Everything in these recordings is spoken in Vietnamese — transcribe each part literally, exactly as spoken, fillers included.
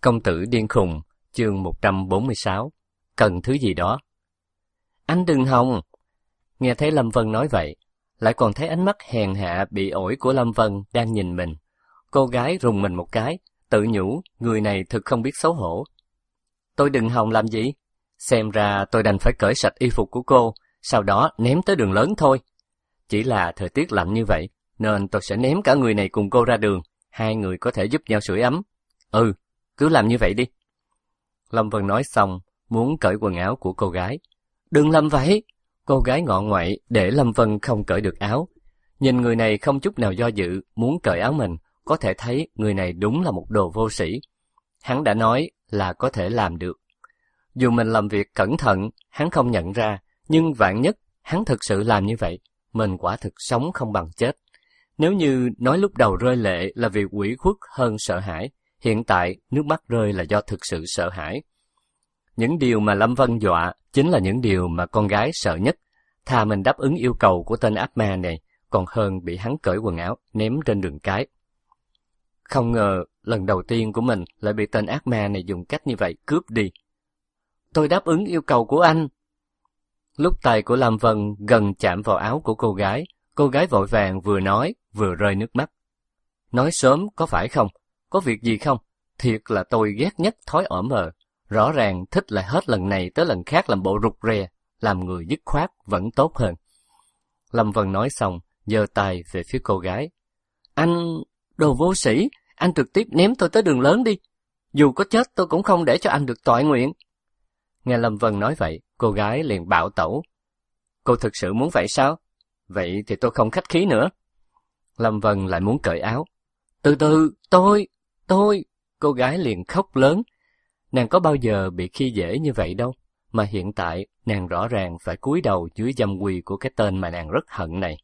Công tử điên khùng, chương một trăm bốn mươi sáu. Cần thứ gì đó. Anh đừng hòng. Nghe thấy Lâm Vân nói vậy, lại còn thấy ánh mắt hèn hạ bị ổi của Lâm Vân đang nhìn mình. Cô gái rùng mình một cái, tự nhủ, người này thực không biết xấu hổ. Tôi đừng hòng làm gì? Xem ra tôi đành phải cởi sạch y phục của cô, sau đó ném tới đường lớn thôi. Chỉ là thời tiết lạnh như vậy, nên tôi sẽ ném cả người này cùng cô ra đường, hai người có thể giúp nhau sưởi ấm. Ừ, cứ làm như vậy đi. Lâm Vân nói xong, muốn cởi quần áo của cô gái. Đừng làm vậy! Cô gái ngọ ngoại để Lâm Vân không cởi được áo. Nhìn người này không chút nào do dự, muốn cởi áo mình, có thể thấy người này đúng là một đồ vô sĩ. Hắn đã nói là có thể làm được. Dù mình làm việc cẩn thận, hắn không nhận ra, nhưng vạn nhất hắn thực sự làm như vậy, mình quả thực sống không bằng chết. Nếu như nói lúc đầu rơi lệ là vì ủy khuất hơn sợ hãi, hiện tại nước mắt rơi là do thực sự sợ hãi. Những điều mà Lâm Vân dọa chính là những điều mà con gái sợ nhất. Thà mình đáp ứng yêu cầu của tên ác ma này, còn hơn bị hắn cởi quần áo ném trên đường cái. Không ngờ lần đầu tiên của mình lại bị tên ác ma này dùng cách như vậy cướp đi. Tôi đáp ứng yêu cầu của anh. Lúc tay của Lâm Vân gần chạm vào áo của cô gái, cô gái vội vàng vừa nói vừa rơi nước mắt. Nói sớm có phải không? Có việc gì không? Thiệt là tôi ghét nhất thói ỏm ờ. Rõ ràng thích lại hết lần này tới lần khác làm bộ rụt rè, làm người dứt khoát vẫn tốt hơn. Lâm Vân nói xong, giơ tay về phía cô gái. Anh, đồ vô sĩ, anh trực tiếp ném tôi tới đường lớn đi. Dù có chết tôi cũng không để cho anh được toại nguyện. Nghe Lâm Vân nói vậy, cô gái liền bạo tẩu. Cô thực sự muốn vậy sao? Vậy thì tôi không khách khí nữa. Lâm Vân lại muốn cởi áo. Từ từ, tôi, tôi, cô gái liền khóc lớn. Nàng có bao giờ bị khi dễ như vậy đâu, mà hiện tại nàng rõ ràng phải cúi đầu dưới dâm quy của cái tên mà nàng rất hận này.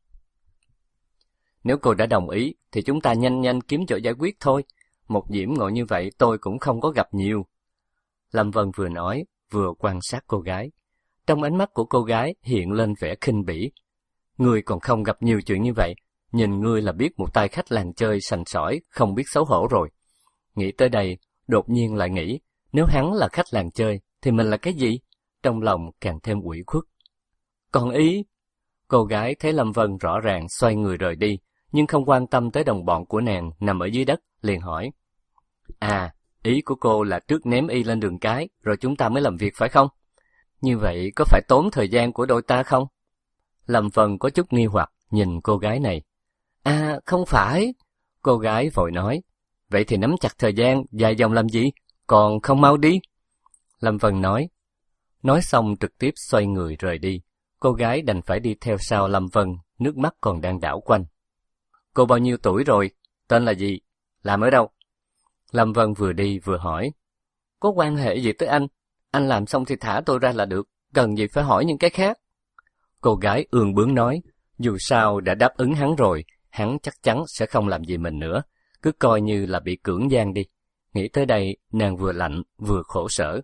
Nếu cô đã đồng ý, thì chúng ta nhanh nhanh kiếm chỗ giải quyết thôi. Một diễm ngộ như vậy tôi cũng không có gặp nhiều. Lâm Vân vừa nói, vừa quan sát cô gái. Trong ánh mắt của cô gái hiện lên vẻ khinh bỉ. Ngươi còn không gặp nhiều chuyện như vậy, nhìn ngươi là biết một tay khách làng chơi sành sỏi, không biết xấu hổ rồi. Nghĩ tới đây, đột nhiên lại nghĩ, nếu hắn là khách làng chơi, thì mình là cái gì? Trong lòng càng thêm ủy khuất. Còn ý? Cô gái thấy Lâm Vân rõ ràng xoay người rời đi, nhưng không quan tâm tới đồng bọn của nàng nằm ở dưới đất, liền hỏi. À, ý của cô là trước ném y lên đường cái, rồi chúng ta mới làm việc phải không? Như vậy có phải tốn thời gian của đôi ta không? Lâm Vân có chút nghi hoặc nhìn cô gái này. À, không phải. Cô gái vội nói. Vậy thì nắm chặt thời gian, dài dòng làm gì? Còn không mau đi. Lâm Vân nói. Nói xong trực tiếp xoay người rời đi. Cô gái đành phải đi theo sau Lâm Vân, nước mắt còn đang đảo quanh. Cô bao nhiêu tuổi rồi? Tên là gì? Làm ở đâu? Lâm Vân vừa đi vừa hỏi. Có quan hệ gì tới anh? Anh làm xong thì thả tôi ra là được, cần gì phải hỏi những cái khác? Cô gái ương bướng nói. Dù sao đã đáp ứng hắn rồi, hắn chắc chắn sẽ không làm gì mình nữa. Cứ coi như là bị cưỡng gian đi. Nghĩ tới đây, nàng vừa lạnh vừa khổ sở.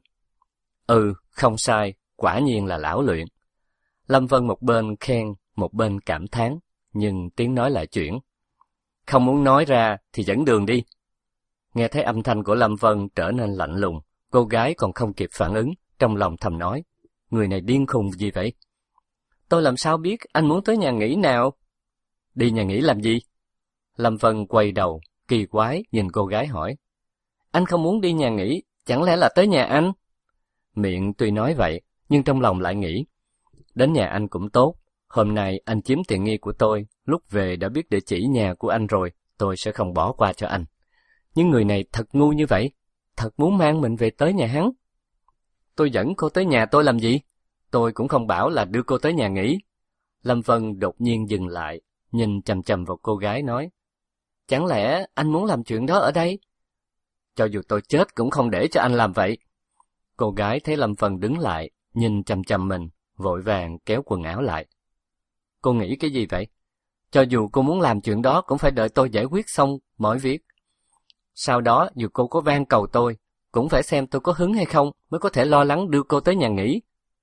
Ừ, không sai, quả nhiên là lão luyện. Lâm Vân một bên khen, một bên cảm thán, nhưng tiếng nói lại chuyển. Không muốn nói ra thì dẫn đường đi. Nghe thấy âm thanh của Lâm Vân trở nên lạnh lùng, cô gái còn không kịp phản ứng, trong lòng thầm nói. Người này điên khùng gì vậy? Tôi làm sao biết anh muốn tới nhà nghỉ nào? Đi nhà nghỉ làm gì? Lâm Vân quay đầu, kỳ quái nhìn cô gái hỏi. Anh không muốn đi nhà nghỉ, chẳng lẽ là tới nhà anh? Miệng tuy nói vậy, nhưng trong lòng lại nghĩ. Đến nhà anh cũng tốt, hôm nay anh chiếm tiện nghi của tôi, lúc về đã biết địa chỉ nhà của anh rồi, tôi sẽ không bỏ qua cho anh. Nhưng người này thật ngu như vậy, thật muốn mang mình về tới nhà hắn. Tôi dẫn cô tới nhà tôi làm gì? Tôi cũng không bảo là đưa cô tới nhà nghỉ. Lâm Vân đột nhiên dừng lại, nhìn chằm chằm vào cô gái nói. Chẳng lẽ anh muốn làm chuyện đó ở đây? Cho dù tôi chết cũng không để cho anh làm vậy. Cô gái thấy Lâm Vân đứng lại, nhìn chằm chằm mình, vội vàng kéo quần áo lại. Cô nghĩ cái gì vậy? Cho dù cô muốn làm chuyện đó cũng phải đợi tôi giải quyết xong mọi việc. Sau đó dù cô có van cầu tôi, cũng phải xem tôi có hứng hay không mới có thể lo lắng đưa cô tới nhà nghỉ.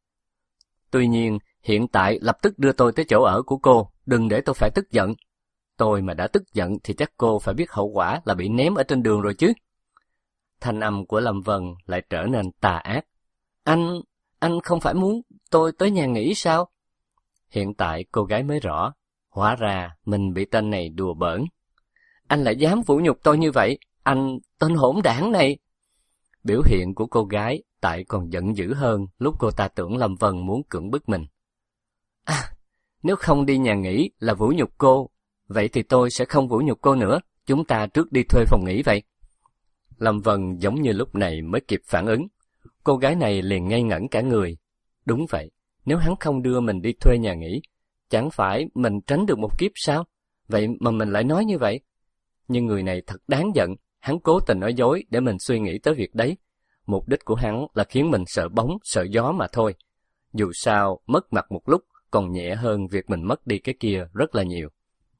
Tuy nhiên, hiện tại lập tức đưa tôi tới chỗ ở của cô, đừng để tôi phải tức giận. Tôi mà đã tức giận thì chắc cô phải biết hậu quả là bị ném ở trên đường rồi chứ. thanh âm của Lâm Vân lại trở nên tà ác. Anh, anh không phải muốn tôi tới nhà nghỉ sao? Hiện tại cô gái mới rõ, hóa ra mình bị tên này đùa bỡn. Anh lại dám vũ nhục tôi như vậy, anh tên hỗn đảng này. Biểu hiện của cô gái tại còn giận dữ hơn lúc cô ta tưởng Lâm Vân muốn cưỡng bức mình. À, nếu không đi nhà nghỉ là vũ nhục cô, vậy thì tôi sẽ không vũ nhục cô nữa, chúng ta trước đi thuê phòng nghỉ vậy. Lâm Vân giống như lúc này mới kịp phản ứng. Cô gái này liền ngây ngẩn cả người. Đúng vậy, nếu hắn không đưa mình đi thuê nhà nghỉ, chẳng phải mình tránh được một kiếp sao? Vậy mà mình lại nói như vậy. Nhưng người này thật đáng giận, hắn cố tình nói dối để mình suy nghĩ tới việc đấy. Mục đích của hắn là khiến mình sợ bóng, sợ gió mà thôi. Dù sao, mất mặt một lúc còn nhẹ hơn việc mình mất đi cái kia rất là nhiều.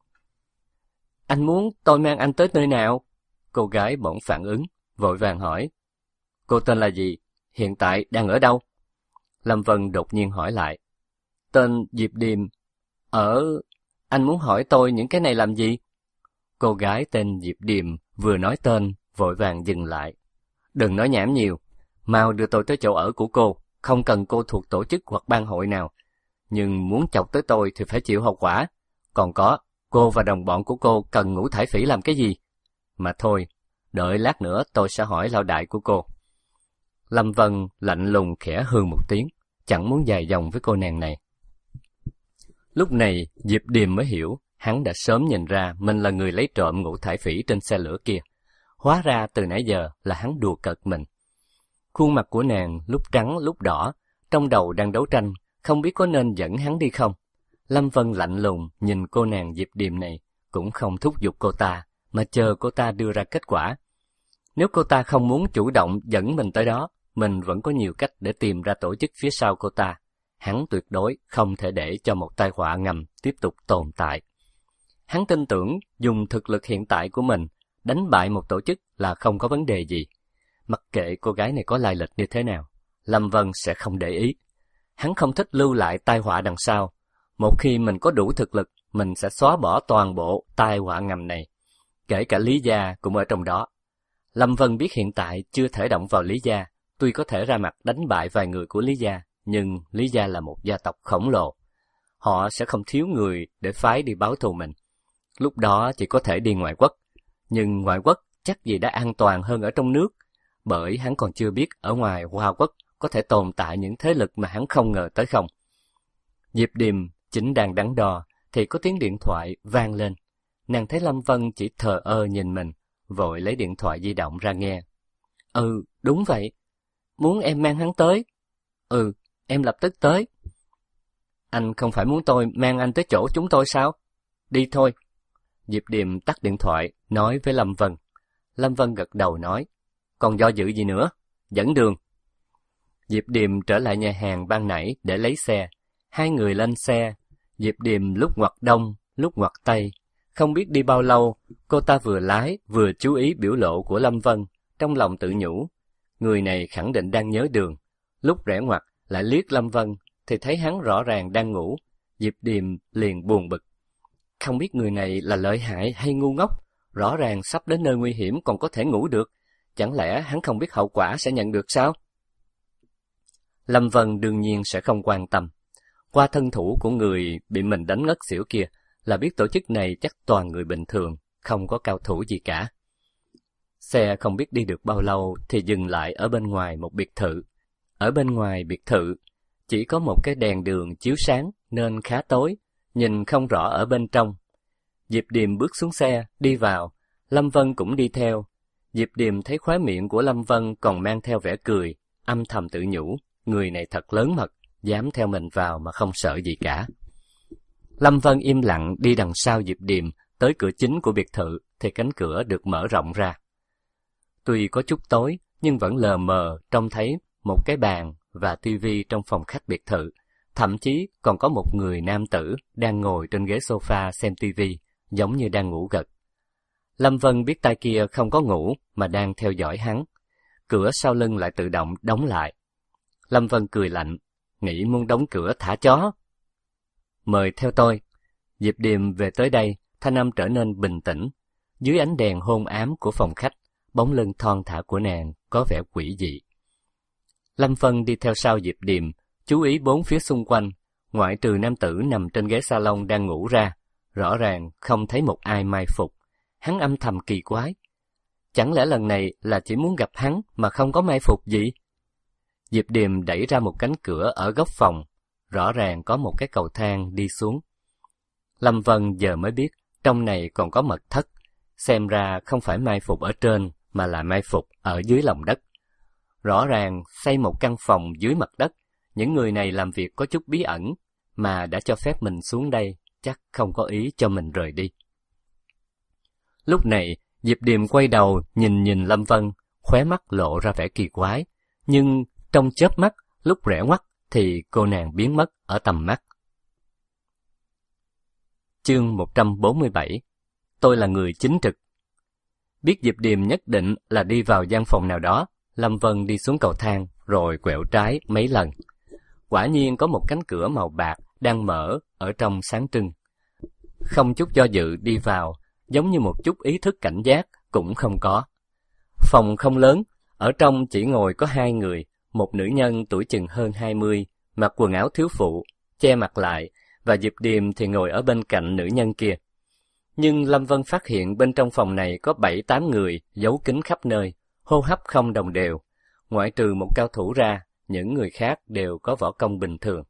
Anh muốn tôi mang anh tới nơi nào? Cô gái bỗng phản ứng, vội vàng hỏi. Cô tên là gì? Hiện tại đang ở đâu? Lâm Vân đột nhiên hỏi lại. Tên Diệp Điềm. Ở... Anh muốn hỏi tôi những cái này làm gì? Cô gái tên Diệp Điềm vừa nói tên, vội vàng dừng lại. Đừng nói nhảm nhiều, mau đưa tôi tới chỗ ở của cô, không cần cô thuộc tổ chức hoặc ban hội nào. Nhưng muốn chọc tới tôi thì phải chịu hậu quả. Còn có, cô và đồng bọn của cô cần ngũ thải phỉ làm cái gì? Mà thôi, đợi lát nữa tôi sẽ hỏi lão đại của cô. Lâm Vân lạnh lùng khẽ hừ một tiếng, chẳng muốn dài dòng với cô nàng này. Lúc này, Diệp Điềm mới hiểu, hắn đã sớm nhìn ra mình là người lấy trộm ngũ thải phỉ trên xe lửa kia. Hóa ra từ nãy giờ là hắn đùa cợt mình. Khuôn mặt của nàng lúc trắng lúc đỏ, trong đầu đang đấu tranh, không biết có nên dẫn hắn đi không. Lâm Vân lạnh lùng nhìn cô nàng Diệp Điềm này, cũng không thúc giục cô ta, mà chờ cô ta đưa ra kết quả. Nếu cô ta không muốn chủ động dẫn mình tới đó, mình vẫn có nhiều cách để tìm ra tổ chức phía sau cô ta. Hắn tuyệt đối không thể để cho một tai họa ngầm tiếp tục tồn tại. Hắn tin tưởng dùng thực lực hiện tại của mình, đánh bại một tổ chức là không có vấn đề gì. Mặc kệ cô gái này có lai lịch như thế nào, Lâm Vân sẽ không để ý. Hắn không thích lưu lại tai họa đằng sau. Một khi mình có đủ thực lực, mình sẽ xóa bỏ toàn bộ tai họa ngầm này. Kể cả Lý Gia cũng ở trong đó. Lâm Vân biết hiện tại chưa thể động vào Lý Gia, tuy có thể ra mặt đánh bại vài người của Lý Gia, nhưng Lý Gia là một gia tộc khổng lồ. Họ sẽ không thiếu người để phái đi báo thù mình. Lúc đó chỉ có thể đi ngoại quốc. Nhưng ngoại quốc chắc gì đã an toàn hơn ở trong nước, bởi hắn còn chưa biết ở ngoài Hoa Quốc có thể tồn tại những thế lực mà hắn không ngờ tới không. Diệp Điềm chính đang đắn đo, thì có tiếng điện thoại vang lên. Nàng thấy Lâm Vân chỉ thờ ơ nhìn mình, vội lấy điện thoại di động ra nghe. Ừ, đúng vậy. Muốn em mang hắn tới? Ừ, em lập tức tới. Anh không phải muốn tôi mang anh tới chỗ chúng tôi sao? Đi thôi. Diệp Điềm tắt điện thoại, nói với Lâm Vân. Lâm Vân gật đầu nói, còn do dự gì nữa? Dẫn đường. Diệp Điềm trở lại nhà hàng ban nãy để lấy xe. Hai người lên xe. Diệp Điềm lúc ngoặt đông, lúc ngoặt tây. Không biết đi bao lâu, cô ta vừa lái vừa chú ý biểu lộ của Lâm Vân, trong lòng tự nhủ. Người này khẳng định đang nhớ đường. Lúc rẽ ngoặt lại liếc Lâm Vân, thì thấy hắn rõ ràng đang ngủ. Diệp Điềm liền buồn bực. Không biết người này là lợi hại hay ngu ngốc, rõ ràng sắp đến nơi nguy hiểm còn có thể ngủ được. Chẳng lẽ hắn không biết hậu quả sẽ nhận được sao? Lâm Vân đương nhiên sẽ không quan tâm. Qua thân thủ của người bị mình đánh ngất xỉu kia, là biết tổ chức này chắc toàn người bình thường, không có cao thủ gì cả. Xe không biết đi được bao lâu thì dừng lại ở bên ngoài một biệt thự. Ở bên ngoài biệt thự, chỉ có một cái đèn đường chiếu sáng nên khá tối, nhìn không rõ ở bên trong. Diệp Điềm bước xuống xe, đi vào, Lâm Vân cũng đi theo. Diệp Điềm thấy khóe miệng của Lâm Vân còn mang theo vẻ cười, âm thầm tự nhủ, người này thật lớn mật, dám theo mình vào mà không sợ gì cả. Lâm Vân im lặng đi đằng sau Diệp Điềm, tới cửa chính của biệt thự thì cánh cửa được mở rộng ra. Tuy có chút tối, nhưng vẫn lờ mờ trông thấy một cái bàn và tivi trong phòng khách biệt thự. Thậm chí còn có một người nam tử đang ngồi trên ghế sofa xem tivi, giống như đang ngủ gật. Lâm Vân biết tay kia không có ngủ mà đang theo dõi hắn. Cửa sau lưng lại tự động đóng lại. Lâm Vân cười lạnh, nghĩ muốn đóng cửa thả chó. Mời theo tôi. Diệp Điềm về tới đây, thanh âm trở nên bình tĩnh. Dưới ánh đèn hôn ám của phòng khách, bóng lưng thon thả của nàng có vẻ quỷ dị. Lâm Vân đi theo sau Diệp Điềm, chú ý bốn phía xung quanh, ngoại trừ nam tử nằm trên ghế salon đang ngủ ra, rõ ràng không thấy một ai mai phục. Hắn âm thầm kỳ quái. Chẳng lẽ lần này là chỉ muốn gặp hắn mà không có mai phục gì? Diệp Điềm đẩy ra một cánh cửa ở góc phòng, rõ ràng có một cái cầu thang đi xuống. Lâm Vân giờ mới biết trong này còn có mật thất, xem ra không phải mai phục ở trên mà là mai phục ở dưới lòng đất. Rõ ràng xây một căn phòng dưới mặt đất, những người này làm việc có chút bí ẩn, mà đã cho phép mình xuống đây, chắc không có ý cho mình rời đi. Lúc này, Diệp Điềm quay đầu nhìn nhìn Lâm Vân, khóe mắt lộ ra vẻ kỳ quái, nhưng trong chớp mắt, lúc rẽ ngoắt thì cô nàng biến mất ở tầm mắt. Chương một trăm bốn mươi bảy. Tôi là người chính trực. Biết Diệp Điềm nhất định là đi vào gian phòng nào đó, Lâm Vân đi xuống cầu thang rồi quẹo trái mấy lần. Quả nhiên có một cánh cửa màu bạc đang mở ở trong sáng trưng. Không chút do dự đi vào, giống như một chút ý thức cảnh giác cũng không có. Phòng không lớn, ở trong chỉ ngồi có hai người, một nữ nhân tuổi chừng hơn hai mươi, mặc quần áo thiếu phụ, che mặt lại, và Diệp Điềm thì ngồi ở bên cạnh nữ nhân kia. Nhưng Lâm Vân phát hiện bên trong phòng này có bảy tám người giấu kín khắp nơi, hô hấp không đồng đều. Ngoại trừ một cao thủ ra, những người khác đều có võ công bình thường.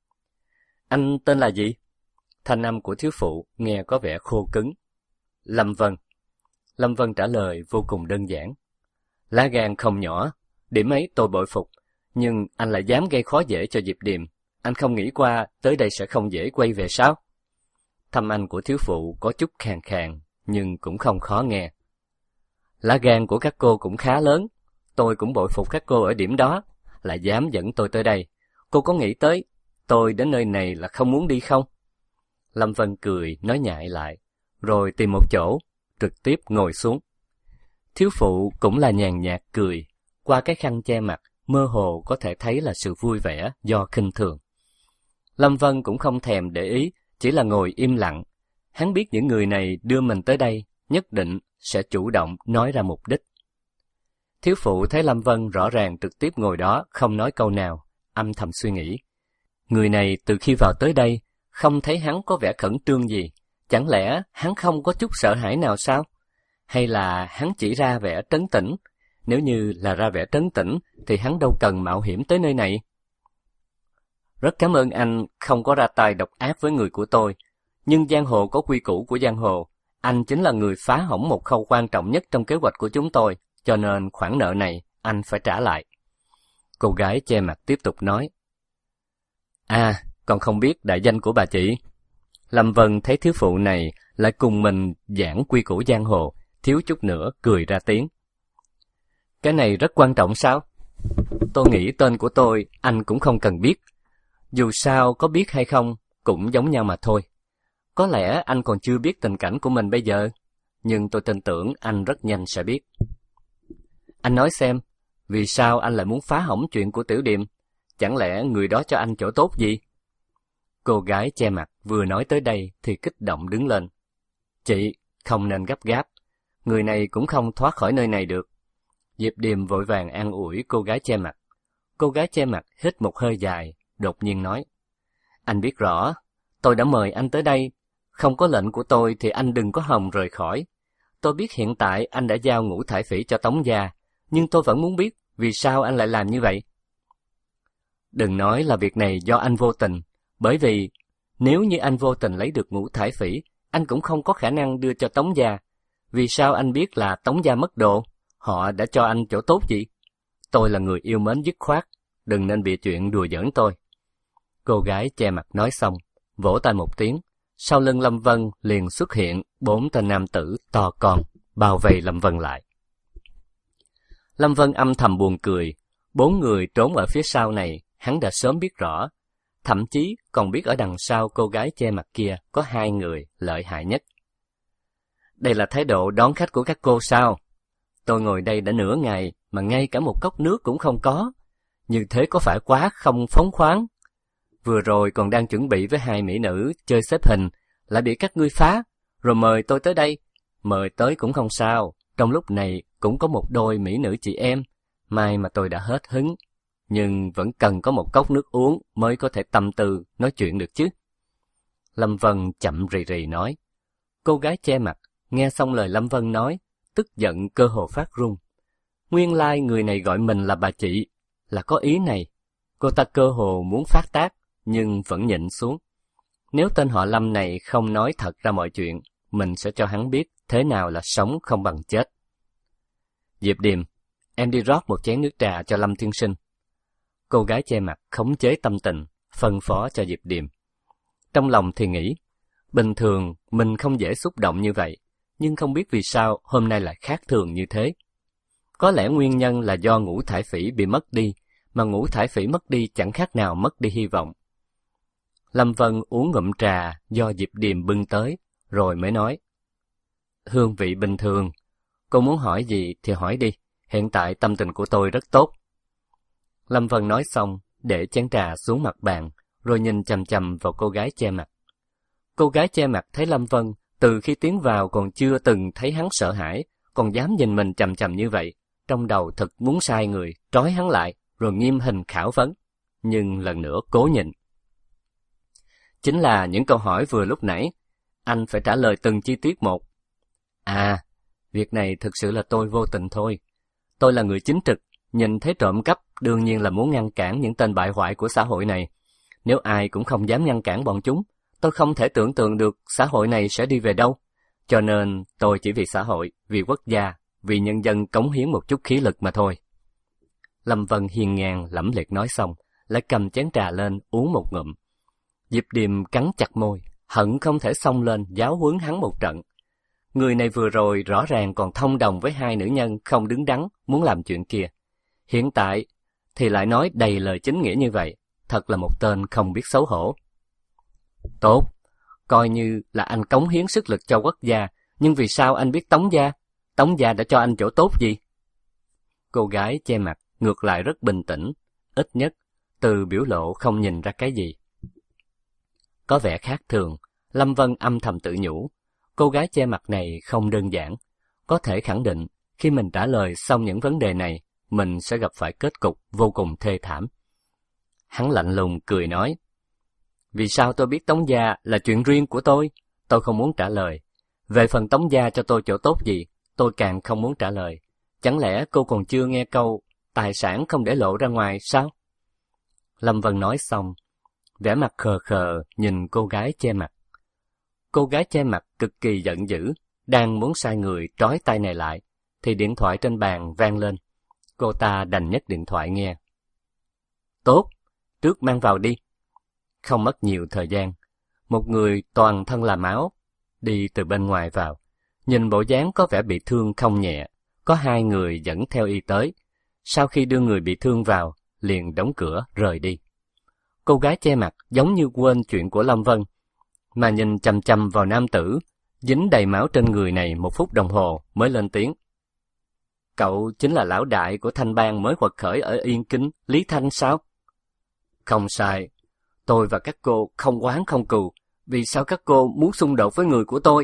Anh tên là gì? Thanh âm của thiếu phụ nghe có vẻ khô cứng. Lâm Vân. Lâm Vân trả lời vô cùng đơn giản. Lá gan không nhỏ, điểm ấy tôi bội phục, nhưng anh lại dám gây khó dễ cho Diệp Điềm. Anh không nghĩ qua tới đây sẽ không dễ quay về sao? Thâm anh của thiếu phụ có chút khàn khàn, nhưng cũng không khó nghe. Lá gan của các cô cũng khá lớn, tôi cũng bội phục các cô ở điểm đó, lại dám dẫn tôi tới đây. Cô có nghĩ tới, tôi đến nơi này là không muốn đi không? Lâm Vân cười, nói nhại lại, rồi tìm một chỗ, trực tiếp ngồi xuống. Thiếu phụ cũng là nhàn nhạt cười, qua cái khăn che mặt, mơ hồ có thể thấy là sự vui vẻ do khinh thường. Lâm Vân cũng không thèm để ý, chỉ là ngồi im lặng. Hắn biết những người này đưa mình tới đây, nhất định sẽ chủ động nói ra mục đích. Thiếu phụ thấy Lâm Vân rõ ràng trực tiếp ngồi đó, không nói câu nào, âm thầm suy nghĩ. Người này từ khi vào tới đây, không thấy hắn có vẻ khẩn trương gì. Chẳng lẽ hắn không có chút sợ hãi nào sao? Hay là hắn chỉ ra vẻ trấn tĩnh? Nếu như là ra vẻ trấn tĩnh, thì hắn đâu cần mạo hiểm tới nơi này. Rất cảm ơn anh không có ra tay độc ác với người của tôi. Nhưng giang hồ có quy củ của giang hồ. Anh chính là người phá hỏng một khâu quan trọng nhất trong kế hoạch của chúng tôi, cho nên khoản nợ này anh phải trả lại. Cô gái che mặt tiếp tục nói. À, còn không biết đại danh của bà chị. Lâm Vân thấy thiếu phụ này lại cùng mình giảng quy củ giang hồ, thiếu chút nữa cười ra tiếng. Cái này rất quan trọng sao? Tôi nghĩ tên của tôi anh cũng không cần biết. Dù sao có biết hay không cũng giống nhau mà thôi. Có lẽ anh còn chưa biết tình cảnh của mình bây giờ, nhưng tôi tin tưởng anh rất nhanh sẽ biết. Anh nói xem, vì sao anh lại muốn phá hỏng chuyện của Tiểu Điềm? Chẳng lẽ người đó cho anh chỗ tốt gì? Cô gái che mặt vừa nói tới đây thì kích động đứng lên. Chị, không nên gấp gáp. Người này cũng không thoát khỏi nơi này được. Diệp Điềm vội vàng an ủi cô gái che mặt. Cô gái che mặt hít một hơi dài, đột nhiên nói. Anh biết rõ, tôi đã mời anh tới đây. Không có lệnh của tôi thì anh đừng có hòng rời khỏi. Tôi biết hiện tại anh đã giao Ngũ Thải Phỉ cho Tống gia, nhưng tôi vẫn muốn biết vì sao anh lại làm như vậy. Đừng nói là việc này do anh vô tình, bởi vì nếu như anh vô tình lấy được Ngũ Thải Phỉ, anh cũng không có khả năng đưa cho Tống gia. Vì sao anh biết là Tống gia mất độ? Họ đã cho anh chỗ tốt gì? Tôi là người yêu mến dứt khoát, đừng nên bịa chuyện đùa giỡn tôi. Cô gái che mặt nói xong, vỗ tay một tiếng, sau lưng Lâm Vân liền xuất hiện bốn tên nam tử to con, bao vây Lâm Vân lại. Lâm Vân âm thầm buồn cười, bốn người trốn ở phía sau này, hắn đã sớm biết rõ, thậm chí còn biết ở đằng sau cô gái che mặt kia có hai người lợi hại nhất. Đây là thái độ đón khách của các cô sao? Tôi ngồi đây đã nửa ngày mà ngay cả một cốc nước cũng không có. Như thế có phải quá không phóng khoáng? Vừa rồi còn đang chuẩn bị với hai mỹ nữ chơi xếp hình, lại bị các ngươi phá, rồi mời tôi tới đây. Mời tới cũng không sao, Trong lúc này cũng có một đôi mỹ nữ chị em, may mà tôi đã hết hứng, nhưng vẫn cần có một cốc nước uống mới có thể tâm tư nói chuyện được chứ. Lâm Vân chậm rì rì nói. Cô gái che mặt nghe xong lời Lâm Vân nói, tức giận cơ hồ phát run. Nguyên lai người này gọi mình là bà chị, là có ý này. Cô ta cơ hồ muốn phát tác, nhưng vẫn nhịn xuống. Nếu tên họ Lâm này không nói thật ra mọi chuyện, mình sẽ cho hắn biết thế nào là sống không bằng chết. Diệp Điềm, em đi rót một chén nước trà cho Lâm tiên sinh. Cô gái che mặt khống chế tâm tình, phân phó cho Diệp Điềm. Trong lòng thì nghĩ, bình thường mình không dễ xúc động như vậy, nhưng không biết vì sao hôm nay lại khác thường như thế. Có lẽ nguyên nhân là do ngũ thải phỉ bị mất đi, mà ngũ thải phỉ mất đi chẳng khác nào mất đi hy vọng. Lâm Vân uống ngụm trà do Diệp Điềm bưng tới, rồi mới nói. Hương vị bình thường, cô muốn hỏi gì thì hỏi đi, hiện tại tâm tình của tôi rất tốt. Lâm Vân nói xong, để chén trà xuống mặt bàn, rồi nhìn chằm chằm vào cô gái che mặt. Cô gái che mặt thấy Lâm Vân từ khi tiến vào còn chưa từng thấy hắn sợ hãi, còn dám nhìn mình chằm chằm như vậy, trong đầu thật muốn sai người, trói hắn lại, rồi nghiêm hình khảo vấn, nhưng lần nữa cố nhịn. Chính là những câu hỏi vừa lúc nãy, anh phải trả lời từng chi tiết một. À, việc này thực sự là tôi vô tình thôi. Tôi là người chính trực, nhìn thấy trộm cắp đương nhiên là muốn ngăn cản những tên bại hoại của xã hội này. Nếu ai cũng không dám ngăn cản bọn chúng, tôi không thể tưởng tượng được xã hội này sẽ đi về đâu. Cho nên tôi chỉ vì xã hội, vì quốc gia, vì nhân dân cống hiến một chút khí lực mà thôi. Lâm Vân hiên ngang lẫm liệt nói xong, lại cầm chén trà lên uống một ngụm. Diệp Điềm cắn chặt môi, hận không thể xông lên giáo huấn hắn một trận. Người này vừa rồi rõ ràng còn thông đồng với hai nữ nhân không đứng đắn muốn làm chuyện kia. Hiện tại thì lại nói đầy lời chính nghĩa như vậy, thật là một tên không biết xấu hổ. Tốt, coi như là anh cống hiến sức lực cho quốc gia, nhưng vì sao anh biết Tống gia? Tống gia đã cho anh chỗ tốt gì? Cô gái che mặt ngược lại rất bình tĩnh, ít nhất từ biểu lộ không nhìn ra cái gì. Có vẻ khác thường, Lâm Vân âm thầm tự nhủ, cô gái che mặt này không đơn giản. Có thể khẳng định, khi mình trả lời xong những vấn đề này, mình sẽ gặp phải kết cục vô cùng thê thảm. Hắn lạnh lùng cười nói, vì sao tôi biết Tống gia là chuyện riêng của tôi, tôi không muốn trả lời. Về phần Tống gia cho tôi chỗ tốt gì, tôi càng không muốn trả lời. Chẳng lẽ cô còn chưa nghe câu, tài sản không để lộ ra ngoài sao? Lâm Vân nói xong, vẻ mặt khờ khờ nhìn cô gái che mặt. Cô gái che mặt cực kỳ giận dữ, đang muốn sai người trói tay này lại, thì điện thoại trên bàn vang lên. Cô ta đành nhấc điện thoại nghe. Tốt, trước mang vào đi. Không mất nhiều thời gian, một người toàn thân là máu, đi từ bên ngoài vào. Nhìn bộ dáng có vẻ bị thương không nhẹ, có hai người dẫn theo y tới. Sau khi đưa người bị thương vào, liền đóng cửa rời đi. Cô gái che mặt giống như quên chuyện của Lâm Vân, mà nhìn chằm chằm vào nam tử, dính đầy máu trên người này một phút đồng hồ mới lên tiếng. Cậu chính là lão đại của Thanh Bang mới quật khởi ở Yên Kính, Lý Thanh sao? Không sai, tôi và các cô không oán không cừu, vì sao các cô muốn xung đột với người của tôi?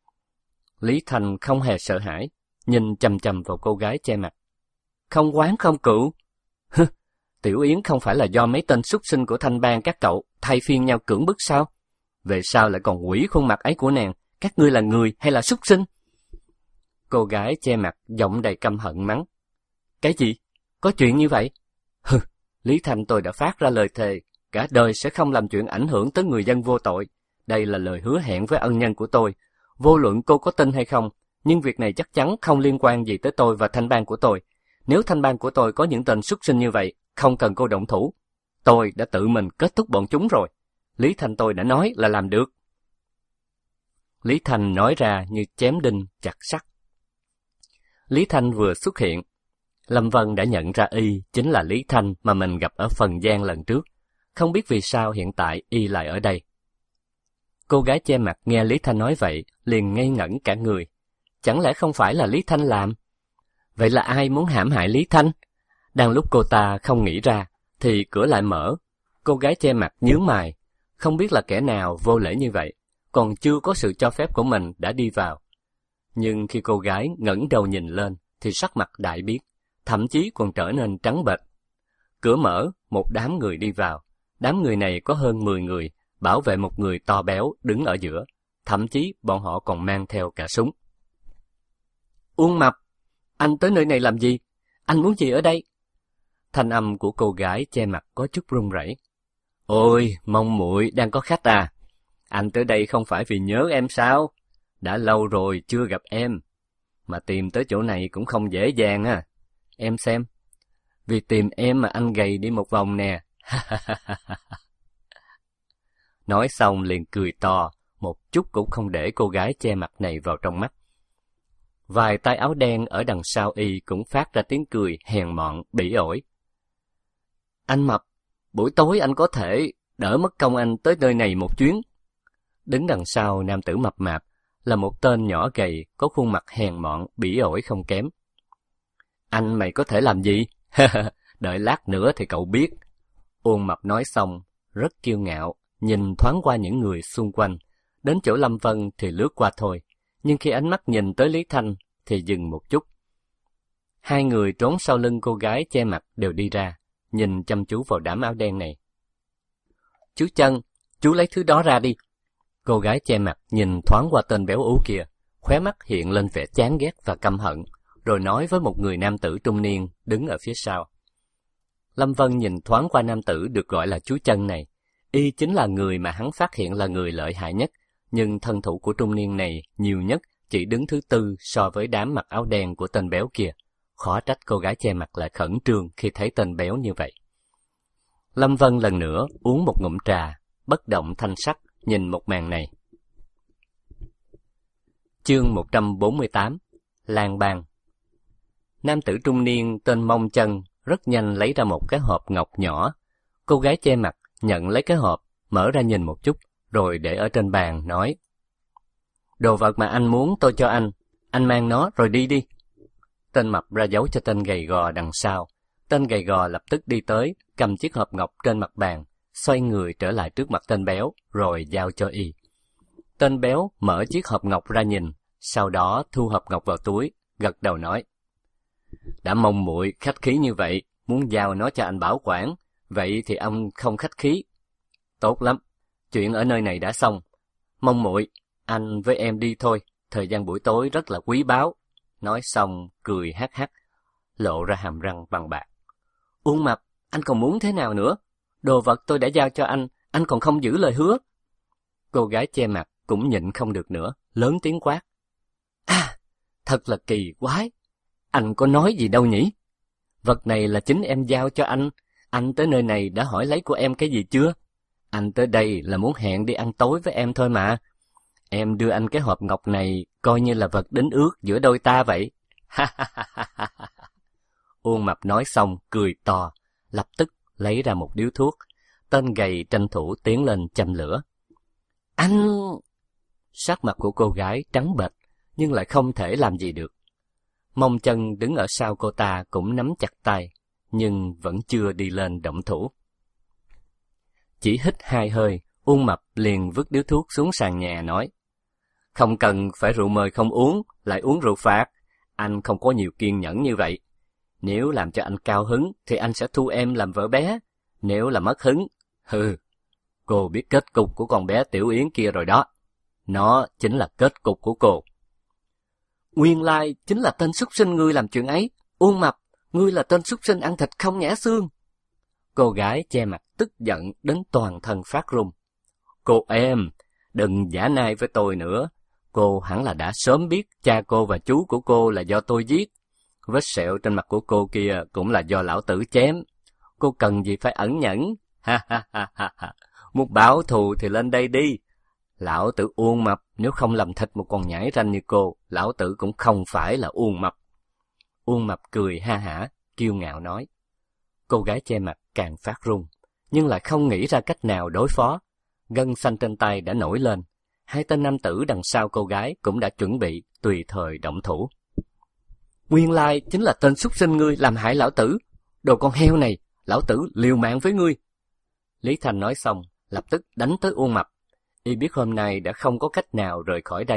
Lý Thanh không hề sợ hãi, nhìn chằm chằm vào cô gái che mặt. Không oán không cừu? Hừ, Tiểu Yến không phải là do mấy tên súc sinh của Thanh Bang các cậu thay phiên nhau cưỡng bức sao? Về sao lại còn quỷ khuôn mặt ấy của nàng? Các ngươi là người hay là súc sinh? Cô gái che mặt giọng đầy căm hận mắng. Cái gì? Có chuyện như vậy? Hừ, Lý Thanh tôi đã phát ra lời thề, cả đời sẽ không làm chuyện ảnh hưởng tới người dân vô tội. Đây là lời hứa hẹn với ân nhân của tôi. Vô luận cô có tin hay không, nhưng việc này chắc chắn không liên quan gì tới tôi và Thanh Bang của tôi. Nếu Thanh Bang của tôi có những tên súc sinh như vậy, không cần cô động thủ. Tôi đã tự mình kết thúc bọn chúng rồi. Lý Thanh tôi đã nói là làm được. Lý Thanh nói ra như chém đinh chặt sắt. Lý Thanh vừa xuất hiện, Lâm Vân đã nhận ra y chính là Lý Thanh mà mình gặp ở Phần Giang lần trước. Không biết vì sao hiện tại y lại ở đây. Cô gái che mặt nghe Lý Thanh nói vậy, liền ngây ngẩn cả người. Chẳng lẽ không phải là Lý Thanh làm? Vậy là ai muốn hãm hại Lý Thanh? Đang lúc cô ta không nghĩ ra, thì cửa lại mở. Cô gái che mặt nhướng mày, không biết là kẻ nào vô lễ như vậy, còn chưa có sự cho phép của mình đã đi vào. Nhưng khi cô gái ngẩng đầu nhìn lên, thì sắc mặt đại biến, thậm chí còn trở nên trắng bệch. Cửa mở, một đám người đi vào. Đám người này có hơn mười người, bảo vệ một người to béo đứng ở giữa. Thậm chí bọn họ còn mang theo cả súng. Uông Mập, anh tới nơi này làm gì? Anh muốn gì ở đây? Thanh âm của cô gái che mặt có chút run rẩy. Ôi, Mông muội đang có khách à? Anh tới đây không phải vì nhớ em sao? Đã lâu rồi chưa gặp em. Mà tìm tới chỗ này cũng không dễ dàng à. Em xem. Vì tìm em mà anh gầy đi một vòng nè. Nói xong liền cười to, một chút cũng không để cô gái che mặt này vào trong mắt. Vài tay áo đen ở đằng sau y cũng phát ra tiếng cười hèn mọn, bỉ ổi. Anh Mập, buổi tối anh có thể đỡ mất công anh tới nơi này một chuyến. Đứng đằng sau nam tử mập mạp là một tên nhỏ gầy, có khuôn mặt hèn mọn, bỉ ổi không kém. Anh mày có thể làm gì? Đợi lát nữa thì cậu biết. Uông Mập nói xong, rất kiêu ngạo, nhìn thoáng qua những người xung quanh. Đến chỗ Lâm Vân thì lướt qua thôi, nhưng khi ánh mắt nhìn tới Lý Thanh thì dừng một chút. Hai người trốn sau lưng cô gái che mặt đều đi ra, nhìn chăm chú vào đám áo đen này. Chú Chân, chú lấy thứ đó ra đi. Cô gái che mặt nhìn thoáng qua tên béo ú kia, khóe mắt hiện lên vẻ chán ghét và căm hận, rồi nói với một người nam tử trung niên đứng ở phía sau. Lâm Vân nhìn thoáng qua nam tử được gọi là chú Chân này, y chính là người mà hắn phát hiện là người lợi hại nhất, nhưng thân thủ của trung niên này nhiều nhất chỉ đứng thứ tư so với đám mặc áo đen của tên béo kia. Khó trách cô gái che mặt lại khẩn trương khi thấy tên béo như vậy. Lâm Vân lần nữa uống một ngụm trà, bất động thanh sắc nhìn một màn này. Chương một trăm bốn mươi tám, Lang Bang. Nam tử trung niên tên Mông Chân rất nhanh lấy ra một cái hộp ngọc nhỏ. Cô gái che mặt nhận lấy cái hộp, mở ra nhìn một chút, rồi để ở trên bàn, nói: Đồ vật mà anh muốn tôi cho anh, anh mang nó rồi đi đi. Tên mập ra dấu cho tên gầy gò đằng sau. Tên gầy gò lập tức đi tới, cầm chiếc hộp ngọc trên mặt bàn, xoay người trở lại trước mặt tên béo, rồi giao cho y. Tên béo mở chiếc hộp ngọc ra nhìn, sau đó thu hộp ngọc vào túi, gật đầu nói: Đã Mông muội khách khí như vậy, muốn giao nó cho anh bảo quản, vậy thì ông không khách khí. Tốt lắm, chuyện ở nơi này đã xong. Mông muội, anh với em đi thôi, thời gian buổi tối rất là quý báu. Nói xong, cười hắc hắc, lộ ra hàm răng bằng bạc. Uông Mập, anh còn muốn thế nào nữa? Đồ vật tôi đã giao cho anh, anh còn không giữ lời hứa. Cô gái che mặt cũng nhịn không được nữa, lớn tiếng quát. À, thật là kỳ quái. Anh có nói gì đâu nhỉ? Vật này là chính em giao cho anh. Anh tới nơi này đã hỏi lấy của em cái gì chưa? Anh tới đây là muốn hẹn đi ăn tối với em thôi mà. Em đưa anh cái hộp ngọc này coi như là vật đính ước giữa đôi ta vậy. Uông Mập nói xong cười to, lập tức lấy ra một điếu thuốc. Tên gầy tranh thủ tiến lên châm lửa. Anh... Sắc mặt của cô gái trắng bệch, nhưng lại không thể làm gì được. Mông Chân đứng ở sau cô ta cũng nắm chặt tay, nhưng vẫn chưa đi lên động thủ. Chỉ hít hai hơi, Uông Mập liền vứt điếu thuốc xuống sàn nhà nói: Không cần phải rượu mời không uống, lại uống rượu phạt. Anh không có nhiều kiên nhẫn như vậy. Nếu làm cho anh cao hứng, thì anh sẽ thu em làm vợ bé. Nếu là mất hứng, hừ, cô biết kết cục của con bé Tiểu Yến kia rồi đó. Nó chính là kết cục của cô. Nguyên lai chính là tên súc sinh ngươi làm chuyện ấy. Uông Mập, ngươi là tên súc sinh ăn thịt không nhả xương. Cô gái che mặt tức giận đến toàn thân phát run. Cô em, đừng giả nai với tôi nữa. Cô hẳn là đã sớm biết cha cô và chú của cô là do tôi giết. Vết sẹo trên mặt của cô kia cũng là do lão tử chém. Cô cần gì phải ẩn nhẫn? Ha ha ha ha ha. Muốn báo thù thì lên đây đi. Lão tử Uông Mập nếu không làm thịt một con nhãi ranh như cô, lão tử cũng không phải là Uông Mập. Uông Mập cười ha hả, kiêu ngạo nói. Cô gái che mặt càng phát run, nhưng lại không nghĩ ra cách nào đối phó. Gân xanh trên tay đã nổi lên. Hai tên nam tử đằng sau cô gái cũng đã chuẩn bị tùy thời động thủ. Nguyên lai chính là tên súc sinh ngươi làm hại lão tử. Đồ con heo này, lão tử liều mạng với ngươi. Lý Thành nói xong, lập tức đánh tới Uông Mập. Y biết hôm nay đã không có cách nào rời khỏi đây,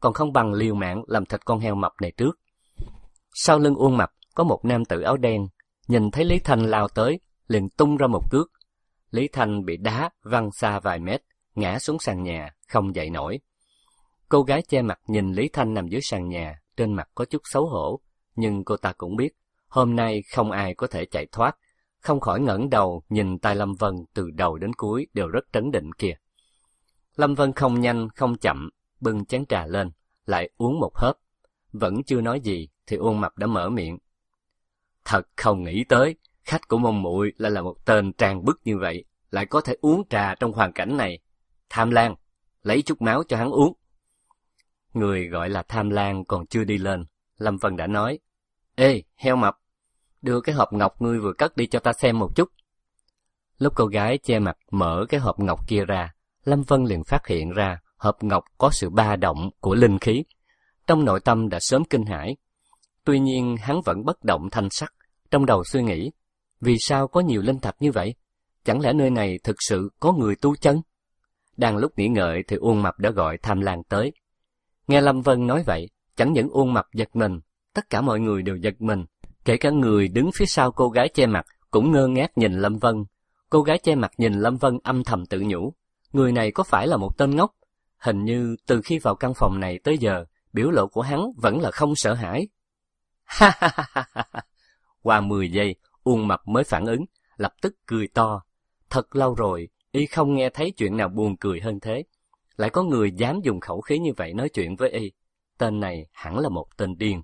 còn không bằng liều mạng làm thịt con heo mập này trước. Sau lưng Uông Mập có một nam tử áo đen, nhìn thấy Lý Thanh lao tới, liền tung ra một cước. Lý Thanh bị đá văng xa vài mét, ngã xuống sàn nhà, không dậy nổi. Cô gái che mặt nhìn Lý Thanh nằm dưới sàn nhà, trên mặt có chút xấu hổ, nhưng cô ta cũng biết, hôm nay không ai có thể chạy thoát, không khỏi ngẩng đầu nhìn tay Lâm Vân từ đầu đến cuối đều rất trấn định kìa. Lâm Vân không nhanh không chậm, bưng chén trà lên, lại uống một hớp. Vẫn chưa nói gì thì Uông Mập đã mở miệng. Thật không nghĩ tới, khách của mông muội lại là một tên trang bức như vậy, lại có thể uống trà trong hoàn cảnh này. Tham Lan, lấy chút máu cho hắn uống. Người gọi là Tham Lan còn chưa đi lên, Lâm Vân đã nói. Ê, heo mập, đưa cái hộp ngọc ngươi vừa cất đi cho ta xem một chút. Lúc cô gái che mặt mở cái hộp ngọc kia ra, Lâm Vân liền phát hiện ra hộp ngọc có sự ba động của linh khí. Trong nội tâm đã sớm kinh hãi. Tuy nhiên hắn vẫn bất động thanh sắc, trong đầu suy nghĩ, vì sao có nhiều linh thạch như vậy? Chẳng lẽ nơi này thực sự có người tu chân? Đang lúc nghĩ ngợi thì Uông Mập đã gọi Tham Lan tới. Nghe Lâm Vân nói vậy, chẳng những Uông Mập giật mình, tất cả mọi người đều giật mình, kể cả người đứng phía sau cô gái che mặt cũng ngơ ngác nhìn Lâm Vân. Cô gái che mặt nhìn Lâm Vân âm thầm tự nhủ, người này có phải là một tên ngốc? Hình như từ khi vào căn phòng này tới giờ, biểu lộ của hắn vẫn là không sợ hãi. Ha ha ha ha ha. Qua mười giây, Uông Mập mới phản ứng, lập tức cười to. Thật lâu rồi, y không nghe thấy chuyện nào buồn cười hơn thế. Lại có người dám dùng khẩu khí như vậy nói chuyện với y. Tên này hẳn là một tên điên.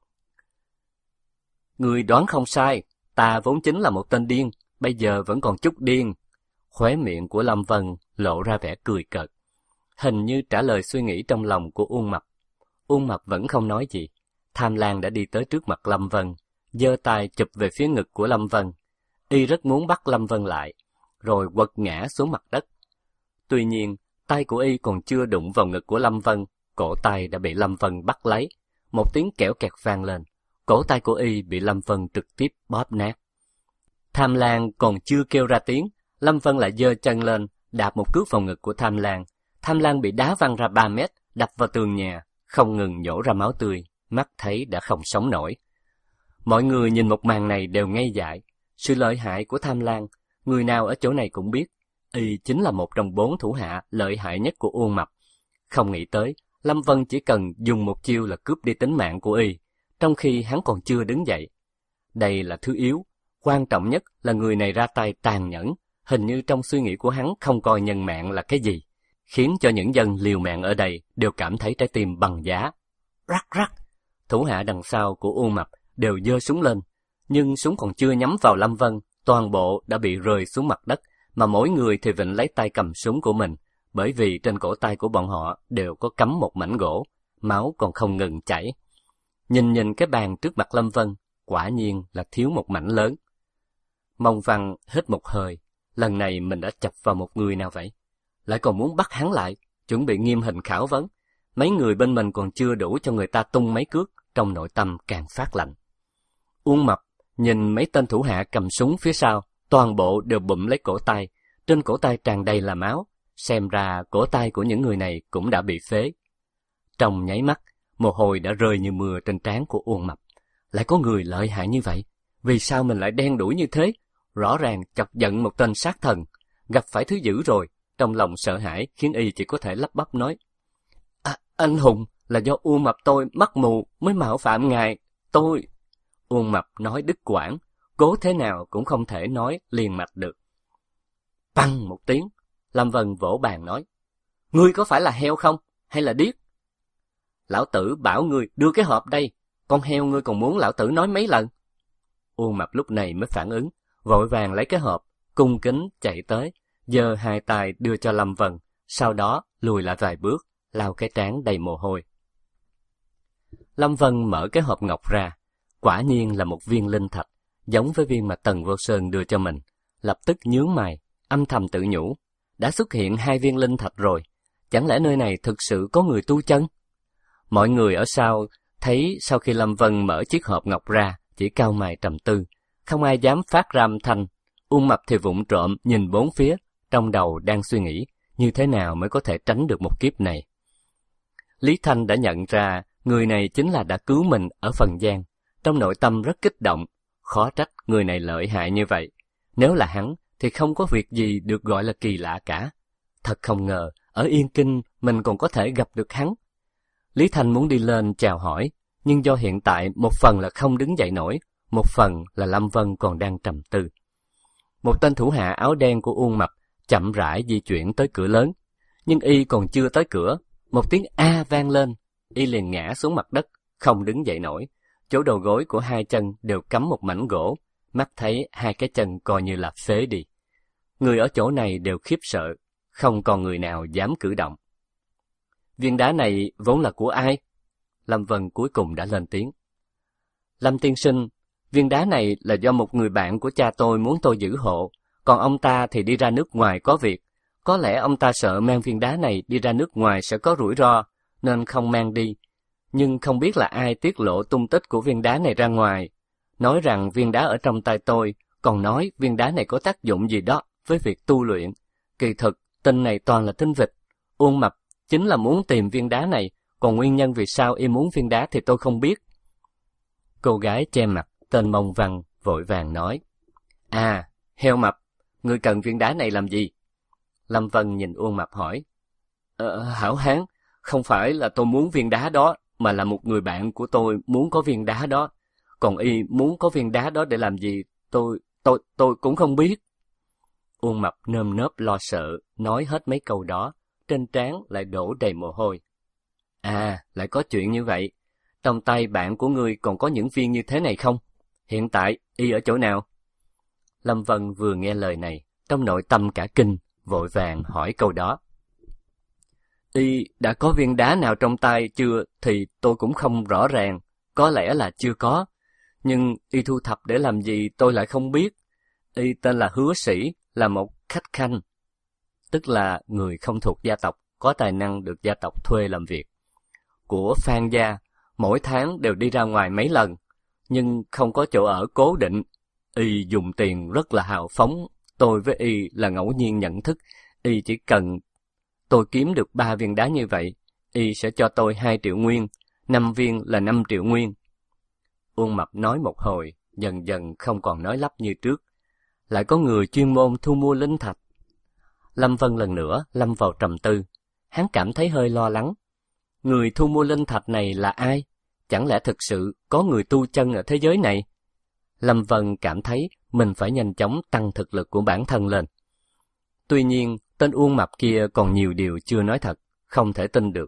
Người đoán không sai, ta vốn chính là một tên điên, bây giờ vẫn còn chút điên. Khóe miệng của Lâm Vân lộ ra vẻ cười cợt, hình như trả lời suy nghĩ trong lòng của Uông Mập. Uông Mập vẫn không nói gì. Tham Lan đã đi tới trước mặt Lâm Vân, giơ tay chụp về phía ngực của Lâm Vân. Y rất muốn bắt Lâm Vân lại, rồi quật ngã xuống mặt đất. Tuy nhiên, tay của y còn chưa đụng vào ngực của Lâm Vân, cổ tay đã bị Lâm Vân bắt lấy. Một tiếng kẽo kẹt vang lên, cổ tay của y bị Lâm Vân trực tiếp bóp nát. Tham Lan còn chưa kêu ra tiếng, Lâm Vân lại giơ chân lên, đạp một cước vào ngực của Tham Lan. Tham Lan bị đá văng ra ba mét, đập vào tường nhà, không ngừng nhổ ra máu tươi, mắt thấy đã không sống nổi. Mọi người nhìn một màn này đều ngây dại. Sự lợi hại của Tham Lan, người nào ở chỗ này cũng biết, y chính là một trong bốn thủ hạ lợi hại nhất của Uông Mập. Không nghĩ tới, Lâm Vân chỉ cần dùng một chiêu là cướp đi tính mạng của y, trong khi hắn còn chưa đứng dậy. Đây là thứ yếu, quan trọng nhất là người này ra tay tàn nhẫn, hình như trong suy nghĩ của hắn không coi nhân mạng là cái gì, khiến cho những dân liều mạng ở đây đều cảm thấy trái tim bằng giá. Rắc rắc, thủ hạ đằng sau của Uông Mập đều giơ súng lên, nhưng súng còn chưa nhắm vào Lâm Vân, toàn bộ đã bị rơi xuống mặt đất, mà mỗi người thì vịnh lấy tay cầm súng của mình, bởi vì trên cổ tay của bọn họ đều có cắm một mảnh gỗ, máu còn không ngừng chảy. Nhìn nhìn cái bàn trước mặt Lâm Vân, quả nhiên là thiếu một mảnh lớn. Mông Văn hít một hơi, lần này mình đã chọc vào một người nào vậy? Lại còn muốn bắt hắn lại, chuẩn bị nghiêm hình khảo vấn. Mấy người bên mình còn chưa đủ cho người ta tung mấy cước, trong nội tâm càng phát lạnh. Uông Mập nhìn mấy tên thủ hạ cầm súng phía sau, toàn bộ đều bụm lấy cổ tay, trên cổ tay tràn đầy là máu, xem ra cổ tay của những người này cũng đã bị phế. Trong nháy mắt, mồ hôi đã rơi như mưa trên trán của Uông Mập. Lại có người lợi hại như vậy, vì sao mình lại đen đủi như thế? Rõ ràng chọc giận một tên sát thần, gặp phải thứ dữ rồi. Trong lòng sợ hãi khiến y chỉ có thể lắp bắp nói, à, anh hùng, là do Uông Mập tôi mắt mù mới mạo phạm ngài, tôi... Uông Mập nói đứt quãng, cố thế nào cũng không thể nói liền mạch được. Băng một tiếng, Lâm Vân vỗ bàn nói, ngươi có phải là heo không, hay là điếc? Lão tử bảo ngươi đưa cái hộp đây, con heo ngươi còn muốn lão tử nói mấy lần? Uông Mập lúc này mới phản ứng, vội vàng lấy cái hộp, cung kính chạy tới, giơ hai tay đưa cho Lâm Vân, sau đó lùi lại vài bước, lau cái trán đầy mồ hôi. Lâm Vân mở cái hộp ngọc ra, quả nhiên là một viên linh thạch, giống với viên mà Tần Vô Sơn đưa cho mình. Lập tức nhướng mày, âm thầm tự nhủ, đã xuất hiện hai viên linh thạch rồi, chẳng lẽ nơi này thực sự có người tu chân? Mọi người ở sau thấy sau khi Lâm Vân mở chiếc hộp ngọc ra, chỉ cau mày trầm tư, không ai dám phát ra âm thanh. Uông Mập thì vụng trộm nhìn bốn phía, trong đầu đang suy nghĩ như thế nào mới có thể tránh được một kiếp này. Lý Thanh đã nhận ra người này chính là đã cứu mình ở Phần Giang. Trong nội tâm rất kích động, khó trách người này lợi hại như vậy. Nếu là hắn thì không có việc gì được gọi là kỳ lạ cả. Thật không ngờ, ở Yên Kinh mình còn có thể gặp được hắn. Lý Thanh muốn đi lên chào hỏi, nhưng do hiện tại một phần là không đứng dậy nổi, một phần là Lâm Vân còn đang trầm tư. Một tên thủ hạ áo đen của Uông Mập chậm rãi di chuyển tới cửa lớn, nhưng y còn chưa tới cửa, một tiếng a vang lên, y liền ngã xuống mặt đất, không đứng dậy nổi. Chỗ đầu gối của hai chân đều cắm một mảnh gỗ, mắt thấy hai cái chân coi như là phế đi. Người ở chỗ này đều khiếp sợ, không còn người nào dám cử động. Viên đá này vốn là của ai? Lâm Vân cuối cùng đã lên tiếng. Lâm tiên sinh, viên đá này là do một người bạn của cha tôi muốn tôi giữ hộ, còn ông ta thì đi ra nước ngoài có việc. Có lẽ ông ta sợ mang viên đá này đi ra nước ngoài sẽ có rủi ro, nên không mang đi. Nhưng không biết là ai tiết lộ tung tích của viên đá này ra ngoài. Nói rằng viên đá ở trong tay tôi, còn nói viên đá này có tác dụng gì đó với việc tu luyện. Kỳ thực, tin này toàn là tin vịt. Uông Mập chính là muốn tìm viên đá này, còn nguyên nhân vì sao y muốn viên đá thì tôi không biết. Cô gái che mặt, tên Mông Văn, vội vàng nói. À, heo mập, ngươi cần viên đá này làm gì? Lâm Vân nhìn Uông Mập hỏi. Ờ, hảo hán, không phải là tôi muốn viên đá đó, mà là một người bạn của tôi muốn có viên đá đó. Còn y muốn có viên đá đó để làm gì, tôi, tôi, tôi cũng không biết. Uông Mập nơm nớp lo sợ, nói hết mấy câu đó, trên trán lại đổ đầy mồ hôi. À, lại có chuyện như vậy. Trong tay bạn của ngươi còn có những viên như thế này không? Hiện tại, y ở chỗ nào? Lâm Vân vừa nghe lời này, trong nội tâm cả kinh, vội vàng hỏi câu đó. Y đã có viên đá nào trong tay chưa thì tôi cũng không rõ ràng, có lẽ là chưa có. Nhưng y thu thập để làm gì tôi lại không biết. Y tên là Hứa Sĩ, là một khách khanh, tức là người không thuộc gia tộc, có tài năng được gia tộc thuê làm việc. Của Phan gia, mỗi tháng đều đi ra ngoài mấy lần, nhưng không có chỗ ở cố định. Y dùng tiền rất là hào phóng, tôi với y là ngẫu nhiên nhận thức, y chỉ cần tôi kiếm được ba viên đá như vậy, y sẽ cho tôi hai triệu nguyên, năm viên là năm triệu nguyên. Uông Mập nói một hồi, dần dần không còn nói lắp như trước. Lại có người chuyên môn thu mua linh thạch. Lâm Vân lần nữa lâm vào trầm tư. Hắn cảm thấy hơi lo lắng. Người thu mua linh thạch này là ai? Chẳng lẽ thực sự có người tu chân ở thế giới này? Lâm Vân cảm thấy mình phải nhanh chóng tăng thực lực của bản thân lên. Tuy nhiên, tên Uông Mập kia còn nhiều điều chưa nói thật, không thể tin được.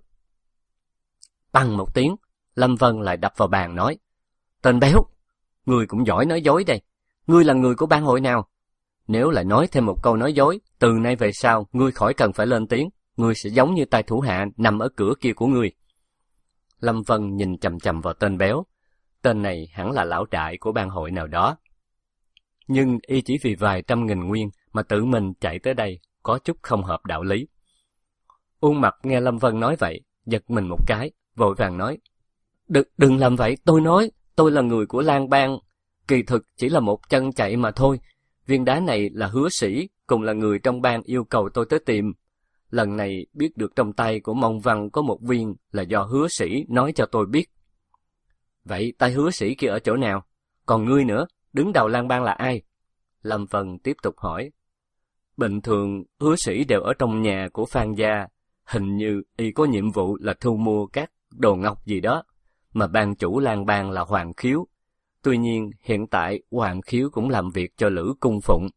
Bằng một tiếng, Lâm Vân lại đập vào bàn nói. Tên béo, ngươi cũng giỏi nói dối đây. Ngươi là người của ban hội nào? Nếu lại nói thêm một câu nói dối, từ nay về sau, ngươi khỏi cần phải lên tiếng. Ngươi sẽ giống như tay thủ hạ nằm ở cửa kia của ngươi. Lâm Vân nhìn chằm chằm vào tên béo. Tên này hẳn là lão đại của ban hội nào đó. Nhưng y chỉ vì vài trăm nghìn nguyên mà tự mình chạy tới đây, có chút không hợp đạo lý. Uông Mập nghe Lâm Vân nói vậy, giật mình một cái, vội vàng nói. Đừng, đừng làm vậy, tôi nói, tôi là người của Lan Bang. Kỳ thực chỉ là một chân chạy mà thôi. Viên đá này là Hứa Sĩ, cùng là người trong bang yêu cầu tôi tới tìm. Lần này biết được trong tay của Mông Văn có một viên là do Hứa Sĩ nói cho tôi biết. Vậy tay Hứa Sĩ kia ở chỗ nào? Còn ngươi nữa, đứng đầu Lan Bang là ai? Lâm Vân tiếp tục hỏi. Bình thường Hứa Sĩ đều ở trong nhà của Phan gia. Hình như y có nhiệm vụ là thu mua các đồ ngọc gì đó, mà ban chủ Lan Bang là Hoàng Khiếu. Tuy nhiên, hiện tại Hoàng Khiếu cũng làm việc cho Lữ Cung Phụng.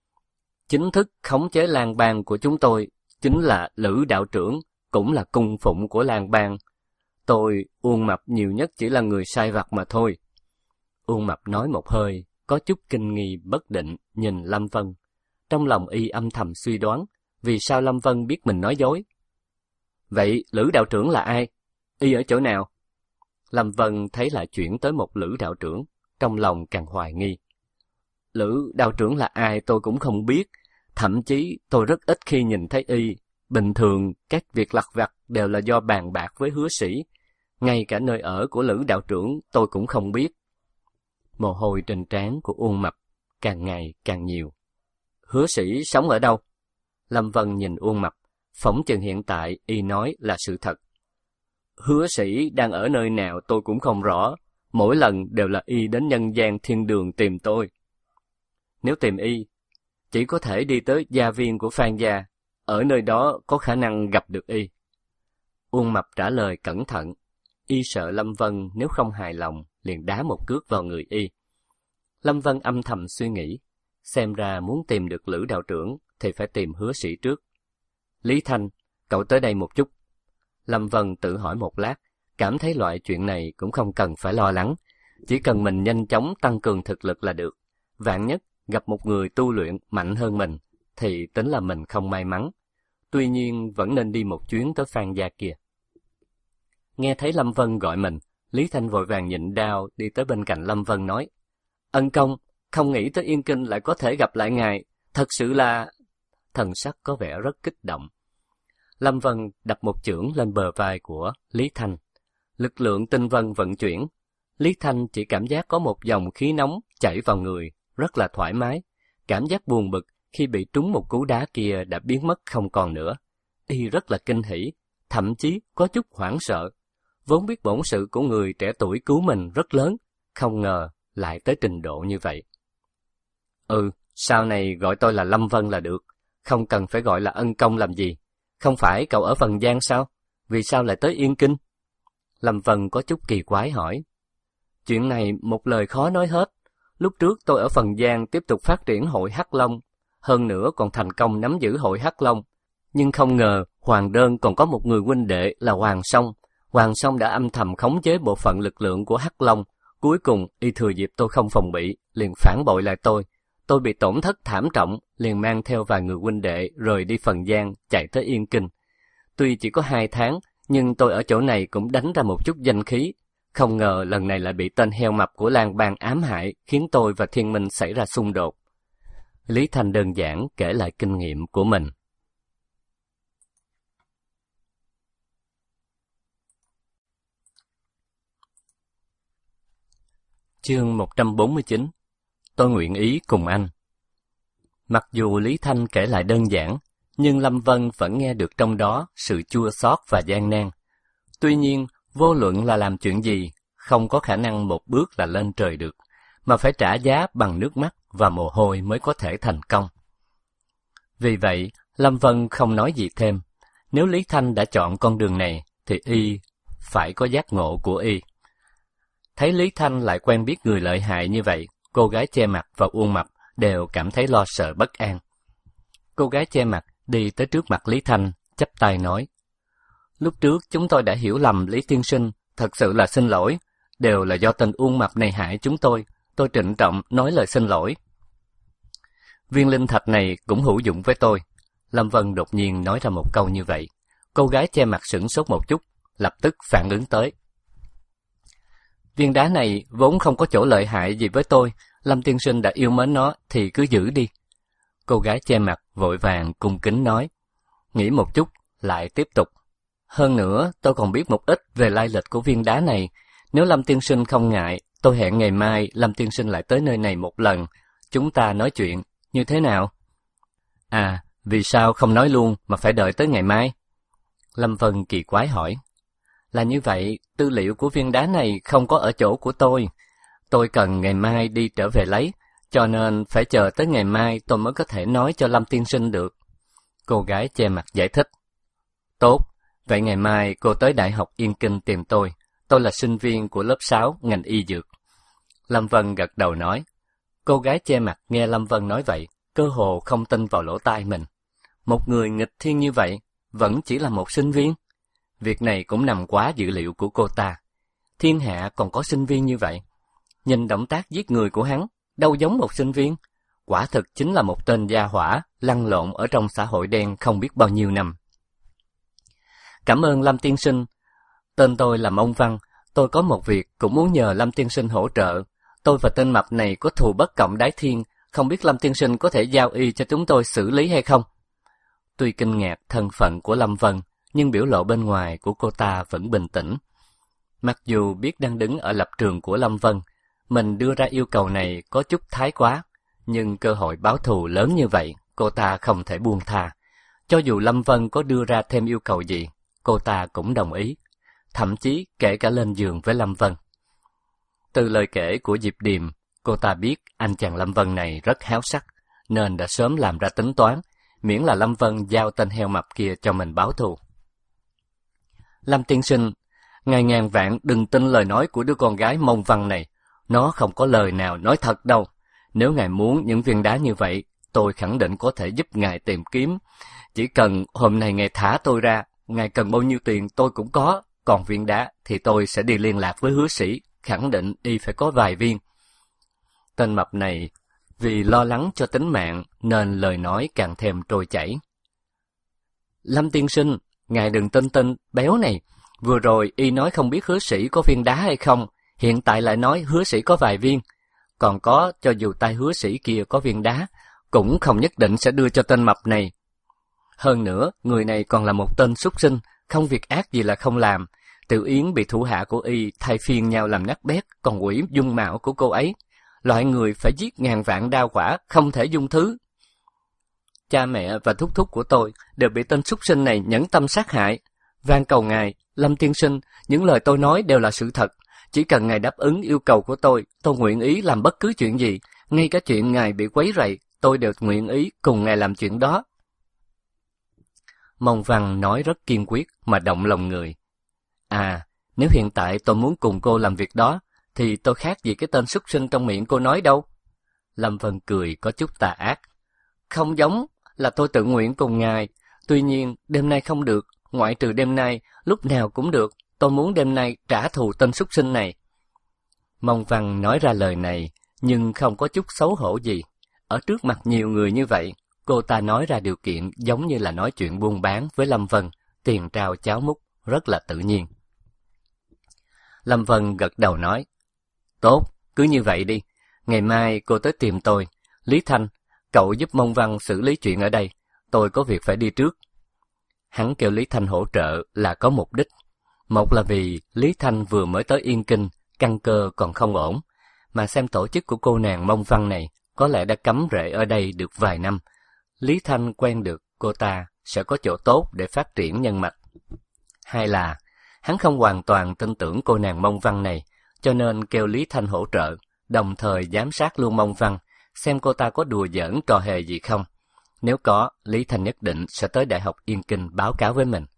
Chính thức khống chế Lan Bang của chúng tôi chính là Lữ đạo trưởng, cũng là cung phụng của Lan Bang. Tôi, Uông Mập nhiều nhất chỉ là người sai vặt mà thôi. Uông Mập nói một hơi, có chút kinh nghi bất định nhìn Lâm Vân. Trong lòng y âm thầm suy đoán, vì sao Lâm Vân biết mình nói dối. Vậy Lữ đạo trưởng là ai? Y ở chỗ nào? Lâm Vân thấy lại chuyển tới một Lữ đạo trưởng, trong lòng càng hoài nghi. Lữ đạo trưởng là ai tôi cũng không biết, thậm chí tôi rất ít khi nhìn thấy y. Bình thường các việc lặt vặt đều là do bàn bạc với Hứa Sĩ, ngay cả nơi ở của Lữ đạo trưởng tôi cũng không biết. Mồ hôi trên trán của Uông Mập càng ngày càng nhiều. Hứa Sĩ sống ở đâu? Lâm Vân nhìn Uông Mập, phỏng chừng hiện tại y nói là sự thật. Hứa Sĩ đang ở nơi nào tôi cũng không rõ, mỗi lần đều là y đến nhân gian thiên đường tìm tôi. Nếu tìm y, chỉ có thể đi tới gia viên của Phan gia, ở nơi đó có khả năng gặp được y. Uông Mập trả lời cẩn thận, y sợ Lâm Vân nếu không hài lòng, liền đá một cước vào người y. Lâm Vân âm thầm suy nghĩ, xem ra muốn tìm được Lữ đạo trưởng thì phải tìm Hứa Sĩ trước. Lý Thanh, cậu tới đây một chút. Lâm Vân tự hỏi một lát, cảm thấy loại chuyện này cũng không cần phải lo lắng, chỉ cần mình nhanh chóng tăng cường thực lực là được. Vạn nhất gặp một người tu luyện mạnh hơn mình, thì tính là mình không may mắn. Tuy nhiên vẫn nên đi một chuyến tới Phan gia kia. Nghe thấy Lâm Vân gọi mình, Lý Thanh vội vàng nhịn đau đi tới bên cạnh Lâm Vân nói, ân công, không nghĩ tới Yên Kinh lại có thể gặp lại ngài, thật sự là... Thần sắc có vẻ rất kích động. Lâm Vân đập một chưởng lên bờ vai của Lý Thanh. Lực lượng tinh vân vận chuyển, Lý Thanh chỉ cảm giác có một dòng khí nóng chảy vào người, rất là thoải mái. Cảm giác buồn bực khi bị trúng một cú đá kia đã biến mất không còn nữa. Y rất là kinh hỉ, thậm chí có chút hoảng sợ. Vốn biết bổn sự của người trẻ tuổi cứu mình rất lớn, không ngờ lại tới trình độ như vậy. Ừ, sau này gọi tôi là Lâm Vân là được, không cần phải gọi là ân công làm gì. Không phải cậu ở Phần Giang sao? Vì sao lại tới Yên Kinh? Lâm Vân có chút kỳ quái hỏi. Chuyện này một lời khó nói hết. Lúc trước tôi ở Phần Giang tiếp tục phát triển hội Hắc Long, hơn nữa còn thành công nắm giữ hội Hắc Long. Nhưng không ngờ Hoàng Đơn còn có một người huynh đệ là Hoàng Song. Hoàng Song đã âm thầm khống chế bộ phận lực lượng của Hắc Long. Cuối cùng y thừa dịp tôi không phòng bị, liền phản bội lại tôi. Tôi bị tổn thất thảm trọng, liền mang theo vài người huynh đệ rời đi Phần Giang, chạy tới Yên Kinh. Tuy chỉ có hai tháng, nhưng tôi ở chỗ này cũng đánh ra một chút danh khí. Không ngờ lần này lại bị tên heo mập của Lang Bang ám hại, khiến tôi và Thiên Minh xảy ra xung đột. Lý Thanh đơn giản kể lại kinh nghiệm của mình. Chương một trăm bốn mươi chín. Tôi nguyện ý cùng anh. Mặc dù Lý Thanh kể lại đơn giản, nhưng Lâm Vân vẫn nghe được trong đó sự chua xót và gian nan. Tuy nhiên, vô luận là làm chuyện gì, không có khả năng một bước là lên trời được, mà phải trả giá bằng nước mắt và mồ hôi mới có thể thành công. Vì vậy, Lâm Vân không nói gì thêm. Nếu Lý Thanh đã chọn con đường này, thì y phải có giác ngộ của y. Thấy Lý Thanh lại quen biết người lợi hại như vậy, cô gái che mặt và Uông Mập đều cảm thấy lo sợ bất an. Cô gái che mặt đi tới trước mặt Lý Thanh, chắp tay nói, lúc trước chúng tôi đã hiểu lầm Lý tiên sinh, thật sự là xin lỗi, đều là do tên Uông Mập này hại chúng tôi, tôi trịnh trọng nói lời xin lỗi. Viên linh thạch này cũng hữu dụng với tôi. Lâm Vân đột nhiên nói ra một câu như vậy. Cô gái che mặt sửng sốt một chút, lập tức phản ứng tới. Viên đá này vốn không có chỗ lợi hại gì với tôi, Lâm tiên sinh đã yêu mến nó thì cứ giữ đi. Cô gái che mặt vội vàng cung kính nói. Nghĩ một chút, lại tiếp tục. Hơn nữa, tôi còn biết một ít về lai lịch của viên đá này. Nếu Lâm tiên sinh không ngại, tôi hẹn ngày mai Lâm tiên sinh lại tới nơi này một lần. Chúng ta nói chuyện, như thế nào? À, vì sao không nói luôn mà phải đợi tới ngày mai? Lâm Vân kỳ quái hỏi. Là như vậy, tư liệu của viên đá này không có ở chỗ của tôi. Tôi cần ngày mai đi trở về lấy, cho nên phải chờ tới ngày mai tôi mới có thể nói cho Lâm tiên sinh được. Cô gái che mặt giải thích. Tốt, vậy ngày mai cô tới Đại học Yên Kinh tìm tôi. Tôi là sinh viên của lớp sáu ngành y dược. Lâm Vân gật đầu nói. Cô gái che mặt nghe Lâm Vân nói vậy, cơ hồ không tin vào lỗ tai mình. Một người nghịch thiên như vậy, vẫn chỉ là một sinh viên. Việc này cũng nằm quá dữ liệu của cô ta. Thiên hạ còn có sinh viên như vậy. Nhìn động tác giết người của hắn, đâu giống một sinh viên. Quả thực chính là một tên gia hỏa, lăn lộn ở trong xã hội đen không biết bao nhiêu năm. Cảm ơn Lâm tiên sinh. Tên tôi là Mông Văn, tôi có một việc cũng muốn nhờ Lâm tiên sinh hỗ trợ. Tôi và tên mập này có thù bất cộng đái thiên, không biết Lâm tiên sinh có thể giao y cho chúng tôi xử lý hay không? Tuy kinh ngạc thân phận của Lâm Vân, nhưng biểu lộ bên ngoài của cô ta vẫn bình tĩnh. Mặc dù biết đang đứng ở lập trường của Lâm Vân, mình đưa ra yêu cầu này có chút thái quá, nhưng cơ hội báo thù lớn như vậy, cô ta không thể buông tha. Cho dù Lâm Vân có đưa ra thêm yêu cầu gì, cô ta cũng đồng ý. thậm chí kể cả lên giường với Lâm Vân. Từ lời kể của Diệp Điềm, cô ta biết anh chàng Lâm Vân này rất háo sắc, nên đã sớm làm ra tính toán, miễn là Lâm Vân giao tên heo mập kia cho mình báo thù. Lâm tiên sinh, ngài ngàn vạn đừng tin lời nói của đứa con gái Mông Văn này, nó không có lời nào nói thật đâu. Nếu ngài muốn những viên đá như vậy, tôi khẳng định có thể giúp ngài tìm kiếm. Chỉ cần hôm nay ngài thả tôi ra, ngài cần bao nhiêu tiền tôi cũng có, còn viên đá thì tôi sẽ đi liên lạc với Hứa Sĩ, khẳng định y phải có vài viên. Tên mập này vì lo lắng cho tính mạng nên lời nói càng thêm trôi chảy. Lâm tiên sinh, ngài đừng tin tin béo này, vừa rồi y nói không biết Hứa Sĩ có viên đá hay không, hiện tại lại nói Hứa Sĩ có vài viên. Còn có, cho dù tay Hứa Sĩ kia có viên đá, cũng không nhất định sẽ đưa cho tên mập này. Hơn nữa, người này còn là một tên súc sinh, không việc ác gì là không làm. Tiểu Yến bị thủ hạ của y thay phiên nhau làm nát bét, còn quỷ dung mạo của cô ấy. Loại người phải giết ngàn vạn đao quả, không thể dung thứ. Cha mẹ và thúc thúc của tôi đều bị tên súc sinh này nhẫn tâm sát hại. Van cầu ngài, Lâm tiên sinh, những lời tôi nói đều là sự thật. Chỉ cần ngài đáp ứng yêu cầu của tôi, tôi nguyện ý làm bất cứ chuyện gì. Ngay cả chuyện ngài bị quấy rầy, tôi đều nguyện ý cùng ngài làm chuyện đó. Mông Văn nói rất kiên quyết mà động lòng người. À, nếu hiện tại tôi muốn cùng cô làm việc đó, thì tôi khác gì cái tên súc sinh trong miệng cô nói đâu. Lâm Vân cười có chút tà ác. Không giống là tôi tự nguyện cùng ngài. Tuy nhiên, đêm nay không được, ngoại trừ đêm nay, lúc nào cũng được. Tôi muốn đêm nay trả thù tên súc sinh này. Mông Văn nói ra lời này, nhưng không có chút xấu hổ gì. Ở trước mặt nhiều người như vậy, cô ta nói ra điều kiện giống như là nói chuyện buôn bán với Lâm Vân, tiền trao cháo múc, rất là tự nhiên. Lâm Vân gật đầu nói, tốt, cứ như vậy đi. Ngày mai cô tới tìm tôi. Lý Thanh, cậu giúp Mông Văn xử lý chuyện ở đây. Tôi có việc phải đi trước. Hắn kêu Lý Thanh hỗ trợ là có mục đích. Một là vì Lý Thanh vừa mới tới Yên Kinh, căn cơ còn không ổn, mà xem tổ chức của cô nàng Mông Văn này có lẽ đã cắm rễ ở đây được vài năm. Lý Thanh quen được cô ta sẽ có chỗ tốt để phát triển nhân mạch. Hai là hắn không hoàn toàn tin tưởng cô nàng Mông Văn này, cho nên kêu Lý Thanh hỗ trợ, đồng thời giám sát luôn Mông Văn, xem cô ta có đùa giỡn trò hề gì không. Nếu có, Lý Thanh nhất định sẽ tới Đại học Yên Kinh báo cáo với mình.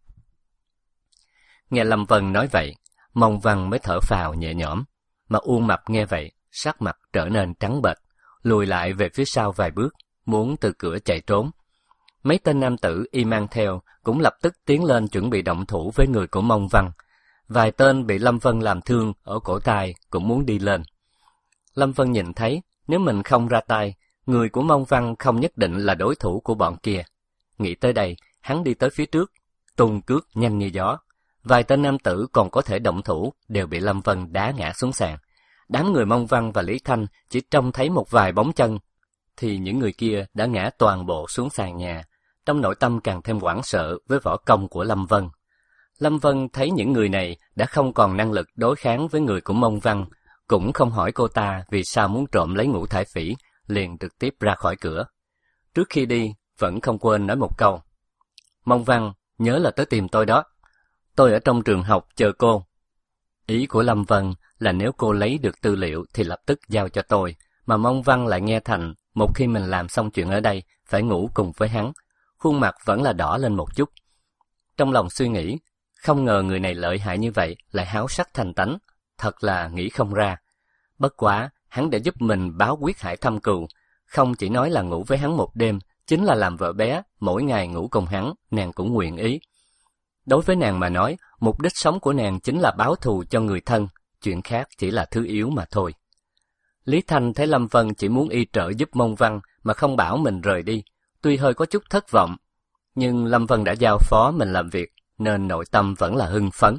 Nghe Lâm Vân nói vậy, Mông Văn mới thở phào nhẹ nhõm, mà Uông Mập nghe vậy, sắc mặt trở nên trắng bệch, lùi lại về phía sau vài bước, muốn từ cửa chạy trốn. Mấy tên nam tử y mang theo cũng lập tức tiến lên chuẩn bị động thủ với người của Mông Văn. Vài tên bị Lâm Vân làm thương ở cổ tay cũng muốn đi lên. Lâm Vân nhìn thấy, nếu mình không ra tay, người của Mông Văn không nhất định là đối thủ của bọn kia. Nghĩ tới đây, hắn đi tới phía trước, tung cước nhanh như gió. Vài tên nam tử còn có thể động thủ đều bị Lâm Vân đá ngã xuống sàn. Đám người Mông Văn và Lý Thanh chỉ trông thấy một vài bóng chân, thì những người kia đã ngã toàn bộ xuống sàn nhà. Trong nội tâm càng thêm hoảng sợ với võ công của Lâm Vân. Lâm Vân thấy những người này đã không còn năng lực đối kháng với người của Mông Văn, cũng không hỏi cô ta vì sao muốn trộm lấy Ngũ Thải Phỉ, liền trực tiếp ra khỏi cửa. Trước khi đi, vẫn không quên nói một câu. Mông Văn, nhớ là tới tìm tôi đó. Tôi ở trong trường học chờ cô. Ý của Lâm Vân là nếu cô lấy được tư liệu thì lập tức giao cho tôi, mà Mông Văn lại nghe thành, một khi mình làm xong chuyện ở đây, phải ngủ cùng với hắn. Khuôn mặt vẫn là đỏ lên một chút. Trong lòng suy nghĩ, không ngờ người này lợi hại như vậy, lại háo sắc thành tánh, thật là nghĩ không ra. Bất quá, hắn đã giúp mình báo quyết hại thâm cừu, không chỉ nói là ngủ với hắn một đêm, chính là làm vợ bé, mỗi ngày ngủ cùng hắn, nàng cũng nguyện ý. Đối với nàng mà nói, mục đích sống của nàng chính là báo thù cho người thân, chuyện khác chỉ là thứ yếu mà thôi. Lý Thanh thấy Lâm Vân chỉ muốn y trợ giúp Mông Văn mà không bảo mình rời đi, tuy hơi có chút thất vọng, nhưng Lâm Vân đã giao phó mình làm việc, nên nội tâm vẫn là hưng phấn.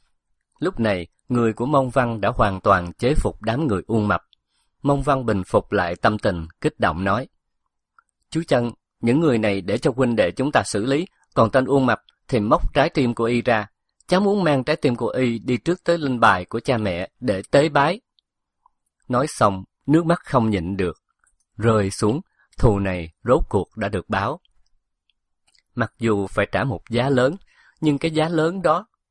Lúc này, người của Mông Văn đã hoàn toàn chế phục đám người Uông Mập. Mông Văn bình phục lại tâm tình, kích động nói. Chú Chân, những người này để cho huynh đệ chúng ta xử lý, còn tên Uông Mập thì móc trái tim của y ra. Cháu muốn mang trái tim của y đi trước tới linh bài của cha mẹ để tế bái. Nói xong, nước mắt không nhịn được, rơi xuống, thù này rốt cuộc đã được báo. Mặc dù phải trả một giá lớn, nhưng cái giá lớn đó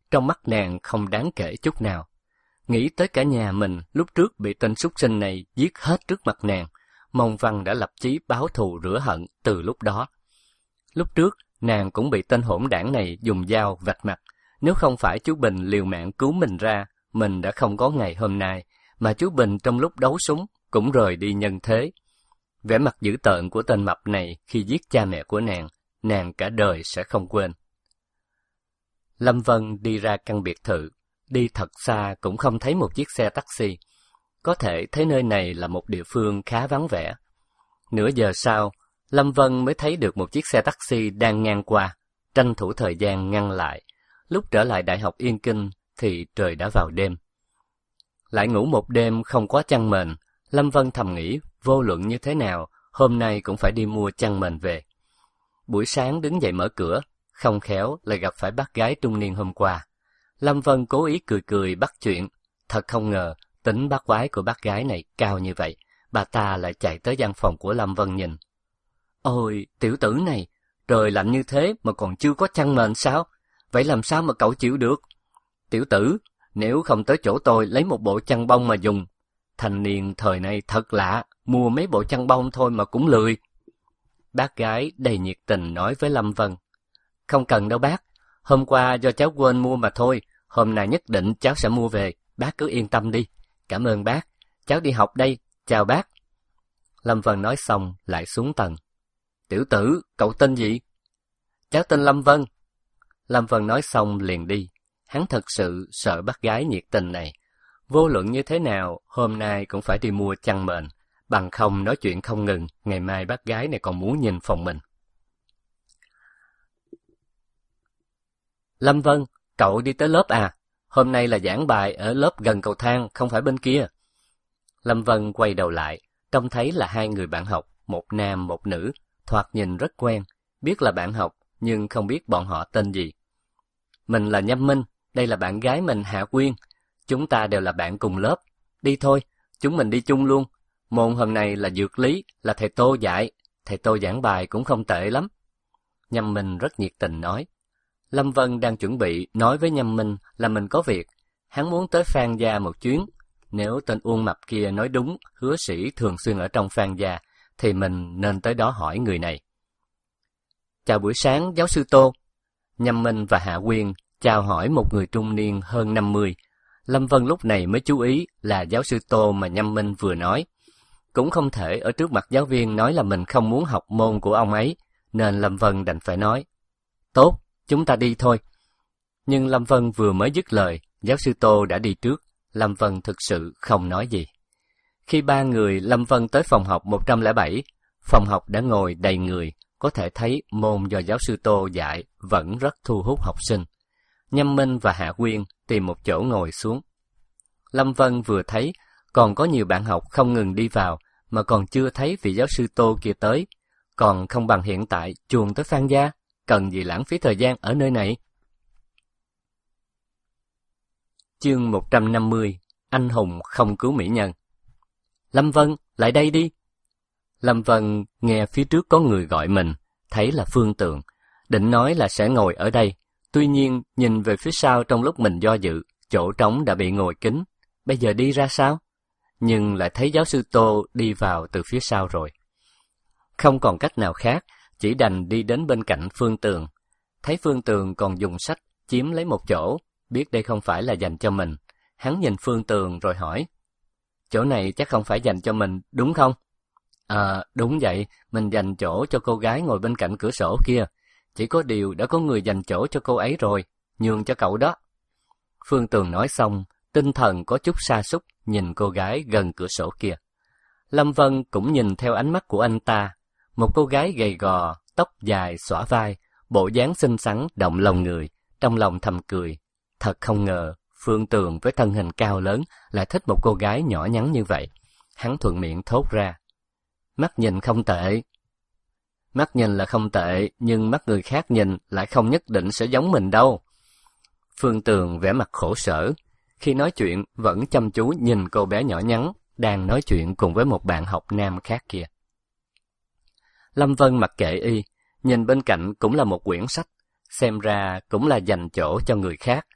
trong mắt nàng không đáng kể chút nào. Nghĩ tới cả nhà mình lúc trước bị tên súc sinh này giết hết trước mặt nàng, Mông Văn đã lập chí báo thù rửa hận từ lúc đó. Lúc trước, nàng cũng bị tên hỗn đảng này dùng dao vạch mặt. Nếu không phải chú Bình liều mạng cứu mình ra, mình đã không có ngày hôm nay, mà chú Bình trong lúc đấu súng cũng rời đi nhân thế. Vẻ mặt dữ tợn của tên mập này khi giết cha mẹ của nàng, nàng cả đời sẽ không quên. Lâm Vân đi ra căn biệt thự, đi thật xa cũng không thấy một chiếc xe taxi. Có thể thấy nơi này là một địa phương khá vắng vẻ. Nửa giờ sau, Lâm Vân mới thấy được một chiếc xe taxi đang ngang qua, tranh thủ thời gian ngăn lại. Lúc trở lại Đại học Yên Kinh thì trời đã vào đêm. Lại ngủ một đêm không có chăn mền, Lâm Vân thầm nghĩ vô luận như thế nào, hôm nay cũng phải đi mua chăn mền về. Buổi sáng đứng dậy mở cửa, không khéo lại gặp phải bác gái trung niên hôm qua. Lâm Vân cố ý cười cười bắt chuyện, thật không ngờ tính bác quái của bác gái này cao như vậy, bà ta lại chạy tới văn phòng của Lâm Vân nhìn. Ôi, tiểu tử này, trời lạnh như thế mà còn chưa có chăn mền sao? Vậy làm sao mà cậu chịu được? Tiểu tử, nếu không tới chỗ tôi lấy một bộ chăn bông mà dùng. Thanh niên thời nay thật lạ, mua mấy bộ chăn bông thôi mà cũng lười. Bác gái đầy nhiệt tình nói với Lâm Vân. Không cần đâu bác, hôm qua do cháu quên mua mà thôi, hôm nay nhất định cháu sẽ mua về, bác cứ yên tâm đi. Cảm ơn bác, cháu đi học đây, chào bác. Lâm Vân nói xong lại xuống tầng. Tiểu tử, cậu tên gì? Cháu tên Lâm Vân. Lâm Vân nói xong liền đi. Hắn thật sự sợ bác gái nhiệt tình này. Vô luận như thế nào, hôm nay cũng phải đi mua chăn mền. Bằng không nói chuyện không ngừng, ngày mai bác gái này còn muốn nhìn phòng mình. Lâm Vân, cậu đi tới lớp à? Hôm nay là giảng bài ở lớp gần cầu thang, không phải bên kia. Lâm Vân quay đầu lại, trông thấy là hai người bạn học, một nam một nữ, thoạt nhìn rất quen, biết là bạn học, nhưng không biết bọn họ tên gì. Mình là Nhâm Minh, đây là bạn gái mình Hạ Quyên, chúng ta đều là bạn cùng lớp. Đi thôi, chúng mình đi chung luôn. Môn hôm nay là dược lý, là thầy Tô dạy, thầy Tô giảng bài cũng không tệ lắm. Nhâm Minh rất nhiệt tình nói. Lâm Vân đang chuẩn bị nói với Nhâm Minh là mình có việc, hắn muốn tới Phan Gia một chuyến. Nếu tên Uông Mập kia nói đúng, Hứa Sĩ thường xuyên ở trong Phan Gia, thì mình nên tới đó hỏi người này. Chào buổi sáng, giáo sư Tô. Nhâm Minh và Hạ Quyên chào hỏi một người trung niên hơn năm mươi. Lâm Vân lúc này mới chú ý là giáo sư Tô mà Nhâm Minh vừa nói. Cũng không thể ở trước mặt giáo viên nói là mình không muốn học môn của ông ấy, nên Lâm Vân đành phải nói. Tốt, chúng ta đi thôi. Nhưng Lâm Vân vừa mới dứt lời, giáo sư Tô đã đi trước. Lâm Vân thực sự không nói gì. Khi ba người Lâm Vân tới phòng học một không bảy, phòng học đã ngồi đầy người, có thể thấy môn do giáo sư Tô dạy vẫn rất thu hút học sinh. Nhâm Minh và Hạ Quyên tìm một chỗ ngồi xuống. Lâm Vân vừa thấy còn có nhiều bạn học không ngừng đi vào, mà còn chưa thấy vị giáo sư Tô kia tới. Còn không bằng hiện tại chuồn tới Phan Gia, cần gì lãng phí thời gian ở nơi này. Chương một trăm năm mươi, anh hùng không cứu mỹ nhân. Lâm Vân, lại đây đi. Lâm Vân nghe phía trước có người gọi mình, thấy là Phương Tường, định nói là sẽ ngồi ở đây. Tuy nhiên, nhìn về phía sau trong lúc mình do dự, chỗ trống đã bị ngồi kín. Bây giờ đi ra sao? Nhưng lại thấy giáo sư Tô đi vào từ phía sau rồi. Không còn cách nào khác, chỉ đành đi đến bên cạnh Phương Tường. Thấy Phương Tường còn dùng sách chiếm lấy một chỗ, biết đây không phải là dành cho mình. Hắn nhìn Phương Tường rồi hỏi. Chỗ này chắc không phải dành cho mình, đúng không? À, đúng vậy, mình dành chỗ cho cô gái ngồi bên cạnh cửa sổ kia. Chỉ có điều đã có người dành chỗ cho cô ấy rồi, nhường cho cậu đó. Phương Tường nói xong, tinh thần có chút sa sút nhìn cô gái gần cửa sổ kia. Lâm Vân cũng nhìn theo ánh mắt của anh ta. Một cô gái gầy gò, tóc dài xõa vai, bộ dáng xinh xắn động lòng người, trong lòng thầm cười. Thật không ngờ, Phương Tường với thân hình cao lớn lại thích một cô gái nhỏ nhắn như vậy. Hắn thuận miệng thốt ra. Mắt nhìn không tệ. Mắt nhìn là không tệ, nhưng mắt người khác nhìn lại không nhất định sẽ giống mình đâu. Phương Tường vẻ mặt khổ sở. Khi nói chuyện vẫn chăm chú nhìn cô bé nhỏ nhắn đang nói chuyện cùng với một bạn học nam khác kia. Lâm Vân mặc kệ y, nhìn bên cạnh cũng là một quyển sách, xem ra cũng là dành chỗ cho người khác.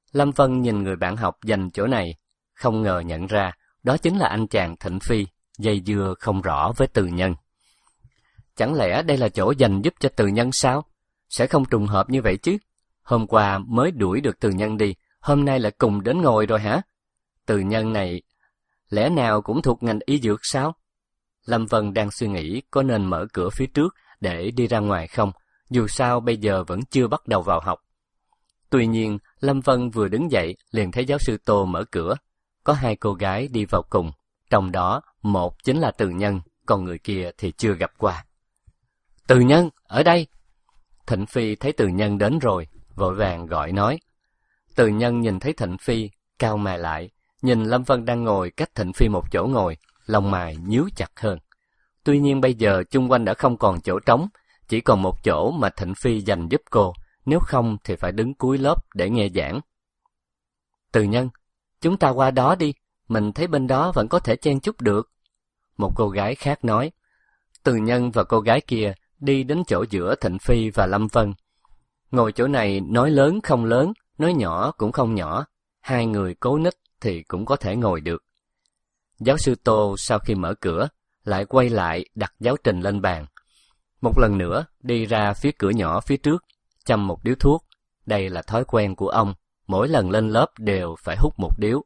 Lâm Vân nhìn người bạn học dành chỗ này, không ngờ nhận ra đó chính là anh chàng Thịnh Phi, dây dưa không rõ với Từ Nhân. Chẳng lẽ đây là chỗ dành giúp cho Từ Nhân sao? Sẽ không trùng hợp như vậy chứ? Hôm qua mới đuổi được Từ Nhân đi, hôm nay lại cùng đến ngồi rồi hả? Từ Nhân này, lẽ nào cũng thuộc ngành y dược sao? Lâm Vân đang suy nghĩ có nên mở cửa phía trước để đi ra ngoài không, dù sao bây giờ vẫn chưa bắt đầu vào học. Tuy nhiên, Lâm Vân vừa đứng dậy liền thấy giáo sư Tô mở cửa. Có hai cô gái đi vào cùng, trong đó một chính là Từ Nhân, còn người kia thì chưa gặp qua. Từ Nhân, ở đây! Thịnh Phi thấy Từ Nhân đến rồi, vội vàng gọi nói. Từ Nhân nhìn thấy Thịnh Phi, cau mày lại, nhìn Lâm Vân đang ngồi cách Thịnh Phi một chỗ ngồi, lông mày nhíu chặt hơn. Tuy nhiên bây giờ chung quanh đã không còn chỗ trống, chỉ còn một chỗ mà Thịnh Phi dành giúp cô, nếu không thì phải đứng cuối lớp để nghe giảng. Từ Nhân, chúng ta qua đó đi, mình thấy bên đó vẫn có thể chen chúc được. Một cô gái khác nói. Từ Nhân và cô gái kia đi đến chỗ giữa Thịnh Phi và Lâm Vân. Ngồi chỗ này nói lớn không lớn, nói nhỏ cũng không nhỏ, hai người cố ních thì cũng có thể ngồi được. Giáo sư Tô sau khi mở cửa, lại quay lại đặt giáo trình lên bàn. Một lần nữa đi ra phía cửa nhỏ phía trước, châm một điếu thuốc. Đây là thói quen của ông, mỗi lần lên lớp đều phải hút một điếu.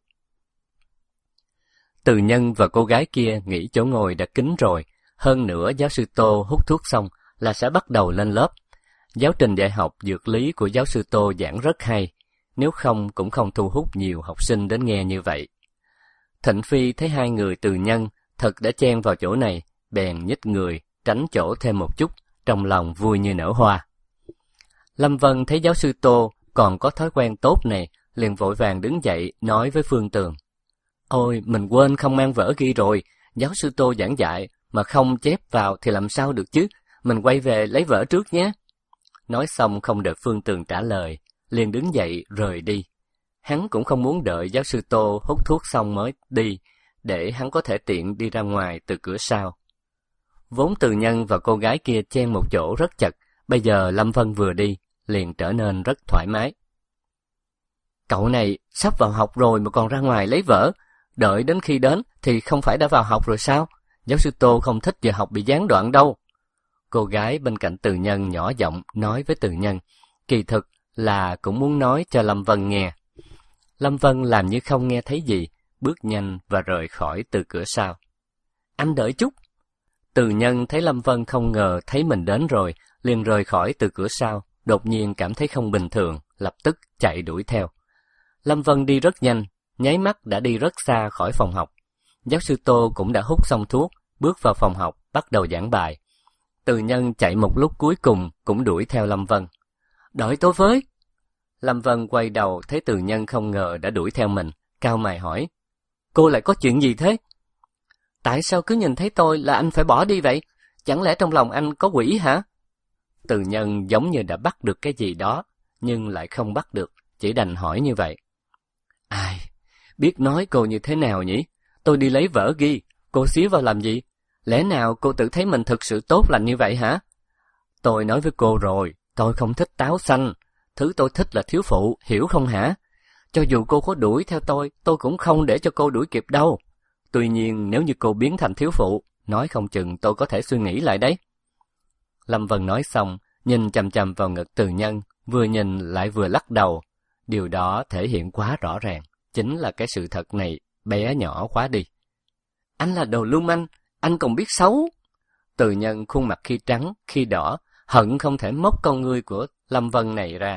Từ Nhân và cô gái kia nghĩ chỗ ngồi đã kín rồi, hơn nữa giáo sư Tô hút thuốc xong là sẽ bắt đầu lên lớp. Giáo trình dạy học dược lý của giáo sư Tô giảng rất hay, nếu không cũng không thu hút nhiều học sinh đến nghe như vậy. Thịnh Phi thấy hai người Từ Nhân thật đã chen vào chỗ này, bèn nhích người, tránh chỗ thêm một chút, trong lòng vui như nở hoa. Lâm Vân thấy giáo sư Tô còn có thói quen tốt này, liền vội vàng đứng dậy nói với Phương Tường. Ôi, mình quên không mang vở ghi rồi, giáo sư Tô giảng dạy, mà không chép vào thì làm sao được chứ, mình quay về lấy vở trước nhé. Nói xong không đợi Phương Tường trả lời, liền đứng dậy rời đi. Hắn cũng không muốn đợi giáo sư Tô hút thuốc xong mới đi, để hắn có thể tiện đi ra ngoài từ cửa sau. Vốn Từ Nhân và cô gái kia chen một chỗ rất chật, bây giờ Lâm Vân vừa đi, liền trở nên rất thoải mái. Cậu này sắp vào học rồi mà còn ra ngoài lấy vở, đợi đến khi đến thì không phải đã vào học rồi sao? Giáo sư Tô không thích giờ học bị gián đoạn đâu. Cô gái bên cạnh Từ Nhân nhỏ giọng nói với Từ Nhân, kỳ thực là cũng muốn nói cho Lâm Vân nghe. Lâm Vân làm như không nghe thấy gì, bước nhanh và rời khỏi từ cửa sau. Anh đợi chút. Từ Nhân thấy Lâm Vân không ngờ thấy mình đến rồi, liền rời khỏi từ cửa sau, đột nhiên cảm thấy không bình thường, lập tức chạy đuổi theo. Lâm Vân đi rất nhanh, nháy mắt đã đi rất xa khỏi phòng học. Giáo sư Tô cũng đã hút xong thuốc, bước vào phòng học, bắt đầu giảng bài. Từ Nhân chạy một lúc cuối cùng cũng đuổi theo Lâm Vân. Đợi tôi với. Lâm Vân quay đầu thấy Từ Nhân không ngờ đã đuổi theo mình, cau mày hỏi. Cô lại có chuyện gì thế? Tại sao cứ nhìn thấy tôi là anh phải bỏ đi vậy? Chẳng lẽ trong lòng anh có quỷ hả? Từ Nhân giống như đã bắt được cái gì đó, nhưng lại không bắt được, chỉ đành hỏi như vậy. Ai, biết nói cô như thế nào nhỉ? Tôi đi lấy vở ghi, cô xía vào làm gì? Lẽ nào cô tự thấy mình thực sự tốt lành như vậy hả? Tôi nói với cô rồi, tôi không thích táo xanh. Thứ tôi thích là thiếu phụ, hiểu không hả? Cho dù cô có đuổi theo tôi, tôi cũng không để cho cô đuổi kịp đâu. Tuy nhiên nếu như cô biến thành thiếu phụ, nói không chừng tôi có thể suy nghĩ lại đấy. Lâm Vân nói xong, nhìn chằm chằm vào ngực Từ Nhân, vừa nhìn lại vừa lắc đầu. Điều đó thể hiện quá rõ ràng, chính là cái sự thật này bé nhỏ quá đi. Anh là đồ lưu manh, anh còn biết xấu. Từ Nhân khuôn mặt khi trắng, khi đỏ, hận không thể móc con ngươi của Lâm Vân này ra.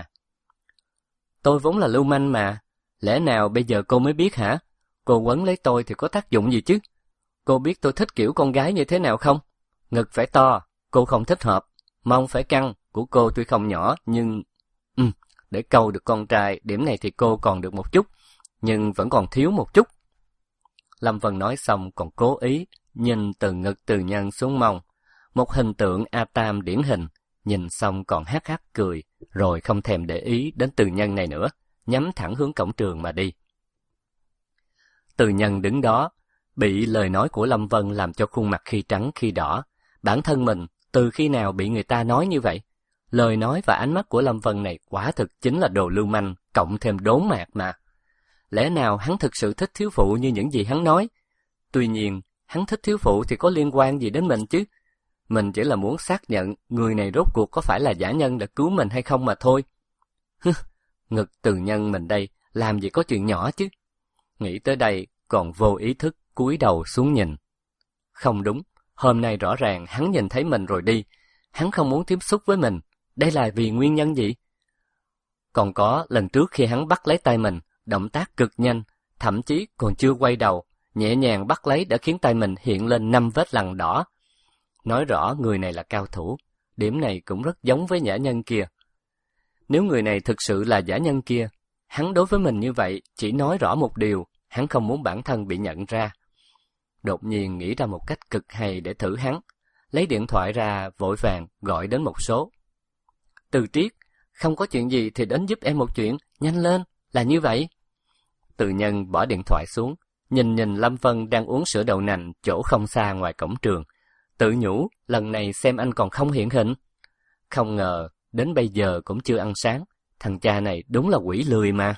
Tôi vốn là lưu manh mà, lẽ nào bây giờ cô mới biết hả? Cô quấn lấy tôi thì có tác dụng gì chứ? Cô biết tôi thích kiểu con gái như thế nào không? Ngực phải to, cô không thích hợp. Mông phải căng, của cô tuy không nhỏ nhưng... Ừ, để câu được con trai, điểm này thì cô còn được một chút, nhưng vẫn còn thiếu một chút. Lâm Vân nói xong còn cố ý nhìn từ ngực Từ Nhân xuống mông. Một hình tượng A Tam điển hình, nhìn xong còn hắc hắc cười, rồi không thèm để ý đến Từ Nhân này nữa, nhắm thẳng hướng cổng trường mà đi. Từ Nhân đứng đó, bị lời nói của Lâm Vân làm cho khuôn mặt khi trắng khi đỏ. Bản thân mình từ khi nào bị người ta nói như vậy? Lời nói và ánh mắt của Lâm Vân này quả thực chính là đồ lưu manh, cộng thêm đốn mạc mà. Lẽ nào hắn thực sự thích thiếu phụ như những gì hắn nói? Tuy nhiên, hắn thích thiếu phụ thì có liên quan gì đến mình chứ? Mình chỉ là muốn xác nhận người này rốt cuộc có phải là giả nhân đã cứu mình hay không mà thôi. Hứ, ngực Từ Nhân mình đây, làm gì có chuyện nhỏ chứ? Nghĩ tới đây, còn vô ý thức cúi đầu xuống nhìn. Không đúng, hôm nay rõ ràng hắn nhìn thấy mình rồi đi. Hắn không muốn tiếp xúc với mình. Đây là vì nguyên nhân gì? Còn có lần trước khi hắn bắt lấy tay mình, động tác cực nhanh, thậm chí còn chưa quay đầu, nhẹ nhàng bắt lấy đã khiến tay mình hiện lên năm vết lằn đỏ. Nói rõ người này là cao thủ, điểm này cũng rất giống với giả nhân kia. Nếu người này thực sự là giả nhân kia, hắn đối với mình như vậy chỉ nói rõ một điều, hắn không muốn bản thân bị nhận ra. Đột nhiên nghĩ ra một cách cực hay để thử hắn, lấy điện thoại ra vội vàng gọi đến một số. Từ Triết, không có chuyện gì thì đến giúp em một chuyện, nhanh lên, là như vậy. Từ Nhân bỏ điện thoại xuống, nhìn nhìn Lâm Vân đang uống sữa đậu nành chỗ không xa ngoài cổng trường. Tự nhủ, lần này xem anh còn không hiện hình. Không ngờ, đến bây giờ cũng chưa ăn sáng, thằng cha này đúng là quỷ lười mà.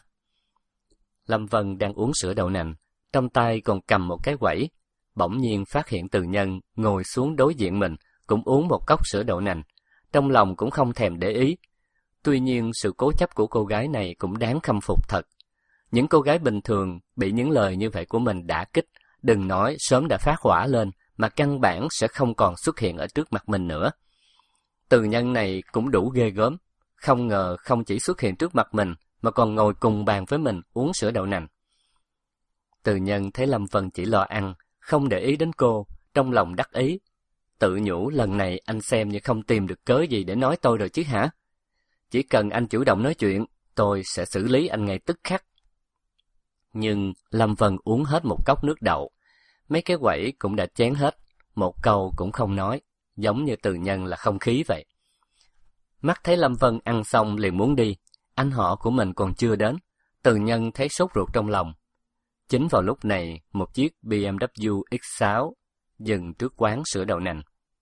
Lâm Vân đang uống sữa đậu nành, trong tay còn cầm một cái quẩy. Bỗng nhiên phát hiện Từ Nhân ngồi xuống đối diện mình, cũng uống một cốc sữa đậu nành. Trong lòng cũng không thèm để ý. Tuy nhiên sự cố chấp của cô gái này cũng đáng khâm phục thật. Những cô gái bình thường bị những lời như vậy của mình đả kích, đừng nói sớm đã phát hỏa lên, mà căn bản sẽ không còn xuất hiện ở trước mặt mình nữa. Từ Nhân này cũng đủ ghê gớm, không ngờ không chỉ xuất hiện trước mặt mình, mà còn ngồi cùng bàn với mình uống sữa đậu nành. Từ Nhân thấy Lâm Vân chỉ lo ăn, không để ý đến cô, trong lòng đắc ý. Tự nhủ lần này anh xem như không tìm được cớ gì để nói tôi rồi chứ hả? Chỉ cần anh chủ động nói chuyện, tôi sẽ xử lý anh ngay tức khắc. Nhưng Lâm Vân uống hết một cốc nước đậu, mấy cái quẩy cũng đã chén hết, một câu cũng không nói, giống như Từ Nhân là không khí vậy. Mắt thấy Lâm Vân ăn xong liền muốn đi, anh họ của mình còn chưa đến, Từ Nhân thấy sốt ruột trong lòng. Chính vào lúc này, một chiếc bê em vê ích sáu dừng trước quán sữa đậu nành.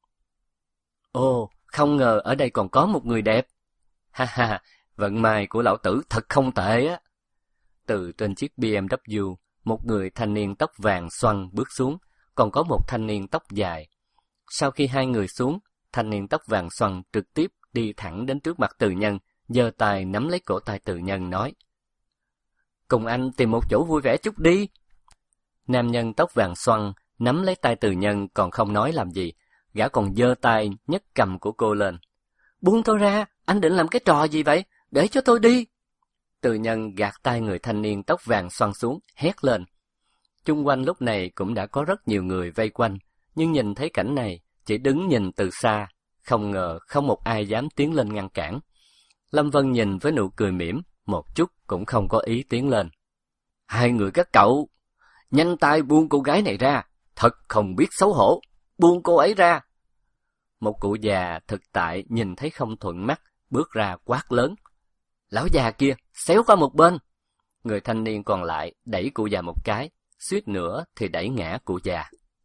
Ồ, không ngờ ở đây còn có một người đẹp. Ha ha, vận may của lão tử thật không tệ á. Từ trên chiếc bê em vê, một người thanh niên tóc vàng xoăn bước xuống, còn có một thanh niên tóc dài. Sau khi hai người xuống, thanh niên tóc vàng xoăn trực tiếp đi thẳng đến trước mặt Từ Nhân, giơ tay nắm lấy cổ tay Từ Nhân nói: Cùng anh tìm một chỗ vui vẻ chút đi. Nam nhân tóc vàng xoăn nắm lấy tay Từ Nhân còn không nói làm gì, gã còn giơ tay nhấc cầm của cô lên. Buông tôi ra, anh định làm cái trò gì vậy? Để cho tôi đi. Từ Nhân gạt tay người thanh niên tóc vàng xoăn xuống, hét lên. Chung quanh lúc này cũng đã có rất nhiều người vây quanh, nhưng nhìn thấy cảnh này, chỉ đứng nhìn từ xa, không ngờ không một ai dám tiến lên ngăn cản. Lâm Vân nhìn với nụ cười mỉm, một chút cũng không có ý tiến lên. Hai người các cậu, nhanh tay buông cô gái này ra, thật không biết xấu hổ, buông cô ấy ra. Một cụ già thực tại nhìn thấy không thuận mắt, bước ra quát lớn. Lão già kia, xéo qua một bên. Người thanh niên còn lại đẩy cụ già một cái, suýt nữa thì đẩy ngã cụ già.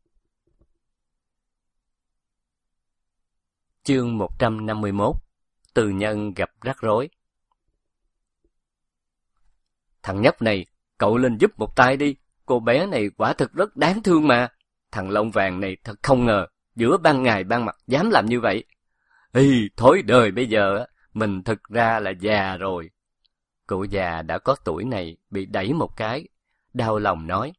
Chương một trăm năm mươi mốt. Từ Nhân gặp rắc rối. Thằng nhóc này, cậu lên giúp một tay đi, cô bé này quả thực rất đáng thương mà. Thằng lông vàng này thật không ngờ, giữa ban ngày ban mặt dám làm như vậy. Ê, thối đời bây giờ, mình thực ra là già rồi. Cụ già đã có tuổi này bị đẩy một cái, đau lòng nói.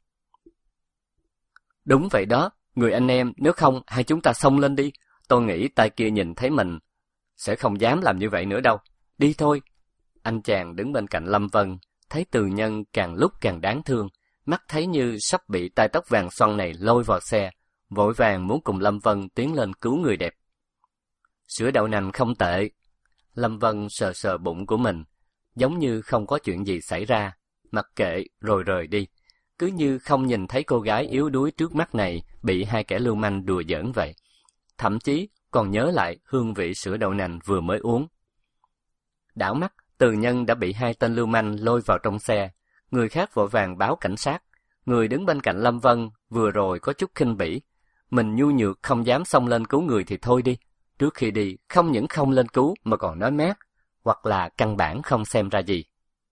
Đúng vậy đó, người anh em, nếu không hai chúng ta xông lên đi. Tôi nghĩ tay kia nhìn thấy mình sẽ không dám làm như vậy nữa đâu. Đi thôi. Anh chàng đứng bên cạnh Lâm Vân, thấy Từ Nhân càng lúc càng đáng thương, mắt thấy như sắp bị tai tóc vàng xoăn này lôi vào xe, vội vàng muốn cùng Lâm Vân tiến lên cứu người đẹp. Sữa đậu nành không tệ. Lâm Vân sờ sờ bụng của mình, giống như không có chuyện gì xảy ra, mặc kệ rồi rời đi, cứ như không nhìn thấy cô gái yếu đuối trước mắt này bị hai kẻ lưu manh đùa giỡn vậy. Thậm chí còn nhớ lại hương vị sữa đậu nành vừa mới uống. Đảo mắt, Từ Nhân đã bị hai tên lưu manh lôi vào trong xe, người khác vội vàng báo cảnh sát. Người đứng bên cạnh Lâm Vân vừa rồi có chút khinh bỉ, mình nhu nhược không dám xông lên cứu người thì thôi đi, Trước khi đi, không những không lên cứu mà còn nói mát, hoặc là căn bản không xem ra gì.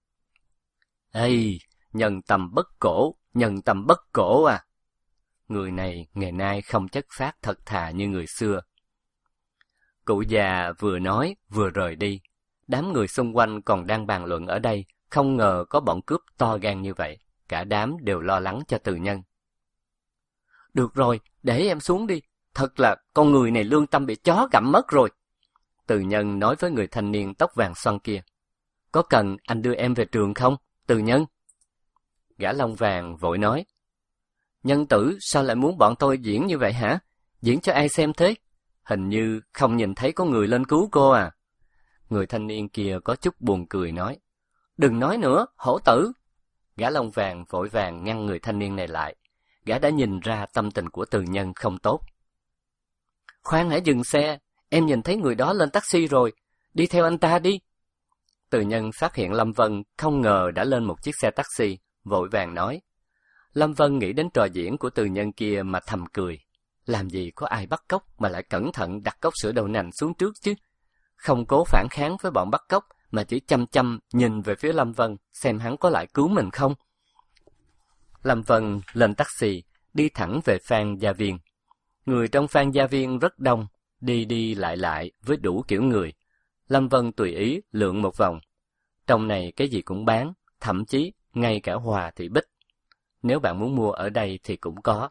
Ê, nhân tâm bất cổ, nhân tâm bất cổ à! Người này ngày nay không chất phác thật thà như người xưa. Cụ già vừa nói vừa rời đi. Đám người xung quanh còn đang bàn luận ở đây, không ngờ có bọn cướp to gan như vậy. Cả đám đều lo lắng cho Từ Nhân. Được rồi, để em xuống đi. Thật là con người này lương tâm bị chó gặm mất rồi. Từ Nhân nói với người thanh niên tóc vàng xoăn kia. Có cần anh đưa em về trường không, Từ Nhân? Gã lông vàng vội nói. Nhân tử sao lại muốn bọn tôi diễn như vậy hả? Diễn cho ai xem thế? Hình như không nhìn thấy có người lên cứu cô à? Người thanh niên kia có chút buồn cười nói. Đừng nói nữa, hổ tử. Gã lông vàng vội vàng ngăn người thanh niên này lại. Gã đã nhìn ra tâm tình của Từ Nhân không tốt. Khoan hãy dừng xe, em nhìn thấy người đó lên taxi rồi, đi theo anh ta đi. Từ Nhân phát hiện Lâm Vân không ngờ đã lên một chiếc xe taxi, vội vàng nói. Lâm Vân nghĩ đến trò diễn của Từ Nhân kia mà thầm cười. Làm gì có ai bắt cóc mà lại cẩn thận đặt cốc sữa đậu nành xuống trước chứ? Không cố phản kháng với bọn bắt cóc mà chỉ chăm chăm nhìn về phía Lâm Vân xem hắn có lại cứu mình không. Lâm Vân lên taxi, đi thẳng về Phan Gia Viên. Người trong Phan Gia Viên rất đông, đi đi lại lại với đủ kiểu người. Lâm Vân tùy ý lượn một vòng. Trong này cái gì cũng bán, thậm chí ngay cả Hòa Thị Bích. Nếu bạn muốn mua ở đây thì cũng có.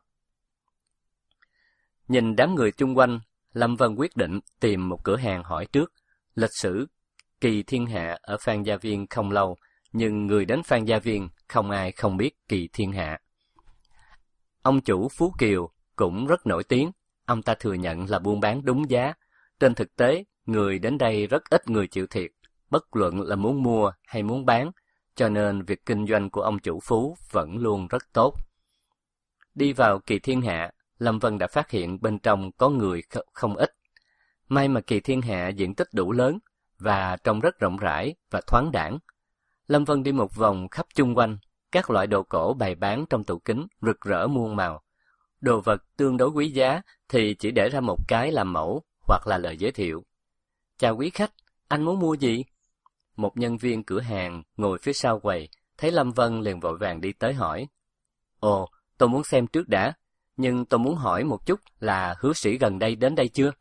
Nhìn đám người chung quanh, Lâm Vân quyết định tìm một cửa hàng hỏi trước. Lịch sử Kỳ Thiên Hạ ở Phan Gia Viên không lâu, nhưng người đến Phan Gia Viên không ai không biết Kỳ Thiên Hạ. Ông chủ Phú Kiều cũng rất nổi tiếng, ông ta thừa nhận là buôn bán đúng giá. Trên thực tế, người đến đây rất ít người chịu thiệt, bất luận là muốn mua hay muốn bán, cho nên việc kinh doanh của ông chủ Phú vẫn luôn rất tốt. Đi vào Kỳ Thiên Hạ, Lâm Vân đã phát hiện bên trong có người không ít. May mà Kỳ Thiên Hạ diện tích đủ lớn và trông rất rộng rãi và thoáng đãng. Lâm Vân đi một vòng khắp chung quanh, các loại đồ cổ bày bán trong tủ kính rực rỡ muôn màu. Đồ vật tương đối quý giá thì chỉ để ra một cái làm mẫu hoặc là lời giới thiệu. Chào quý khách, anh muốn mua gì? Một nhân viên cửa hàng ngồi phía sau quầy, thấy Lâm Vân liền vội vàng đi tới hỏi. Ồ, tôi muốn xem trước đã, nhưng tôi muốn hỏi một chút là Hứa Sĩ gần đây đến đây chưa?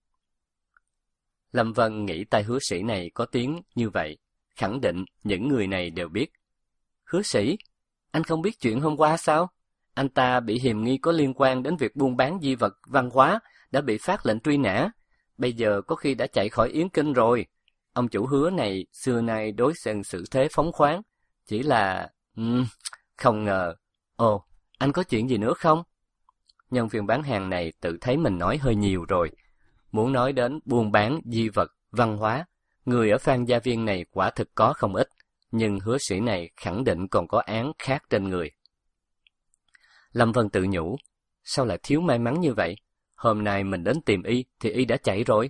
Lâm Vân nghĩ tay Hứa Sĩ này có tiếng như vậy, khẳng định những người này đều biết. Hứa Sĩ, anh không biết chuyện hôm qua sao? Anh ta bị hiềm nghi có liên quan đến việc buôn bán di vật văn hóa, đã bị phát lệnh truy nã. Bây giờ có khi đã chạy khỏi Yến Kinh rồi. Ông chủ Hứa này xưa nay đối xử xử thế phóng khoáng. Chỉ là... Um, không ngờ... Ồ, anh có chuyện gì nữa không? Nhân viên bán hàng này tự thấy mình nói hơi nhiều rồi. Muốn nói đến buôn bán di vật văn hóa, người ở Phan Gia Viên này quả thực có không ít, nhưng Hứa Sĩ này khẳng định còn có án khác trên người. Lâm Vân tự nhủ, sao lại thiếu may mắn như vậy? Hôm nay mình đến tìm y thì y đã chạy rồi.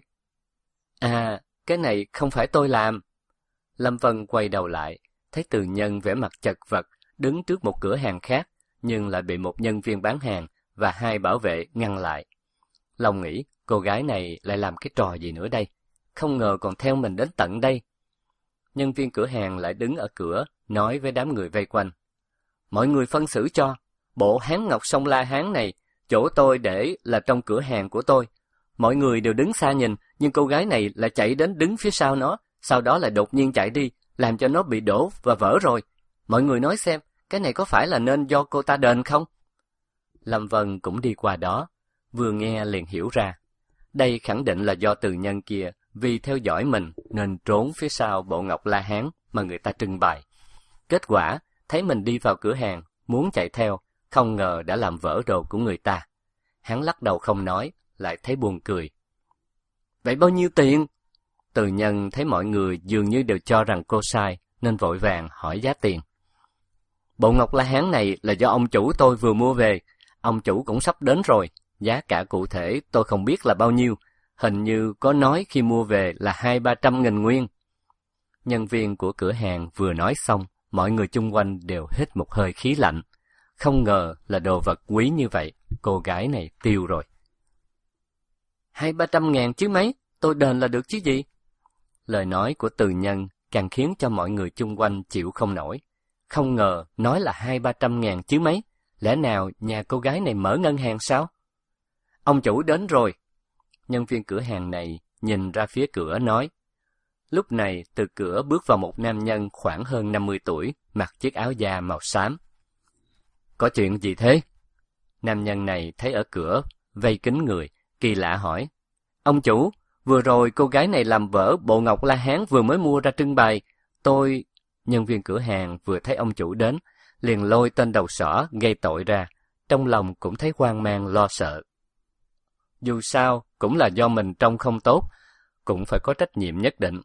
À, cái này không phải tôi làm. Lâm Vân quay đầu lại, thấy Từ Nhân vẻ mặt chật vật, đứng trước một cửa hàng khác, nhưng lại bị một nhân viên bán hàng và hai bảo vệ ngăn lại. Lòng nghĩ, cô gái này lại làm cái trò gì nữa đây? Không ngờ còn theo mình đến tận đây. Nhân viên cửa hàng lại đứng ở cửa, nói với đám người vây quanh. Mọi người phân xử cho, bộ Hán Ngọc Sông La Hán này, chỗ tôi để là trong cửa hàng của tôi. Mọi người đều đứng xa nhìn, nhưng cô gái này lại chạy đến đứng phía sau nó, sau đó lại đột nhiên chạy đi, làm cho nó bị đổ và vỡ rồi. Mọi người nói xem, cái này có phải là nên do cô ta đền không? Lâm Vân cũng đi qua đó, vừa nghe liền hiểu ra. Đây khẳng định là do Từ Nhân kia vì theo dõi mình nên trốn phía sau bộ ngọc La Hán mà người ta trưng bày. Kết quả, thấy mình đi vào cửa hàng, muốn chạy theo, không ngờ đã làm vỡ đồ của người ta. Hắn lắc đầu không nói, lại thấy buồn cười. Vậy bao nhiêu tiền? Từ Nhân thấy mọi người dường như đều cho rằng cô sai, nên vội vàng hỏi giá tiền. Bộ ngọc La Hán này là do ông chủ tôi vừa mua về, ông chủ cũng sắp đến rồi, giá cả cụ thể tôi không biết là bao nhiêu, hình như có nói khi mua về là hai ba trăm nghìn nguyên. Nhân viên của cửa hàng vừa nói xong, mọi người chung quanh đều hít một hơi khí lạnh. Không ngờ là đồ vật quý như vậy, cô gái này tiêu rồi. Hai ba trăm ngàn chứ mấy, tôi đền là được chứ gì. Lời nói của Từ Nhân càng khiến cho mọi người chung quanh chịu không nổi. Không ngờ nói là hai ba trăm ngàn chứ mấy, lẽ nào nhà cô gái này mở ngân hàng sao? Ông chủ đến rồi. Nhân viên cửa hàng này nhìn ra phía cửa nói. Lúc này từ cửa bước vào một nam nhân khoảng hơn năm mươi tuổi, mặc chiếc áo da màu xám. Có chuyện gì thế? Nam nhân này thấy ở cửa, vây kín người, kỳ lạ hỏi. Ông chủ, vừa rồi cô gái này làm vỡ bộ ngọc La Hán vừa mới mua ra trưng bày. Tôi... Nhân viên cửa hàng vừa thấy ông chủ đến, liền lôi tên đầu sỏ gây tội ra, trong lòng cũng thấy hoang mang lo sợ. Dù sao, cũng là do mình trông không tốt, cũng phải có trách nhiệm nhất định.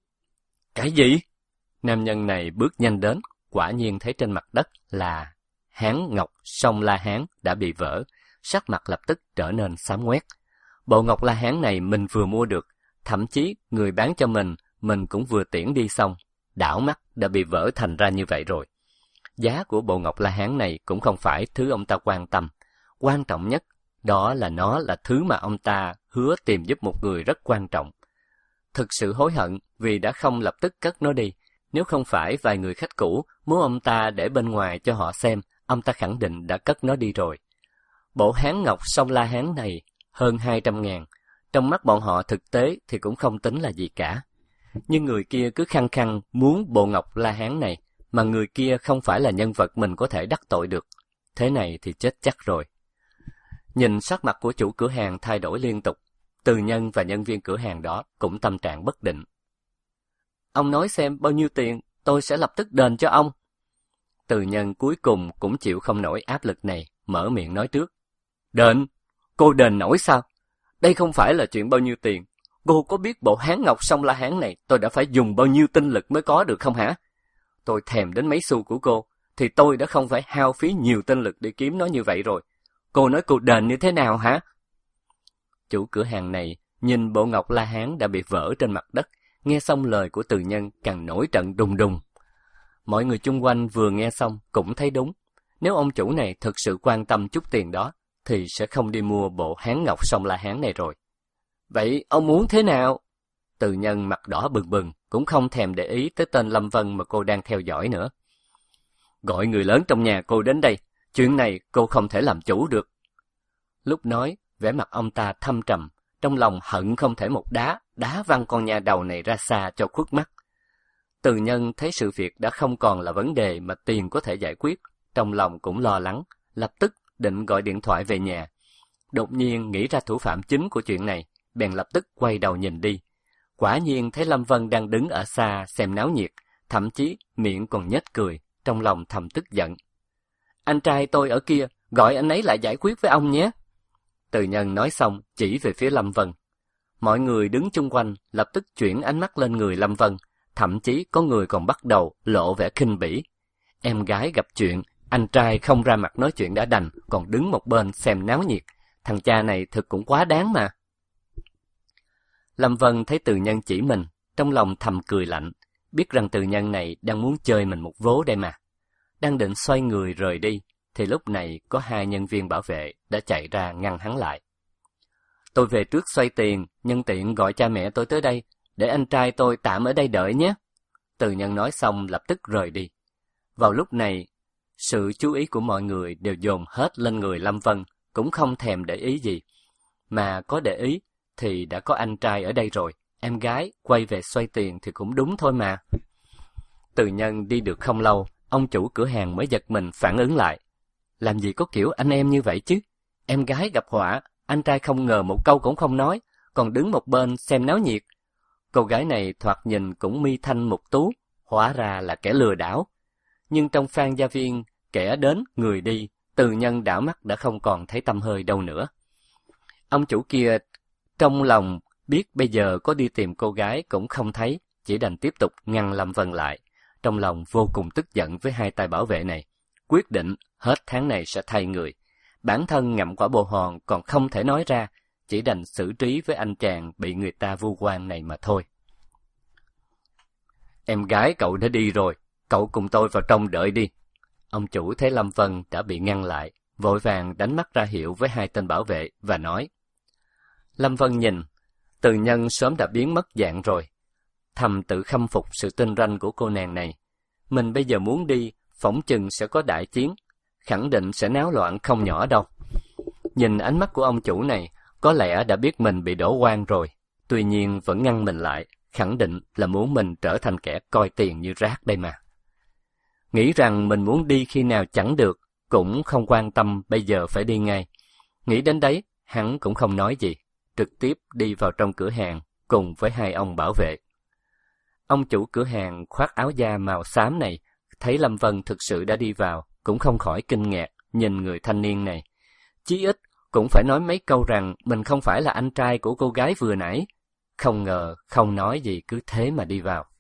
Cái gì? Nam nhân này bước nhanh đến, quả nhiên thấy trên mặt đất là Hán ngọc song La Hán đã bị vỡ, sắc mặt lập tức trở nên xám ngoét. Bộ ngọc La Hán này mình vừa mua được, thậm chí người bán cho mình, mình cũng vừa tiễn đi xong, đảo mắt đã bị vỡ thành ra như vậy rồi. Giá của bộ ngọc La Hán này cũng không phải thứ ông ta quan tâm, quan trọng nhất đó là nó là thứ mà ông ta hứa tìm giúp một người rất quan trọng. Thực sự hối hận vì đã không lập tức cất nó đi, nếu không phải vài người khách cũ muốn ông ta để bên ngoài cho họ xem, ông ta khẳng định đã cất nó đi rồi. Bộ Hán ngọc song La Hán này hơn hai trăm ngàn, trong mắt bọn họ thực tế thì cũng không tính là gì cả. Nhưng người kia cứ khăng khăng muốn bộ ngọc La Hán này, mà người kia không phải là nhân vật mình có thể đắc tội được. Thế này thì chết chắc rồi. Nhìn sắc mặt của chủ cửa hàng thay đổi liên tục, Từ Nhân và nhân viên cửa hàng đó cũng tâm trạng bất định. Ông nói xem bao nhiêu tiền, tôi sẽ lập tức đền cho ông. Từ Nhân cuối cùng cũng chịu không nổi áp lực này, mở miệng nói trước. Đền? Cô đền nổi sao? Đây không phải là chuyện bao nhiêu tiền. Cô có biết bộ Hán ngọc song La Hán này tôi đã phải dùng bao nhiêu tinh lực mới có được không hả? Tôi thèm đến mấy xu của cô, thì tôi đã không phải hao phí nhiều tinh lực để kiếm nó như vậy rồi. Cô nói cô đền như thế nào hả? Chủ cửa hàng này nhìn bộ ngọc La Hán đã bị vỡ trên mặt đất, nghe xong lời của Từ Nhân càng nổi trận đùng đùng. Mọi người chung quanh vừa nghe xong cũng thấy đúng. Nếu ông chủ này thực sự quan tâm chút tiền đó, thì sẽ không đi mua bộ Hán ngọc song La Hán này rồi. Vậy ông muốn thế nào? Từ Nhân mặt đỏ bừng bừng, cũng không thèm để ý tới tên Lâm Vân mà cô đang theo dõi nữa. Gọi người lớn trong nhà cô đến đây, chuyện này cô không thể làm chủ được. Lúc nói, vẻ mặt ông ta thâm trầm, trong lòng hận không thể một đá, đá văng con nhà đầu này ra xa cho khuất mắt. Từ Nhân thấy sự việc đã không còn là vấn đề mà tiền có thể giải quyết, trong lòng cũng lo lắng, lập tức định gọi điện thoại về nhà. Đột nhiên nghĩ ra thủ phạm chính của chuyện này, bèn lập tức quay đầu nhìn đi. Quả nhiên thấy Lâm Vân đang đứng ở xa xem náo nhiệt, thậm chí miệng còn nhếch cười, trong lòng thầm tức giận. Anh trai tôi ở kia, gọi anh ấy lại giải quyết với ông nhé. Từ Nhân nói xong chỉ về phía Lâm Vân. Mọi người đứng chung quanh lập tức chuyển ánh mắt lên người Lâm Vân, thậm chí có người còn bắt đầu lộ vẻ khinh bỉ. Em gái gặp chuyện, anh trai không ra mặt nói chuyện đã đành, còn đứng một bên xem náo nhiệt. Thằng cha này thực cũng quá đáng mà. Lâm Vân thấy Từ Nhân chỉ mình, trong lòng thầm cười lạnh, biết rằng Từ Nhân này đang muốn chơi mình một vố đây mà. Đang định xoay người rời đi, thì lúc này có hai nhân viên bảo vệ đã chạy ra ngăn hắn lại. Tôi về trước xoay tiền, nhân tiện gọi cha mẹ tôi tới đây, để anh trai tôi tạm ở đây đợi nhé. Từ Nhân nói xong lập tức rời đi. Vào lúc này, sự chú ý của mọi người đều dồn hết lên người Lâm Vân, cũng không thèm để ý gì. Mà có để ý thì đã có anh trai ở đây rồi, em gái quay về xoay tiền thì cũng đúng thôi mà. Từ Nhân đi được không lâu, ông chủ cửa hàng mới giật mình phản ứng lại. Làm gì có kiểu anh em như vậy chứ? Em gái gặp họa, anh trai không ngờ một câu cũng không nói, còn đứng một bên xem náo nhiệt. Cô gái này thoạt nhìn cũng mi thanh mục tú, hóa ra là kẻ lừa đảo. Nhưng trong Phan gia viên, kẻ đến người đi, Từ Nhân đảo mắt đã không còn thấy tăm hơi đâu nữa. Ông chủ kia trong lòng biết bây giờ có đi tìm cô gái cũng không thấy, chỉ đành tiếp tục ngăn Lâm Vân lại. Trong lòng vô cùng tức giận với hai tay bảo vệ này, quyết định hết tháng này sẽ thay người. Bản thân ngậm quả bồ hòn còn không thể nói ra, chỉ đành xử trí với anh chàng bị người ta vu oan này mà thôi. Em gái cậu đã đi rồi, cậu cùng tôi vào trong đợi đi. Ông chủ thấy Lâm Vân đã bị ngăn lại, vội vàng đánh mắt ra hiệu với hai tên bảo vệ và nói. Lâm Vân nhìn, Từ Nhân sớm đã biến mất dạng rồi. Thầm tự khâm phục sự tinh ranh của cô nàng này. Mình bây giờ muốn đi, phỏng chừng sẽ có đại chiến, khẳng định sẽ náo loạn không nhỏ đâu. Nhìn ánh mắt của ông chủ này, có lẽ đã biết mình bị đổ oan rồi, tuy nhiên vẫn ngăn mình lại, khẳng định là muốn mình trở thành kẻ coi tiền như rác đây mà. Nghĩ rằng mình muốn đi khi nào chẳng được, cũng không quan tâm bây giờ phải đi ngay. Nghĩ đến đấy, hắn cũng không nói gì, trực tiếp đi vào trong cửa hàng cùng với hai ông bảo vệ. Ông chủ cửa hàng khoác áo da màu xám này, thấy Lâm Vân thực sự đã đi vào, cũng không khỏi kinh ngạc nhìn người thanh niên này. Chí ít cũng phải nói mấy câu rằng mình không phải là anh trai của cô gái vừa nãy. Không ngờ không nói gì cứ thế mà đi vào.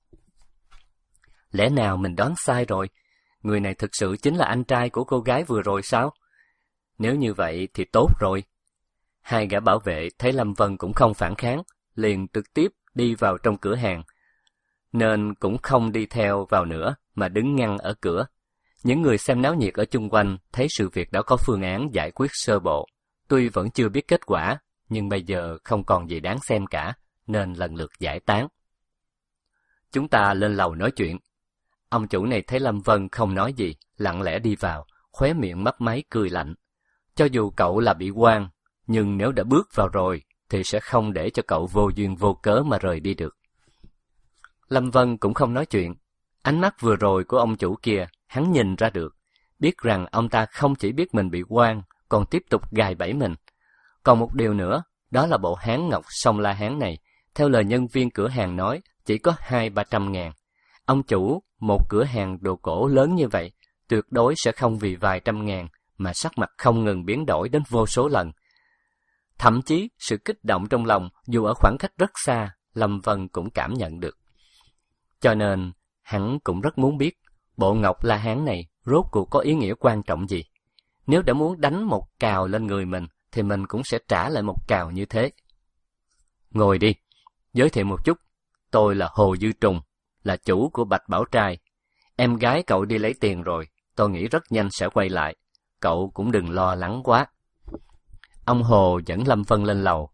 Lẽ nào mình đoán sai rồi? Người này thực sự chính là anh trai của cô gái vừa rồi sao? Nếu như vậy thì tốt rồi. Hai gã bảo vệ thấy Lâm Vân cũng không phản kháng, liền trực tiếp đi vào trong cửa hàng, nên cũng không đi theo vào nữa mà đứng ngăn ở cửa. Những người xem náo nhiệt ở chung quanh thấy sự việc đã có phương án giải quyết sơ bộ. Tuy vẫn chưa biết kết quả, nhưng bây giờ không còn gì đáng xem cả, nên lần lượt giải tán. Chúng ta lên lầu nói chuyện. Ông chủ này thấy Lâm Vân không nói gì, lặng lẽ đi vào, khóe miệng mấp máy cười lạnh. Cho dù cậu là bị oan, nhưng nếu đã bước vào rồi, thì sẽ không để cho cậu vô duyên vô cớ mà rời đi được. Lâm Vân cũng không nói chuyện. Ánh mắt vừa rồi của ông chủ kia, hắn nhìn ra được, biết rằng ông ta không chỉ biết mình bị oan, còn tiếp tục gài bẫy mình. Còn một điều nữa, đó là bộ hán ngọc sông La Hán này, theo lời nhân viên cửa hàng nói, chỉ có hai ba trăm ngàn. Ông chủ, một cửa hàng đồ cổ lớn như vậy, tuyệt đối sẽ không vì vài trăm ngàn, mà sắc mặt không ngừng biến đổi đến vô số lần. Thậm chí, sự kích động trong lòng, dù ở khoảng cách rất xa, Lâm Vân cũng cảm nhận được. Cho nên, hắn cũng rất muốn biết, bộ ngọc La Hán này rốt cuộc có ý nghĩa quan trọng gì. Nếu đã muốn đánh một cào lên người mình, thì mình cũng sẽ trả lại một cào như thế. Ngồi đi, giới thiệu một chút, tôi là Hồ Dư Trùng, là chủ của Bạch Bảo Trai. Em gái cậu đi lấy tiền rồi, tôi nghĩ rất nhanh sẽ quay lại, cậu cũng đừng lo lắng quá. Ông Hồ dẫn Lâm Vân lên lầu,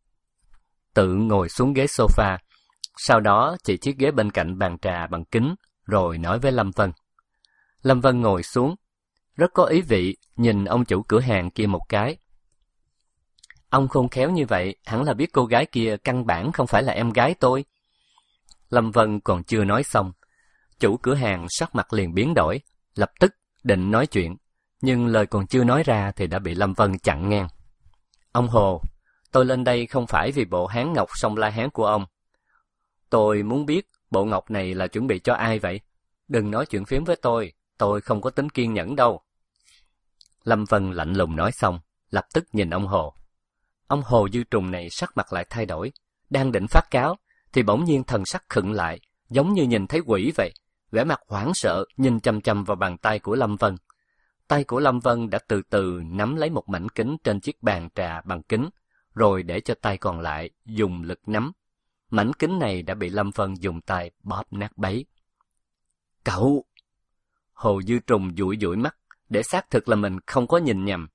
tự ngồi xuống ghế sofa, sau đó chỉ chiếc ghế bên cạnh bàn trà bằng kính, rồi nói với Lâm Vân. Lâm Vân ngồi xuống, rất có ý vị, nhìn ông chủ cửa hàng kia một cái. Ông khôn khéo như vậy, hẳn là biết cô gái kia căn bản không phải là em gái tôi. Lâm Vân còn chưa nói xong, chủ cửa hàng sắc mặt liền biến đổi, lập tức định nói chuyện, nhưng lời còn chưa nói ra thì đã bị Lâm Vân chặn ngang. Ông Hồ, tôi lên đây không phải vì bộ hán ngọc sông La Hán của ông. Tôi muốn biết bộ ngọc này là chuẩn bị cho ai vậy? Đừng nói chuyện phiếm với tôi, tôi không có tính kiên nhẫn đâu. Lâm Vân lạnh lùng nói xong, lập tức nhìn ông Hồ. Ông Hồ Dư Trùng này sắc mặt lại thay đổi, đang định phát cáo, thì bỗng nhiên thần sắc khựng lại, giống như nhìn thấy quỷ vậy, vẻ mặt hoảng sợ nhìn chằm chằm vào bàn tay của Lâm Vân. Tay của Lâm Vân đã từ từ nắm lấy một mảnh kính trên chiếc bàn trà bằng kính, rồi để cho tay còn lại dùng lực nắm. Mảnh kính này đã bị Lâm Vân dùng tay bóp nát bấy. Cậu! Hồ Dư Trùng dụi dụi mắt, để xác thực là mình không có nhìn nhầm.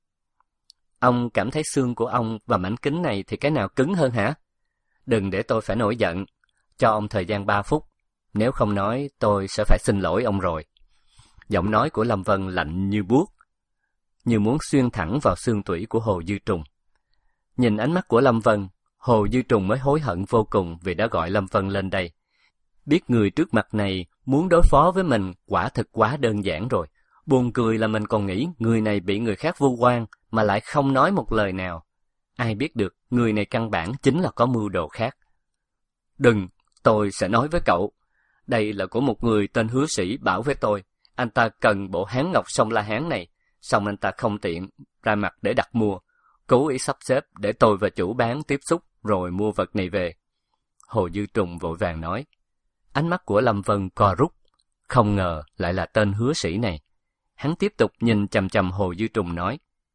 Ông cảm thấy xương của ông và mảnh kính này thì cái nào cứng hơn hả? Đừng để tôi phải nổi giận, cho ông thời gian ba phút, nếu không nói tôi sẽ phải xin lỗi ông rồi. Giọng nói của Lâm Vân lạnh như buốt, như muốn xuyên thẳng vào xương tủy của Hồ Dư Trùng. Nhìn ánh mắt của Lâm Vân, Hồ Dư Trùng mới hối hận vô cùng vì đã gọi Lâm Vân lên đây. Biết người trước mặt này muốn đối phó với mình quả thực quá đơn giản rồi. Buồn cười là mình còn nghĩ người này bị người khác vu oan mà lại không nói một lời nào. Ai biết được người này căn bản chính là có mưu đồ khác. Đừng, tôi sẽ nói với cậu. Đây là của một người tên Hứa Sĩ bảo với tôi. Anh ta cần bộ hán ngọc sông La Hán này, xong anh ta không tiện ra mặt để đặt mua. Cố ý sắp xếp để tôi và chủ bán tiếp xúc rồi mua vật này về. Hồ Dư Trùng vội vàng nói. Ánh mắt của Lâm Vân co rút, không ngờ lại là tên Hứa Sĩ này. Hắn tiếp tục nhìn chằm chằm Hồ Dư Trùng nói.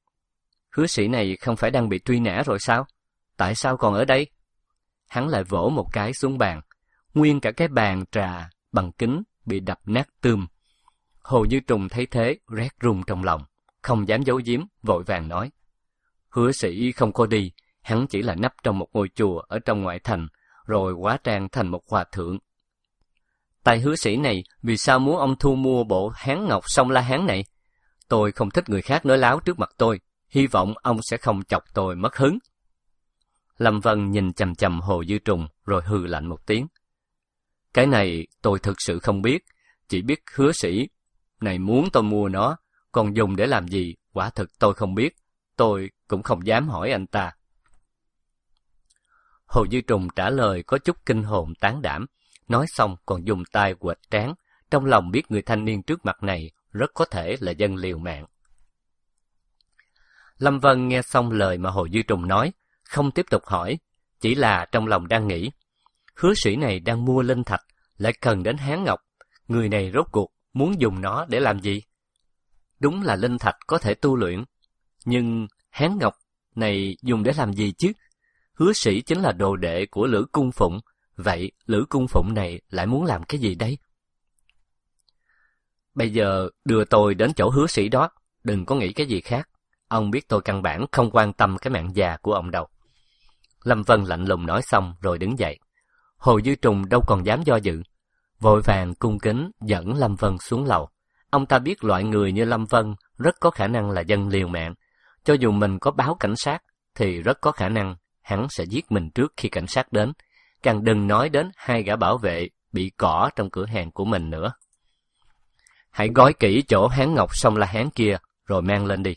Hứa Sĩ này không phải đang bị truy nã rồi sao? Tại sao còn ở đây? Hắn lại vỗ một cái xuống bàn. Nguyên cả cái bàn trà bằng kính bị đập nát tươm. Hồ Dư Trùng thấy thế, rét run trong lòng, không dám giấu giếm, vội vàng nói. Hứa Sĩ không có đi, hắn chỉ là nấp trong một ngôi chùa ở trong ngoại thành, rồi hóa trang thành một hòa thượng. Tại hứa sĩ này, vì sao muốn ông thu mua bộ Hán Ngọc Sông La Hán này? Tôi không thích người khác nói láo trước mặt tôi, hy vọng ông sẽ không chọc tôi mất hứng. Lâm Vân nhìn chằm chằm Hồ Dư Trùng rồi hừ lạnh một tiếng. Cái này tôi thực sự không biết, chỉ biết hứa sĩ này muốn tôi mua nó, còn dùng để làm gì, quả thực tôi không biết, tôi cũng không dám hỏi anh ta. Hồ Dư Trùng trả lời có chút kinh hồn tán đảm, nói xong còn dùng tay quệt trán, trong lòng biết người thanh niên trước mặt này rất có thể là dân liều mạng. Lâm Vân nghe xong lời mà Hồ Dư Trùng nói, không tiếp tục hỏi, chỉ là trong lòng đang nghĩ, hứa sĩ này đang mua linh thạch, lại cần đến Hán Ngọc, người này rốt cuộc muốn dùng nó để làm gì? Đúng là linh thạch có thể tu luyện, nhưng Hán Ngọc này dùng để làm gì chứ? Hứa sĩ chính là đồ đệ của Lữ Cung Phụng, vậy Lữ Cung Phụng này lại muốn làm cái gì đây? Bây giờ đưa tôi đến chỗ hứa sĩ đó, đừng có nghĩ cái gì khác. Ông biết tôi căn bản không quan tâm cái mạng già của ông đâu. Lâm Vân lạnh lùng nói xong rồi đứng dậy. Hồ Dư Trùng đâu còn dám do dự, vội vàng cung kính dẫn Lâm Vân xuống lầu. Ông ta biết loại người như Lâm Vân rất có khả năng là dân liều mạng. Cho dù mình có báo cảnh sát, thì rất có khả năng hắn sẽ giết mình trước khi cảnh sát đến. Càng đừng nói đến hai gã bảo vệ bị cỏ trong cửa hàng của mình nữa. Hãy gói kỹ chỗ Hán Ngọc Sông La Hán kia, rồi mang lên đi.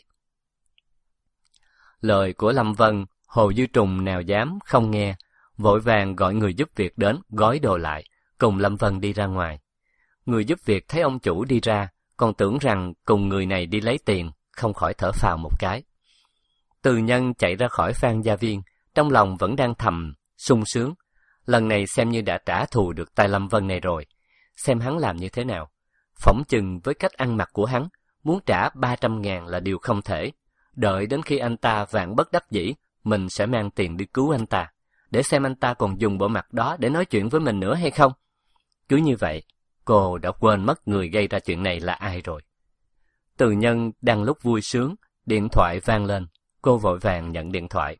Lời của Lâm Vân, Hồ Dư Trùng nào dám không nghe, vội vàng gọi người giúp việc đến gói đồ lại, cùng Lâm Vân đi ra ngoài. Người giúp việc thấy ông chủ đi ra, còn tưởng rằng cùng người này đi lấy tiền, không khỏi thở phào một cái. Từ Nhân chạy ra khỏi Phan Gia Viên, trong lòng vẫn đang thầm sung sướng. Lần này xem như đã trả thù được tay Lâm Vân này rồi. Xem hắn làm như thế nào. Phỏng chừng với cách ăn mặc của hắn, muốn trả ba trăm ngàn là điều không thể. Đợi đến khi anh ta vạn bất đắc dĩ, mình sẽ mang tiền đi cứu anh ta, để xem anh ta còn dùng bộ mặt đó để nói chuyện với mình nữa hay không. Cứ như vậy, cô đã quên mất người gây ra chuyện này là ai rồi. Từ Nhân đang lúc vui sướng, điện thoại vang lên, cô vội vàng nhận điện thoại.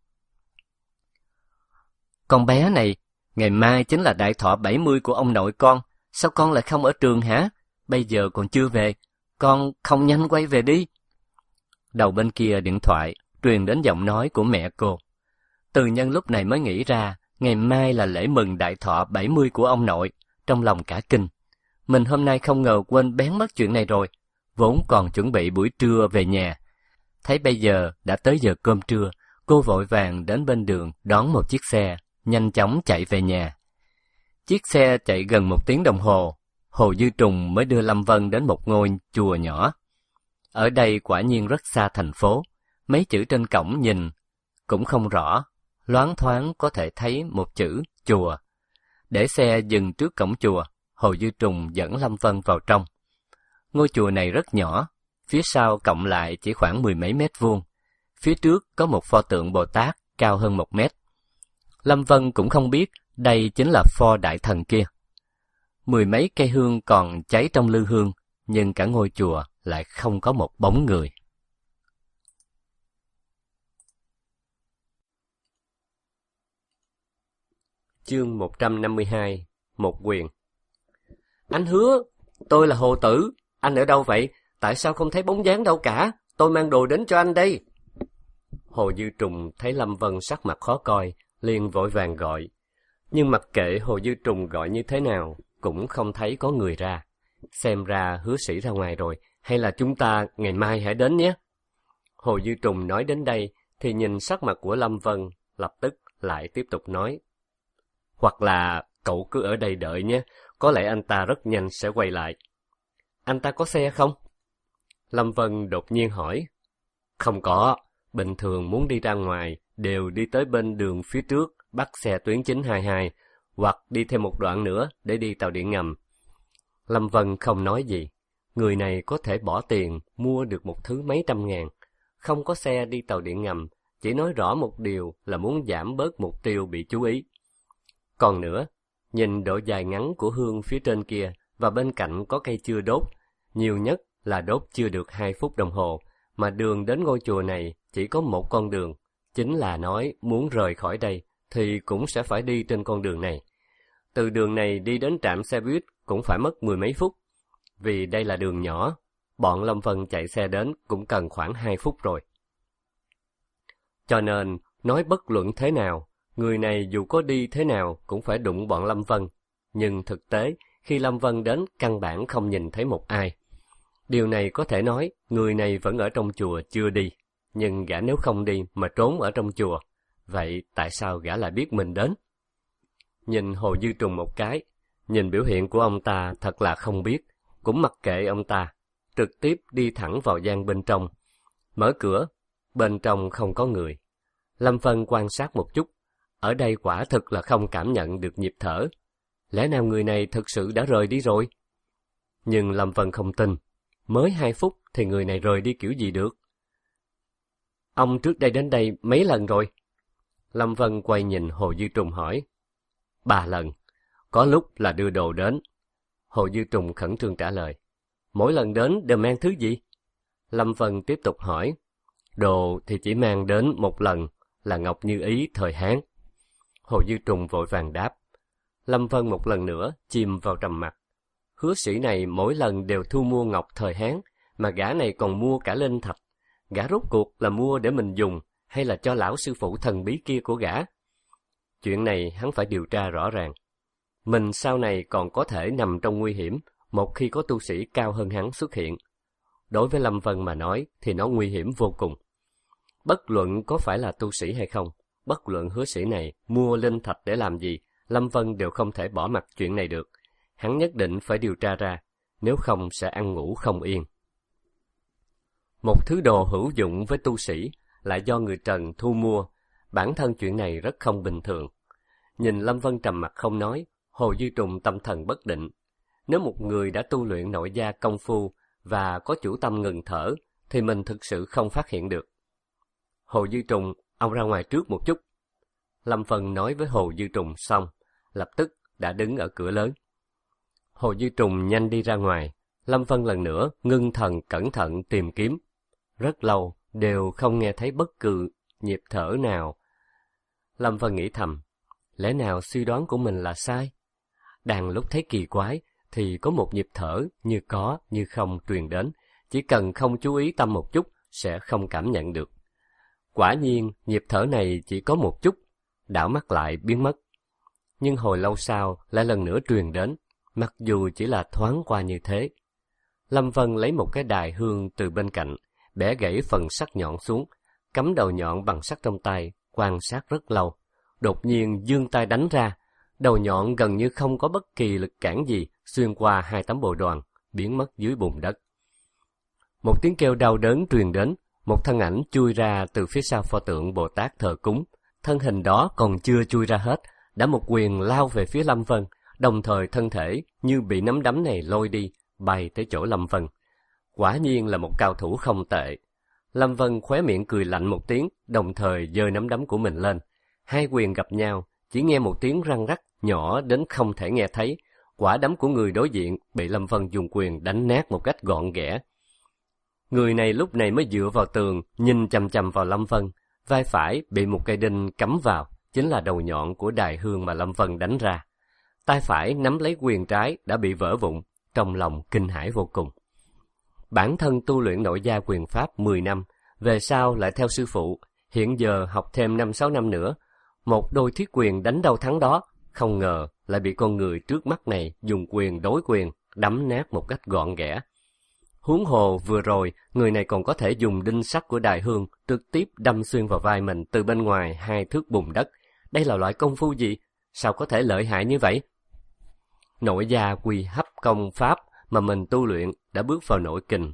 Con bé này, ngày mai chính là đại thọ bảy mươi của ông nội con, sao con lại không ở trường hả? Bây giờ còn chưa về, con không nhanh quay về đi. Đầu bên kia điện thoại truyền đến giọng nói của mẹ cô. Từ Nhân lúc này mới nghĩ ra ngày mai là lễ mừng đại thọ bảy mươi của ông nội, trong lòng cả kinh. Mình hôm nay không ngờ quên bén mất chuyện này rồi, vốn còn chuẩn bị buổi trưa về nhà. Thấy bây giờ đã tới giờ cơm trưa, cô vội vàng đến bên đường đón một chiếc xe, nhanh chóng chạy về nhà. Chiếc xe chạy gần một tiếng đồng hồ, Hồ Dư Trùng mới đưa Lâm Vân đến một ngôi chùa nhỏ. Ở đây quả nhiên rất xa thành phố, mấy chữ trên cổng nhìn cũng không rõ, loáng thoáng có thể thấy một chữ chùa. Để xe dừng trước cổng chùa, Hồ Dư Trùng dẫn Lâm Vân vào trong. Ngôi chùa này rất nhỏ, phía sau cộng lại chỉ khoảng mười mấy mét vuông. Phía trước có một pho tượng Bồ Tát cao hơn một mét. Lâm Vân cũng không biết đây chính là pho đại thần kia. Mười mấy cây hương còn cháy trong lư hương, nhưng cả ngôi chùa lại không có một bóng người. Chương một trăm năm mươi hai. Một quyền. Anh Hứa, tôi là Hồ Tử, anh ở đâu vậy? Tại sao không thấy bóng dáng đâu cả? Tôi mang đồ đến cho anh đây. Hồ Dư Trùng thấy Lâm Vân sắc mặt khó coi, liền vội vàng gọi. Nhưng mặc kệ Hồ Dư Trùng gọi như thế nào, cũng không thấy có người ra. Xem ra Hứa Sĩ ra ngoài rồi, hay là chúng ta ngày mai hãy đến nhé. Hồ Dư Trùng nói đến đây, thì nhìn sắc mặt của Lâm Vân, lập tức lại tiếp tục nói. Hoặc là cậu cứ ở đây đợi nhé, có lẽ anh ta rất nhanh sẽ quay lại. Anh ta có xe không? Lâm Vân đột nhiên hỏi. Không có, bình thường muốn đi ra ngoài, đều đi tới bên đường phía trước, bắt xe tuyến chín hai hai, hoặc đi thêm một đoạn nữa để đi tàu điện ngầm. Lâm Vân không nói gì. Người này có thể bỏ tiền mua được một thứ mấy trăm ngàn, không có xe đi tàu điện ngầm, chỉ nói rõ một điều là muốn giảm bớt mục tiêu bị chú ý. Còn nữa, nhìn độ dài ngắn của hương phía trên kia và bên cạnh có cây chưa đốt, nhiều nhất là đốt chưa được hai phút đồng hồ, mà đường đến ngôi chùa này chỉ có một con đường, chính là nói muốn rời khỏi đây thì cũng sẽ phải đi trên con đường này. Từ đường này đi đến trạm xe buýt cũng phải mất mười mấy phút. Vì đây là đường nhỏ, bọn Lâm Vân chạy xe đến cũng cần khoảng hai phút rồi. Cho nên, nói bất luận thế nào, người này dù có đi thế nào cũng phải đụng bọn Lâm Vân. Nhưng thực tế, khi Lâm Vân đến căn bản không nhìn thấy một ai. Điều này có thể nói, người này vẫn ở trong chùa chưa đi. Nhưng gã nếu không đi mà trốn ở trong chùa, vậy tại sao gã lại biết mình đến? Nhìn Hồ Dư Trùng một cái, nhìn biểu hiện của ông ta thật là không biết, cũng mặc kệ ông ta, trực tiếp đi thẳng vào gian bên trong. Mở cửa, bên trong không có người. Lâm Vân quan sát một chút, ở đây quả thực là không cảm nhận được nhịp thở. Lẽ nào người này thực sự đã rời đi rồi? Nhưng Lâm Vân không tin, mới hai phút thì người này rời đi kiểu gì được? Ông trước đây đến đây mấy lần rồi? Lâm Vân quay nhìn Hồ Dư Trùng hỏi. Ba lần, có lúc là đưa đồ đến. Hồ Dư Trùng khẩn trương trả lời. Mỗi lần đến đều mang thứ gì? Lâm Vân tiếp tục hỏi. Đồ thì chỉ mang đến một lần, là ngọc như ý thời Hán. Hồ Dư Trùng vội vàng đáp. Lâm Vân một lần nữa chìm vào trầm mặc. Hứa sĩ này mỗi lần đều thu mua ngọc thời Hán, mà gã này còn mua cả linh thạch. Gã rốt cuộc là mua để mình dùng, hay là cho lão sư phụ thần bí kia của gã? Chuyện này hắn phải điều tra rõ ràng. Mình sau này còn có thể nằm trong nguy hiểm, một khi có tu sĩ cao hơn hắn xuất hiện. Đối với Lâm Vân mà nói thì nó nguy hiểm vô cùng. Bất luận có phải là tu sĩ hay không, bất luận hứa sĩ này mua linh thạch để làm gì, Lâm Vân đều không thể bỏ mặc chuyện này được. Hắn nhất định phải điều tra ra, nếu không sẽ ăn ngủ không yên. Một thứ đồ hữu dụng với tu sĩ lại do người Trần thu mua, bản thân chuyện này rất không bình thường. Nhìn Lâm Vân trầm mặc không nói, Hồ Dư Trùng tâm thần bất định. Nếu một người đã tu luyện nội gia công phu và có chủ tâm ngừng thở, thì mình thực sự không phát hiện được. Hồ Dư Trùng, ông ra ngoài trước một chút. Lâm Vân nói với Hồ Dư Trùng xong, lập tức đã đứng ở cửa lớn. Hồ Dư Trùng nhanh đi ra ngoài, Lâm Vân lần nữa ngưng thần cẩn thận tìm kiếm. Rất lâu đều không nghe thấy bất cứ nhịp thở nào. Lâm Vân nghĩ thầm, lẽ nào suy đoán của mình là sai? Đang lúc thấy kỳ quái thì có một nhịp thở như có như không truyền đến, chỉ cần không chú ý tâm một chút sẽ không cảm nhận được. Quả nhiên nhịp thở này chỉ có một chút, đảo mắt lại biến mất. Nhưng hồi lâu sau lại lần nữa truyền đến, mặc dù chỉ là thoáng qua như thế. Lâm Vân lấy một cái đài hương từ bên cạnh, bẻ gãy phần sắt nhọn xuống, cắm đầu nhọn bằng sắt trong tay, quan sát rất lâu. Đột nhiên giương tay đánh ra, đầu nhọn gần như không có bất kỳ lực cản gì, xuyên qua hai tấm bồ đoàn, biến mất dưới bùn đất. Một tiếng kêu đau đớn truyền đến, một thân ảnh chui ra từ phía sau pho tượng Bồ Tát thờ cúng. Thân hình đó còn chưa chui ra hết, đã một quyền lao về phía Lâm Vân, đồng thời thân thể như bị nắm đấm này lôi đi, bay tới chỗ Lâm Vân. Quả nhiên là một cao thủ không tệ. Lâm Vân khóe miệng cười lạnh một tiếng, đồng thời giơ nắm đấm của mình lên. Hai quyền gặp nhau, chỉ nghe một tiếng răng rắc nhỏ đến không thể nghe thấy. Quả đấm của người đối diện bị Lâm Vân dùng quyền đánh nát một cách gọn ghẽ. Người này lúc này mới dựa vào tường, nhìn chằm chằm vào Lâm Vân. Vai phải bị một cây đinh cắm vào, chính là đầu nhọn của đài hương mà Lâm Vân đánh ra. Tay phải nắm lấy quyền trái đã bị vỡ vụn, trong lòng kinh hãi vô cùng. Bản thân tu luyện nội gia quyền pháp mười năm, về sau lại theo sư phụ, hiện giờ học thêm năm sáu năm nữa. Một đôi thiết quyền đánh đâu thắng đó, không ngờ lại bị con người trước mắt này dùng quyền đối quyền, đấm nát một cách gọn ghẽ. Huống hồ vừa rồi, người này còn có thể dùng đinh sắt của đài hương trực tiếp đâm xuyên vào vai mình từ bên ngoài hai thước bùn đất. Đây là loại công phu gì? Sao có thể lợi hại như vậy? Nội gia quy hấp công pháp mà mình tu luyện đã bước vào nội kình.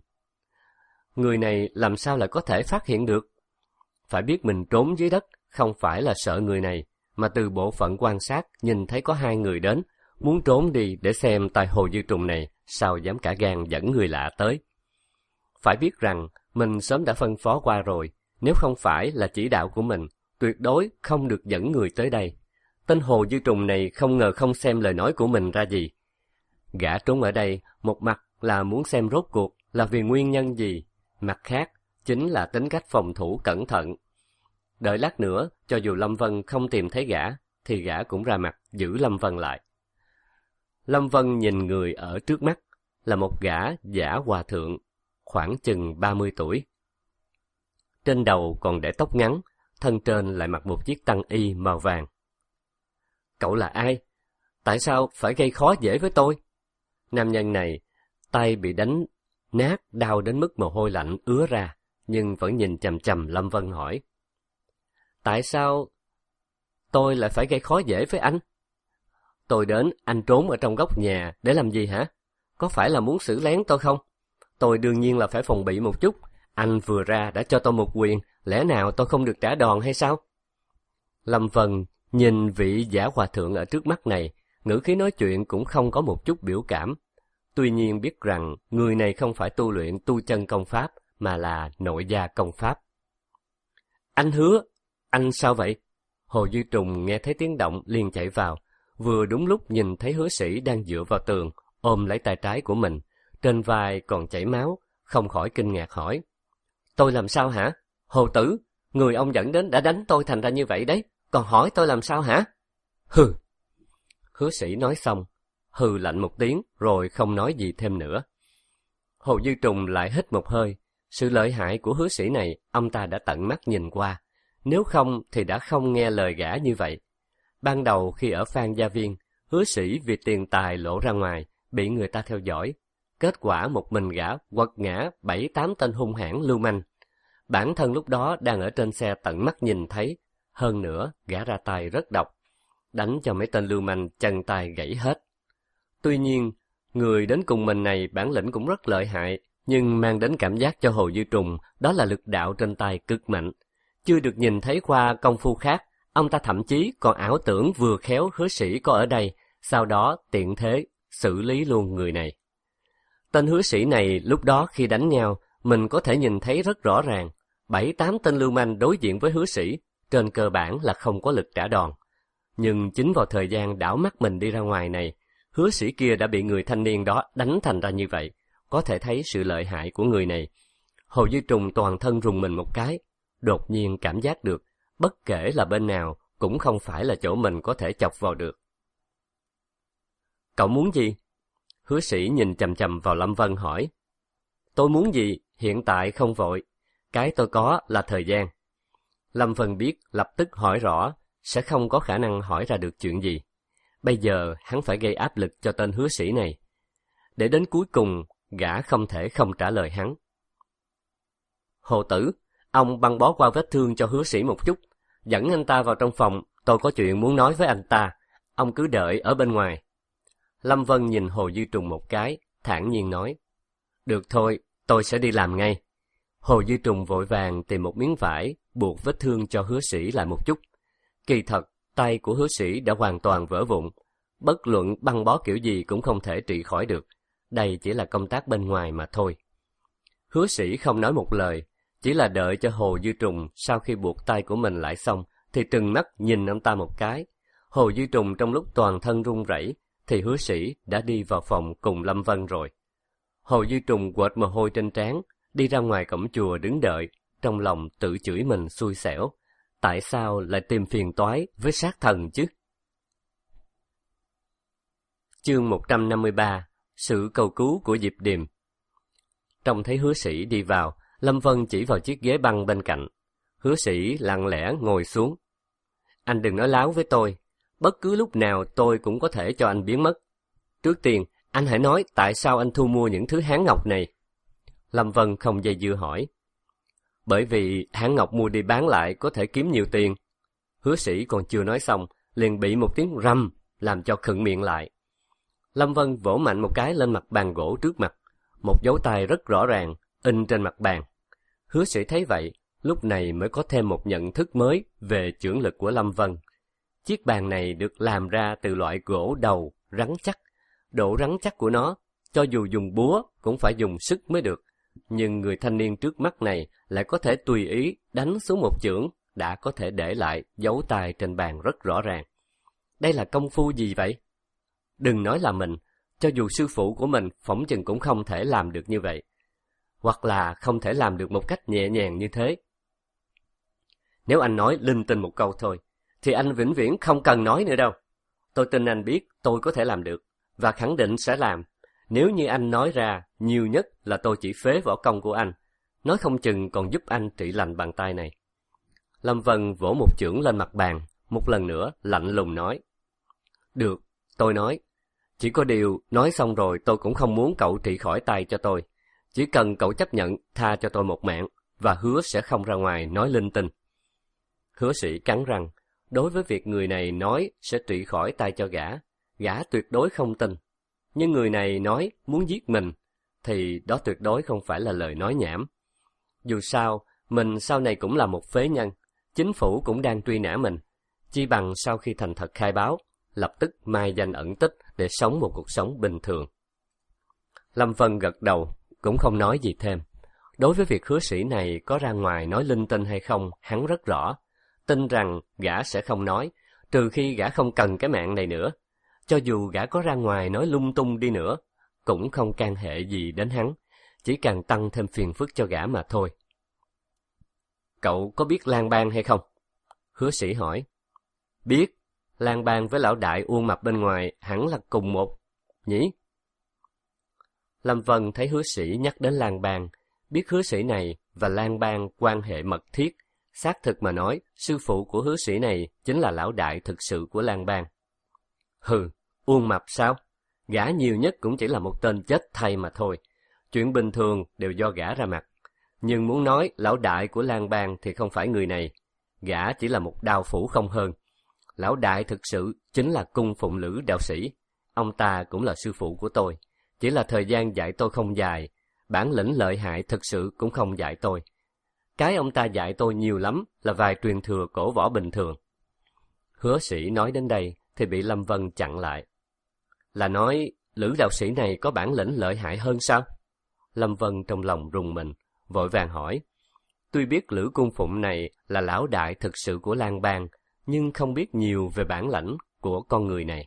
Người này làm sao lại có thể phát hiện được? Phải biết mình trốn dưới đất không phải là sợ người này, mà từ bộ phận quan sát nhìn thấy có hai người đến, muốn trốn đi để xem tài Hồ Dư Trùng này sao dám cả gan dẫn người lạ tới. Phải biết rằng mình sớm đã phân phó qua rồi, nếu không phải là chỉ đạo của mình, tuyệt đối không được dẫn người tới đây. Tên Hồ Dư Trùng này không ngờ không xem lời nói của mình ra gì. Gã trốn ở đây, một mặt là muốn xem rốt cuộc là vì nguyên nhân gì, mặt khác chính là tính cách phòng thủ cẩn thận. Đợi lát nữa, cho dù Lâm Vân không tìm thấy gã, thì gã cũng ra mặt giữ Lâm Vân lại. Lâm Vân nhìn người ở trước mắt, là một gã giả hòa thượng, khoảng chừng ba mươi tuổi. Trên đầu còn để tóc ngắn, thân trên lại mặc một chiếc tăng y màu vàng. Cậu là ai? Tại sao phải gây khó dễ với tôi? Nam nhân này, tay bị đánh nát, đau đến mức mồ hôi lạnh ứa ra, nhưng vẫn nhìn chằm chằm Lâm Vân hỏi. Tại sao tôi lại phải gây khó dễ với anh? Tôi đến, anh trốn ở trong góc nhà để làm gì hả? Có phải là muốn xử lén tôi không? Tôi đương nhiên là phải phòng bị một chút. Anh vừa ra đã cho tôi một quyền, lẽ nào tôi không được trả đòn hay sao? Lâm Vân nhìn vị giả hòa thượng ở trước mắt này, ngữ khí nói chuyện cũng không có một chút biểu cảm. Tuy nhiên biết rằng người này không phải tu luyện tu chân công pháp, mà là nội gia công pháp. Anh Hứa, anh sao vậy? Hồ Duy Trùng nghe thấy tiếng động liền chạy vào, vừa đúng lúc nhìn thấy Hứa Sĩ đang dựa vào tường, ôm lấy tay trái của mình, trên vai còn chảy máu, không khỏi kinh ngạc hỏi. Tôi làm sao hả? Hồ Tử, người ông dẫn đến đã đánh tôi thành ra như vậy đấy, còn hỏi tôi làm sao hả? Hừ. Hứa Sĩ nói xong, hừ lạnh một tiếng rồi không nói gì thêm nữa. Hồ Duy Trùng lại hít một hơi, sự lợi hại của Hứa Sĩ này ông ta đã tận mắt nhìn qua, nếu không thì đã không nghe lời gã như vậy. Ban đầu khi ở Phan Gia Viên, Hứa Sĩ vì tiền tài lộ ra ngoài, bị người ta theo dõi. Kết quả một mình gã quật ngã bảy tám tên hung hãn lưu manh. Bản thân lúc đó đang ở trên xe tận mắt nhìn thấy, hơn nữa gã ra tay rất độc, đánh cho mấy tên lưu manh chân tay gãy hết. Tuy nhiên, người đến cùng mình này bản lĩnh cũng rất lợi hại, nhưng mang đến cảm giác cho Hồ Duy Trùng đó là lực đạo trên tay cực mạnh. Chưa được nhìn thấy qua công phu khác, ông ta thậm chí còn ảo tưởng vừa khéo Hứa Sĩ có ở đây, sau đó tiện thế xử lý luôn người này. Tên Hứa Sĩ này lúc đó khi đánh nhau, mình có thể nhìn thấy rất rõ ràng, bảy tám tên lưu manh đối diện với Hứa Sĩ, trên cơ bản là không có lực trả đòn. Nhưng chính vào thời gian đảo mắt mình đi ra ngoài này, Hứa Sĩ kia đã bị người thanh niên đó đánh thành ra như vậy, có thể thấy sự lợi hại của người này. Hồ Duy Trùng toàn thân rùng mình một cái, đột nhiên cảm giác được, bất kể là bên nào cũng không phải là chỗ mình có thể chọc vào được. Cậu muốn gì? Hứa Sĩ nhìn chằm chằm vào Lâm Vân hỏi. Tôi muốn gì, hiện tại không vội, cái tôi có là thời gian. Lâm Vân biết lập tức hỏi rõ, sẽ không có khả năng hỏi ra được chuyện gì. Bây giờ hắn phải gây áp lực cho tên Hứa Sĩ này, để đến cuối cùng gã không thể không trả lời hắn. Hồ Tử, ông băng bó qua vết thương cho Hứa Sĩ một chút, dẫn anh ta vào trong phòng, tôi có chuyện muốn nói với anh ta, ông cứ đợi ở bên ngoài. Lâm Vân nhìn Hồ Duy Trùng một cái, thản nhiên nói. Được thôi, tôi sẽ đi làm ngay. Hồ Duy Trùng vội vàng tìm một miếng vải, buộc vết thương cho Hứa Sĩ lại một chút. Kỳ thật, tay của Hứa Sĩ đã hoàn toàn vỡ vụn. Bất luận băng bó kiểu gì cũng không thể trị khỏi được. Đây chỉ là công tác bên ngoài mà thôi. Hứa Sĩ không nói một lời, chỉ là đợi cho Hồ Duy Trùng sau khi buộc tay của mình lại xong, thì trừng mắt nhìn ông ta một cái. Hồ Duy Trùng trong lúc toàn thân run rẩy, thì Hứa Sĩ đã đi vào phòng cùng Lâm Vân rồi. Hồ Duy Trùng quệt mồ hôi trên trán, đi ra ngoài cổng chùa đứng đợi, trong lòng tự chửi mình xui xẻo. Tại sao lại tìm phiền toái với sát thần chứ? Chương một trăm năm mươi ba. Sự cầu cứu của Diệp Điềm. Trông thấy Hứa Sĩ đi vào, Lâm Vân chỉ vào chiếc ghế băng bên cạnh. Hứa Sĩ lặng lẽ ngồi xuống. Anh đừng nói láo với tôi, bất cứ lúc nào tôi cũng có thể cho anh biến mất. Trước tiên, anh hãy nói tại sao anh thu mua những thứ hán ngọc này. Lâm Vân không dây dưa hỏi. Bởi vì hán ngọc mua đi bán lại có thể kiếm nhiều tiền. Hứa Sĩ còn chưa nói xong, liền bị một tiếng rầm làm cho khựng miệng lại. Lâm Vân vỗ mạnh một cái lên mặt bàn gỗ trước mặt, một dấu tay rất rõ ràng in trên mặt bàn. Hứa Sĩ thấy vậy, lúc này mới có thêm một nhận thức mới về chưởng lực của Lâm Vân. Chiếc bàn này được làm ra từ loại gỗ đầu rắn chắc, độ rắn chắc của nó, cho dù dùng búa cũng phải dùng sức mới được. Nhưng người thanh niên trước mắt này lại có thể tùy ý đánh xuống một chưởng, đã có thể để lại dấu tay trên bàn rất rõ ràng. Đây là công phu gì vậy? Đừng nói là mình, cho dù sư phụ của mình phỏng chừng cũng không thể làm được như vậy. Hoặc là không thể làm được một cách nhẹ nhàng như thế. Nếu anh nói linh tinh một câu thôi, thì anh vĩnh viễn không cần nói nữa đâu. Tôi tin anh biết tôi có thể làm được, và khẳng định sẽ làm. Nếu như anh nói ra, nhiều nhất là tôi chỉ phế võ công của anh, nói không chừng còn giúp anh trị lành bàn tay này. Lâm Vân vỗ một chưởng lên mặt bàn, một lần nữa lạnh lùng nói. Được, tôi nói. Chỉ có điều, nói xong rồi tôi cũng không muốn cậu trị khỏi tay cho tôi. Chỉ cần cậu chấp nhận tha cho tôi một mạng, và hứa sẽ không ra ngoài nói linh tinh. Hứa Sĩ cắn răng, đối với việc người này nói sẽ trị khỏi tay cho gã, gã tuyệt đối không tin. Nhưng người này nói muốn giết mình, thì đó tuyệt đối không phải là lời nói nhảm. Dù sao, mình sau này cũng là một phế nhân, chính phủ cũng đang truy nã mình. Chi bằng sau khi thành thật khai báo, lập tức mai danh ẩn tích để sống một cuộc sống bình thường. Lâm Vân gật đầu, cũng không nói gì thêm. Đối với việc Hứa Sĩ này có ra ngoài nói linh tinh hay không, hắn rất rõ. Tin rằng gã sẽ không nói, trừ khi gã không cần cái mạng này nữa. Cho dù gã có ra ngoài nói lung tung đi nữa, cũng không can hệ gì đến hắn, chỉ càng tăng thêm phiền phức cho gã mà thôi. Cậu có biết Lang Bang hay không? Hứa Sĩ hỏi. Biết, Lang Bang với lão đại Uông Mập bên ngoài hẳn là cùng một, nhỉ? Lâm Vân thấy Hứa Sĩ nhắc đến Lang Bang, biết Hứa Sĩ này và Lang Bang quan hệ mật thiết. Xác thực mà nói, sư phụ của Hứa Sĩ này chính là lão đại thực sự của Lang Bang. Hừ, Uông Mập sao? Gã nhiều nhất cũng chỉ là một tên chết thay mà thôi. Chuyện bình thường đều do gã ra mặt. Nhưng muốn nói lão đại của Lang Bang thì không phải người này. Gã chỉ là một đao phủ không hơn. Lão đại thực sự chính là Cung Phụng Lữ đạo sĩ. Ông ta cũng là sư phụ của tôi. Chỉ là thời gian dạy tôi không dài. Bản lĩnh lợi hại thực sự cũng không dạy tôi. Cái ông ta dạy tôi nhiều lắm là vài truyền thừa cổ võ bình thường. Hứa Sĩ nói đến đây thì bị Lâm Vân chặn lại. Là nói Lữ đạo sĩ này có bản lĩnh lợi hại hơn sao? Lâm Vân trong lòng rùng mình, vội vàng hỏi. Tuy biết Lữ Cung Phụng này là lão đại thực sự của Lang Bang, nhưng không biết nhiều về bản lãnh của con người này.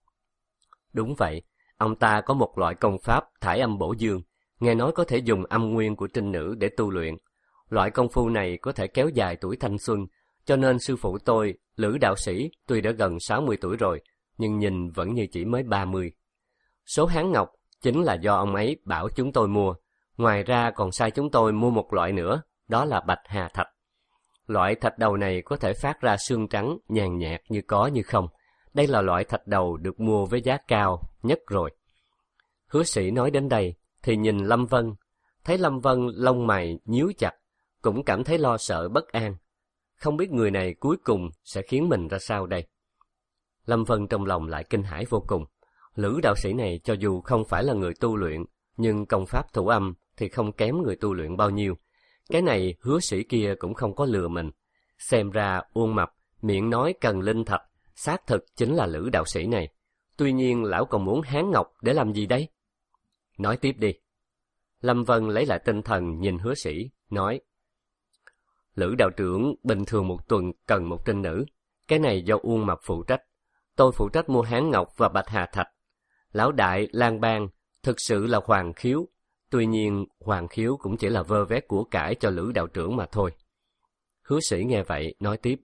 Đúng vậy, ông ta có một loại công pháp thải âm bổ dương, nghe nói có thể dùng âm nguyên của trinh nữ để tu luyện. Loại công phu này có thể kéo dài tuổi thanh xuân, cho nên sư phụ tôi, Lữ đạo sĩ, tuy đã gần sáu mươi tuổi rồi, nhưng nhìn vẫn như chỉ mới ba mươi. Số hán ngọc chính là do ông ấy bảo chúng tôi mua, ngoài ra còn sai chúng tôi mua một loại nữa, đó là bạch hà thạch. Loại thạch đầu này có thể phát ra sương trắng, nhàn nhạt như có như không. Đây là loại thạch đầu được mua với giá cao nhất rồi. Hứa Sĩ nói đến đây, thì nhìn Lâm Vân, thấy Lâm Vân lông mày nhíu chặt, cũng cảm thấy lo sợ bất an. Không biết người này cuối cùng sẽ khiến mình ra sao đây. Lâm Vân trong lòng lại kinh hãi vô cùng. Lữ đạo sĩ này cho dù không phải là người tu luyện, nhưng công pháp thủ âm thì không kém người tu luyện bao nhiêu. Cái này Hứa Sĩ kia cũng không có lừa mình. Xem ra Uông Mập miệng nói cần linh thạch, xác thực chính là Lữ đạo sĩ này. Tuy nhiên lão còn muốn hán ngọc để làm gì đấy? Nói tiếp đi. Lâm Vân lấy lại tinh thần nhìn Hứa Sĩ, nói. Lữ đạo trưởng bình thường một tuần cần một trinh nữ. Cái này do Uông Mập phụ trách. Tôi phụ trách mua hán ngọc và bạch hà thạch. Lão đại Lang Bang thực sự là hoàng khiếu. Tuy nhiên hoàng khiếu cũng chỉ là vơ vét của cải cho Lữ đạo trưởng mà thôi. Hứa Sĩ nghe vậy nói tiếp.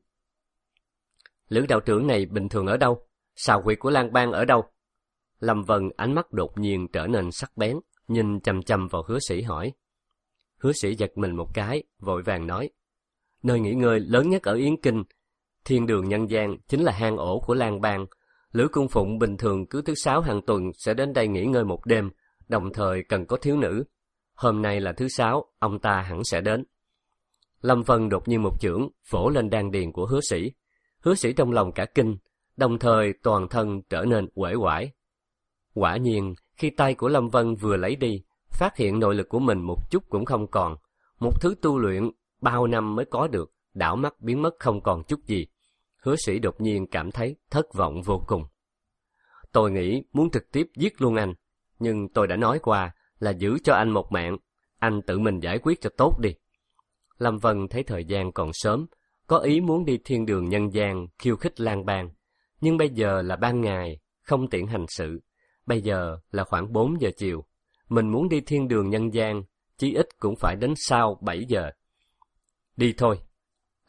Lữ đạo trưởng này bình thường ở đâu? Sào huyệt của Lang Bang ở đâu? Lâm Vân ánh mắt đột nhiên trở nên sắc bén, nhìn chằm chằm vào Hứa Sĩ hỏi. Hứa Sĩ giật mình một cái, vội vàng nói. Nơi nghỉ ngơi lớn nhất ở Yến Kinh, thiên đường nhân gian chính là hang ổ của Lang Bang. Lữ Cung Phụng bình thường cứ thứ sáu hàng tuần sẽ đến đây nghỉ ngơi một đêm, đồng thời cần có thiếu nữ. Hôm nay là thứ sáu, ông ta hẳn sẽ đến. Lâm Vân đột nhiên một chưởng vỗ lên đan điền của Hứa Sĩ. Hứa Sĩ trong lòng cả kinh, đồng thời toàn thân trở nên uể oải. Quả nhiên, khi tay của Lâm Vân vừa lấy đi, phát hiện nội lực của mình một chút cũng không còn. Một thứ tu luyện bao năm mới có được, đảo mắt biến mất không còn chút gì. Hứa Sĩ đột nhiên cảm thấy thất vọng vô cùng. Tôi nghĩ muốn trực tiếp giết luôn anh, nhưng tôi đã nói qua là giữ cho anh một mạng, anh tự mình giải quyết cho tốt đi. Lâm Vân thấy thời gian còn sớm, có ý muốn đi thiên đường nhân gian khiêu khích Lang Bang, nhưng bây giờ là ban ngày, không tiện hành sự. Bây giờ là khoảng bốn giờ chiều, mình muốn đi thiên đường nhân gian, chí ít cũng phải đến sau bảy giờ. Đi thôi.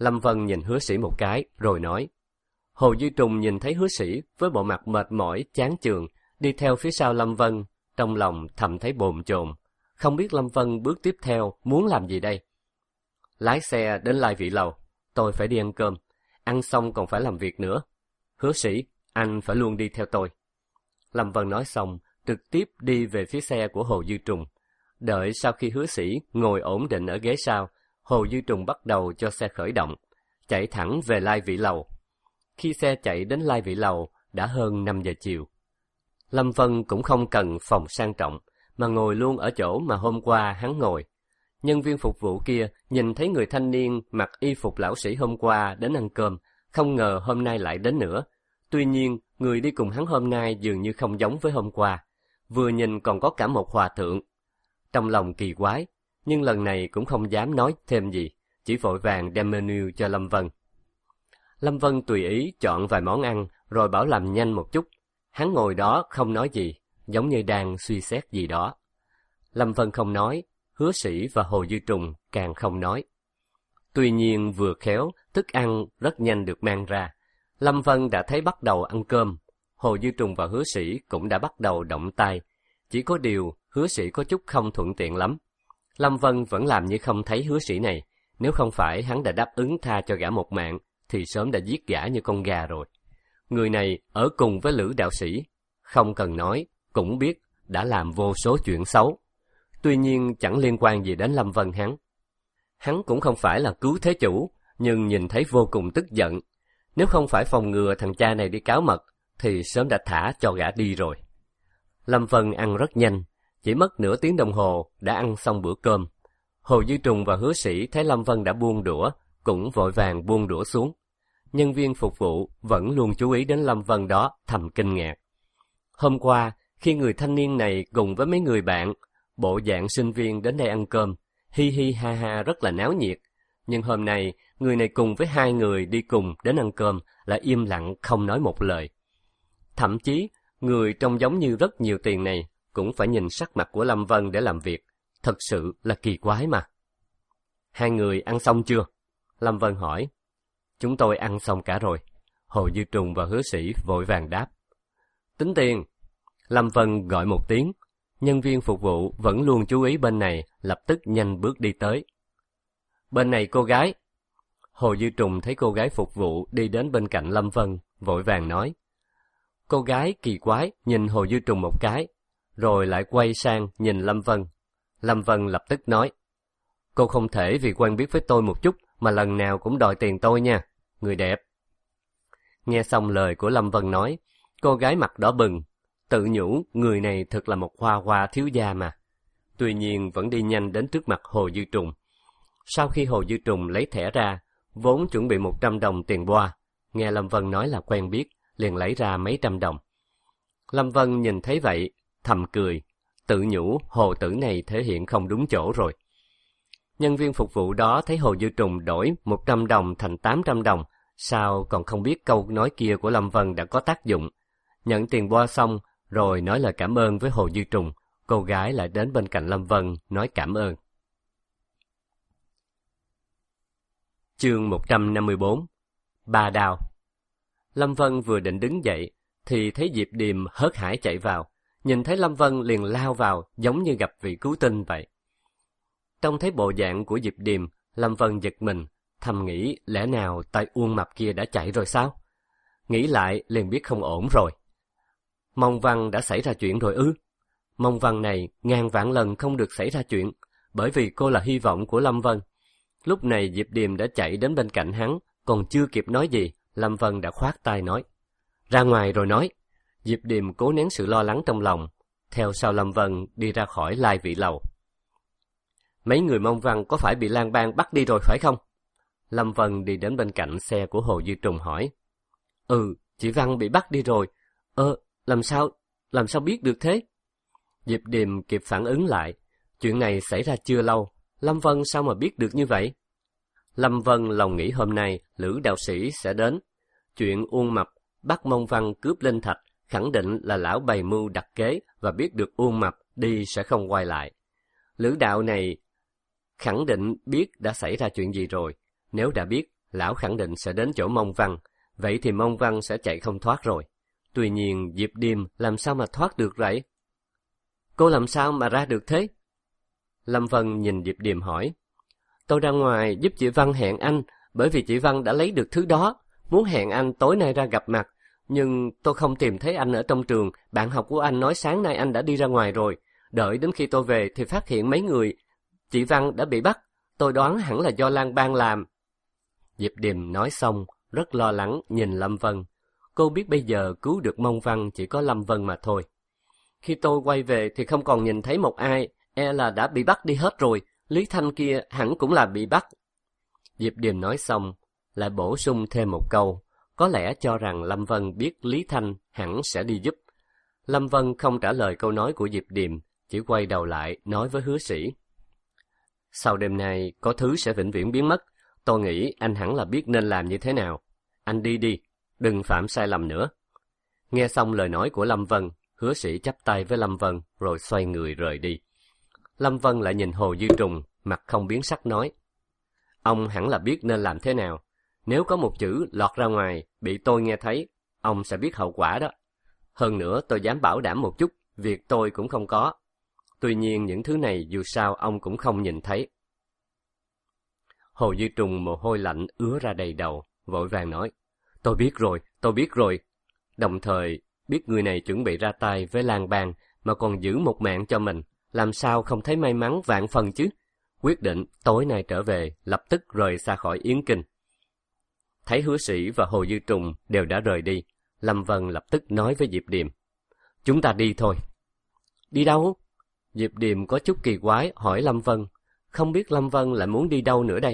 Lâm Vân nhìn Hứa Sĩ một cái, rồi nói. Hồ Duy Trùng nhìn thấy Hứa Sĩ với bộ mặt mệt mỏi, chán chường, đi theo phía sau Lâm Vân, trong lòng thầm thấy bồn chồn, không biết Lâm Vân bước tiếp theo muốn làm gì đây. Lái xe đến Lai Vị Lầu, tôi phải đi ăn cơm, ăn xong còn phải làm việc nữa. Hứa Sĩ, anh phải luôn đi theo tôi. Lâm Vân nói xong, trực tiếp đi về phía xe của Hồ Duy Trùng. Đợi sau khi Hứa Sĩ ngồi ổn định ở ghế sau, Hồ Duy Trùng bắt đầu cho xe khởi động, chạy thẳng về Lai Vị Lầu. Khi xe chạy đến Lai Vị Lầu, đã hơn năm giờ chiều. Lâm Vân cũng không cần phòng sang trọng, mà ngồi luôn ở chỗ mà hôm qua hắn ngồi. Nhân viên phục vụ kia nhìn thấy người thanh niên mặc y phục lão sĩ hôm qua đến ăn cơm, không ngờ hôm nay lại đến nữa. Tuy nhiên, người đi cùng hắn hôm nay dường như không giống với hôm qua, vừa nhìn còn có cả một hòa thượng. Trong lòng kỳ quái, nhưng lần này cũng không dám nói thêm gì, chỉ vội vàng đem menu cho Lâm Vân. Lâm Vân tùy ý chọn vài món ăn, rồi bảo làm nhanh một chút. Hắn ngồi đó không nói gì, giống như đang suy xét gì đó. Lâm Vân không nói, Hứa Sĩ và Hồ Duy Trùng càng không nói. Tuy nhiên vừa khéo, thức ăn rất nhanh được mang ra. Lâm Vân đã thấy bắt đầu ăn cơm, Hồ Duy Trùng và Hứa Sĩ cũng đã bắt đầu động tay. Chỉ có điều, Hứa Sĩ có chút không thuận tiện lắm. Lâm Vân vẫn làm như không thấy Hứa Sĩ này, nếu không phải hắn đã đáp ứng tha cho gã một mạng, thì sớm đã giết gã như con gà rồi. Người này ở cùng với Lữ đạo sĩ, không cần nói, cũng biết đã làm vô số chuyện xấu. Tuy nhiên chẳng liên quan gì đến Lâm Vân hắn. Hắn cũng không phải là cứu thế chủ, nhưng nhìn thấy vô cùng tức giận. Nếu không phải phòng ngừa thằng cha này đi cáo mật, thì sớm đã thả cho gã đi rồi. Lâm Vân ăn rất nhanh, chỉ mất nửa tiếng đồng hồ đã ăn xong bữa cơm. Hồ Duy Trùng và Hứa Sĩ thấy Lâm Vân đã buông đũa, cũng vội vàng buông đũa xuống. Nhân viên phục vụ vẫn luôn chú ý đến Lâm Vân đó, thầm kinh ngạc. Hôm qua, khi người thanh niên này cùng với mấy người bạn, bộ dạng sinh viên đến đây ăn cơm, hi hi ha ha rất là náo nhiệt. Nhưng hôm nay, người này cùng với hai người đi cùng đến ăn cơm lại im lặng không nói một lời. Thậm chí, người trông giống như rất nhiều tiền này cũng phải nhìn sắc mặt của Lâm Vân để làm việc. Thật sự là kỳ quái mà. Hai người ăn xong chưa? Lâm Vân hỏi. Chúng tôi ăn xong cả rồi. Hồ Duy Trùng và Hứa Sĩ vội vàng đáp. Tính tiền. Lâm Vân gọi một tiếng. Nhân viên phục vụ vẫn luôn chú ý bên này, lập tức nhanh bước đi tới. Bên này cô gái. Hồ Duy Trùng thấy cô gái phục vụ đi đến bên cạnh Lâm Vân, vội vàng nói. Cô gái kỳ quái nhìn Hồ Duy Trùng một cái, rồi lại quay sang nhìn Lâm Vân. Lâm Vân lập tức nói. Cô không thể vì quen biết với tôi một chút mà lần nào cũng đòi tiền tôi nha, người đẹp. Nghe xong lời của Lâm Vân nói, cô gái mặt đỏ bừng, tự nhủ người này thật là một hoa hoa thiếu gia mà. Tuy nhiên vẫn đi nhanh đến trước mặt Hồ Duy Trùng. Sau khi Hồ Duy Trùng lấy thẻ ra, vốn chuẩn bị một trăm đồng tiền boa, nghe Lâm Vân nói là quen biết, liền lấy ra mấy trăm đồng. Lâm Vân nhìn thấy vậy, thầm cười, tự nhủ hồ tử này thể hiện không đúng chỗ rồi. Nhân viên phục vụ đó thấy Hồ Duy Trùng đổi một trăm đồng thành tám trăm đồng, sao còn không biết câu nói kia của Lâm Vân đã có tác dụng. Nhận tiền boa xong, rồi nói lời cảm ơn với Hồ Duy Trùng, cô gái lại đến bên cạnh Lâm Vân nói cảm ơn. Chương một trăm năm mươi bốn. Ba đao. Lâm Vân vừa định đứng dậy, thì thấy Diệp Điềm hớt hải chạy vào. Nhìn thấy Lâm Vân liền lao vào, giống như gặp vị cứu tinh vậy. Trông thấy bộ dạng của Diệp Điềm, Lâm Vân giật mình, thầm nghĩ lẽ nào tay Uông Mập kia đã chạy rồi sao? Nghĩ lại liền biết không ổn rồi. Mông Văn đã xảy ra chuyện rồi ư? Mông Văn này ngàn vạn lần không được xảy ra chuyện, bởi vì cô là hy vọng của Lâm Vân. Lúc này Diệp Điềm đã chạy đến bên cạnh hắn, còn chưa kịp nói gì, Lâm Vân đã khoát tay nói. Ra ngoài rồi nói. Diệp Điềm cố nén sự lo lắng trong lòng, theo sau Lâm Vân đi ra khỏi Lai Vị Lầu. Mấy người Mông Văn có phải bị lang bang bắt đi rồi phải không? Lâm Vân đi đến bên cạnh xe của Hồ Duy Trùng hỏi. Ừ, chị Văn bị bắt đi rồi. Ơ, làm sao, làm sao biết được thế? Diệp Điềm kịp phản ứng lại. Chuyện này xảy ra chưa lâu, Lâm Vân sao mà biết được như vậy? Lâm Vân lòng nghĩ hôm nay Lữ đạo sĩ sẽ đến. Chuyện Uông Mập bắt Mông Văn cướp linh thạch khẳng định là lão bày mưu đặt kế và biết được Uông Mập đi sẽ không quay lại. Lữ đạo này khẳng định biết đã xảy ra chuyện gì rồi. Nếu đã biết, lão khẳng định sẽ đến chỗ Mông Văn, vậy thì Mông Văn sẽ chạy không thoát rồi. Tuy nhiên Diệp Điềm làm sao mà thoát được vậy? Cô làm sao mà ra được thế? Lâm Vân nhìn Diệp Điềm hỏi. Tôi ra ngoài giúp chị Văn hẹn anh, bởi vì chị Văn đã lấy được thứ đó, muốn hẹn anh tối nay ra gặp mặt. Nhưng tôi không tìm thấy anh ở trong trường, bạn học của anh nói sáng nay anh đã đi ra ngoài rồi. Đợi đến khi tôi về thì phát hiện mấy người chị Văn đã bị bắt, tôi đoán hẳn là do Lan Bang làm. Diệp Điềm nói xong, rất lo lắng nhìn Lâm Vân. Cô biết bây giờ cứu được Mông Văn chỉ có Lâm Vân mà thôi. Khi tôi quay về thì không còn nhìn thấy một ai, e là đã bị bắt đi hết rồi, Lý Thanh kia hẳn cũng là bị bắt. Diệp Điềm nói xong, lại bổ sung thêm một câu, có lẽ cho rằng Lâm Vân biết Lý Thanh hẳn sẽ đi giúp. Lâm Vân không trả lời câu nói của Diệp Điềm, chỉ quay đầu lại nói với Hứa Sĩ. Sau đêm nay, có thứ sẽ vĩnh viễn biến mất, tôi nghĩ anh hẳn là biết nên làm như thế nào. Anh đi đi, đừng phạm sai lầm nữa. Nghe xong lời nói của Lâm Vân, Hứa Sĩ chắp tay với Lâm Vân rồi xoay người rời đi. Lâm Vân lại nhìn Hồ Dư Trùng, mặt không biến sắc nói. Ông hẳn là biết nên làm thế nào. Nếu có một chữ lọt ra ngoài, bị tôi nghe thấy, ông sẽ biết hậu quả đó. Hơn nữa tôi dám bảo đảm một chút, việc tôi cũng không có. Tuy nhiên những thứ này dù sao ông cũng không nhìn thấy. Hồ Dư Trùng mồ hôi lạnh ứa ra đầy đầu, vội vàng nói. Tôi biết rồi, tôi biết rồi. Đồng thời biết người này chuẩn bị ra tay với Lan Bang mà còn giữ một mạng cho mình, làm sao không thấy may mắn vạn phần chứ. Quyết định tối nay trở về, lập tức rời xa khỏi Yến Kinh. Thấy Hứa Sĩ và Hồ Dư Trùng đều đã rời đi, Lâm Vân lập tức nói với Diệp Điềm. Chúng ta đi thôi. Đi đâu? Diệp Điềm có chút kỳ quái hỏi Lâm Vân, không biết Lâm Vân lại muốn đi đâu nữa đây.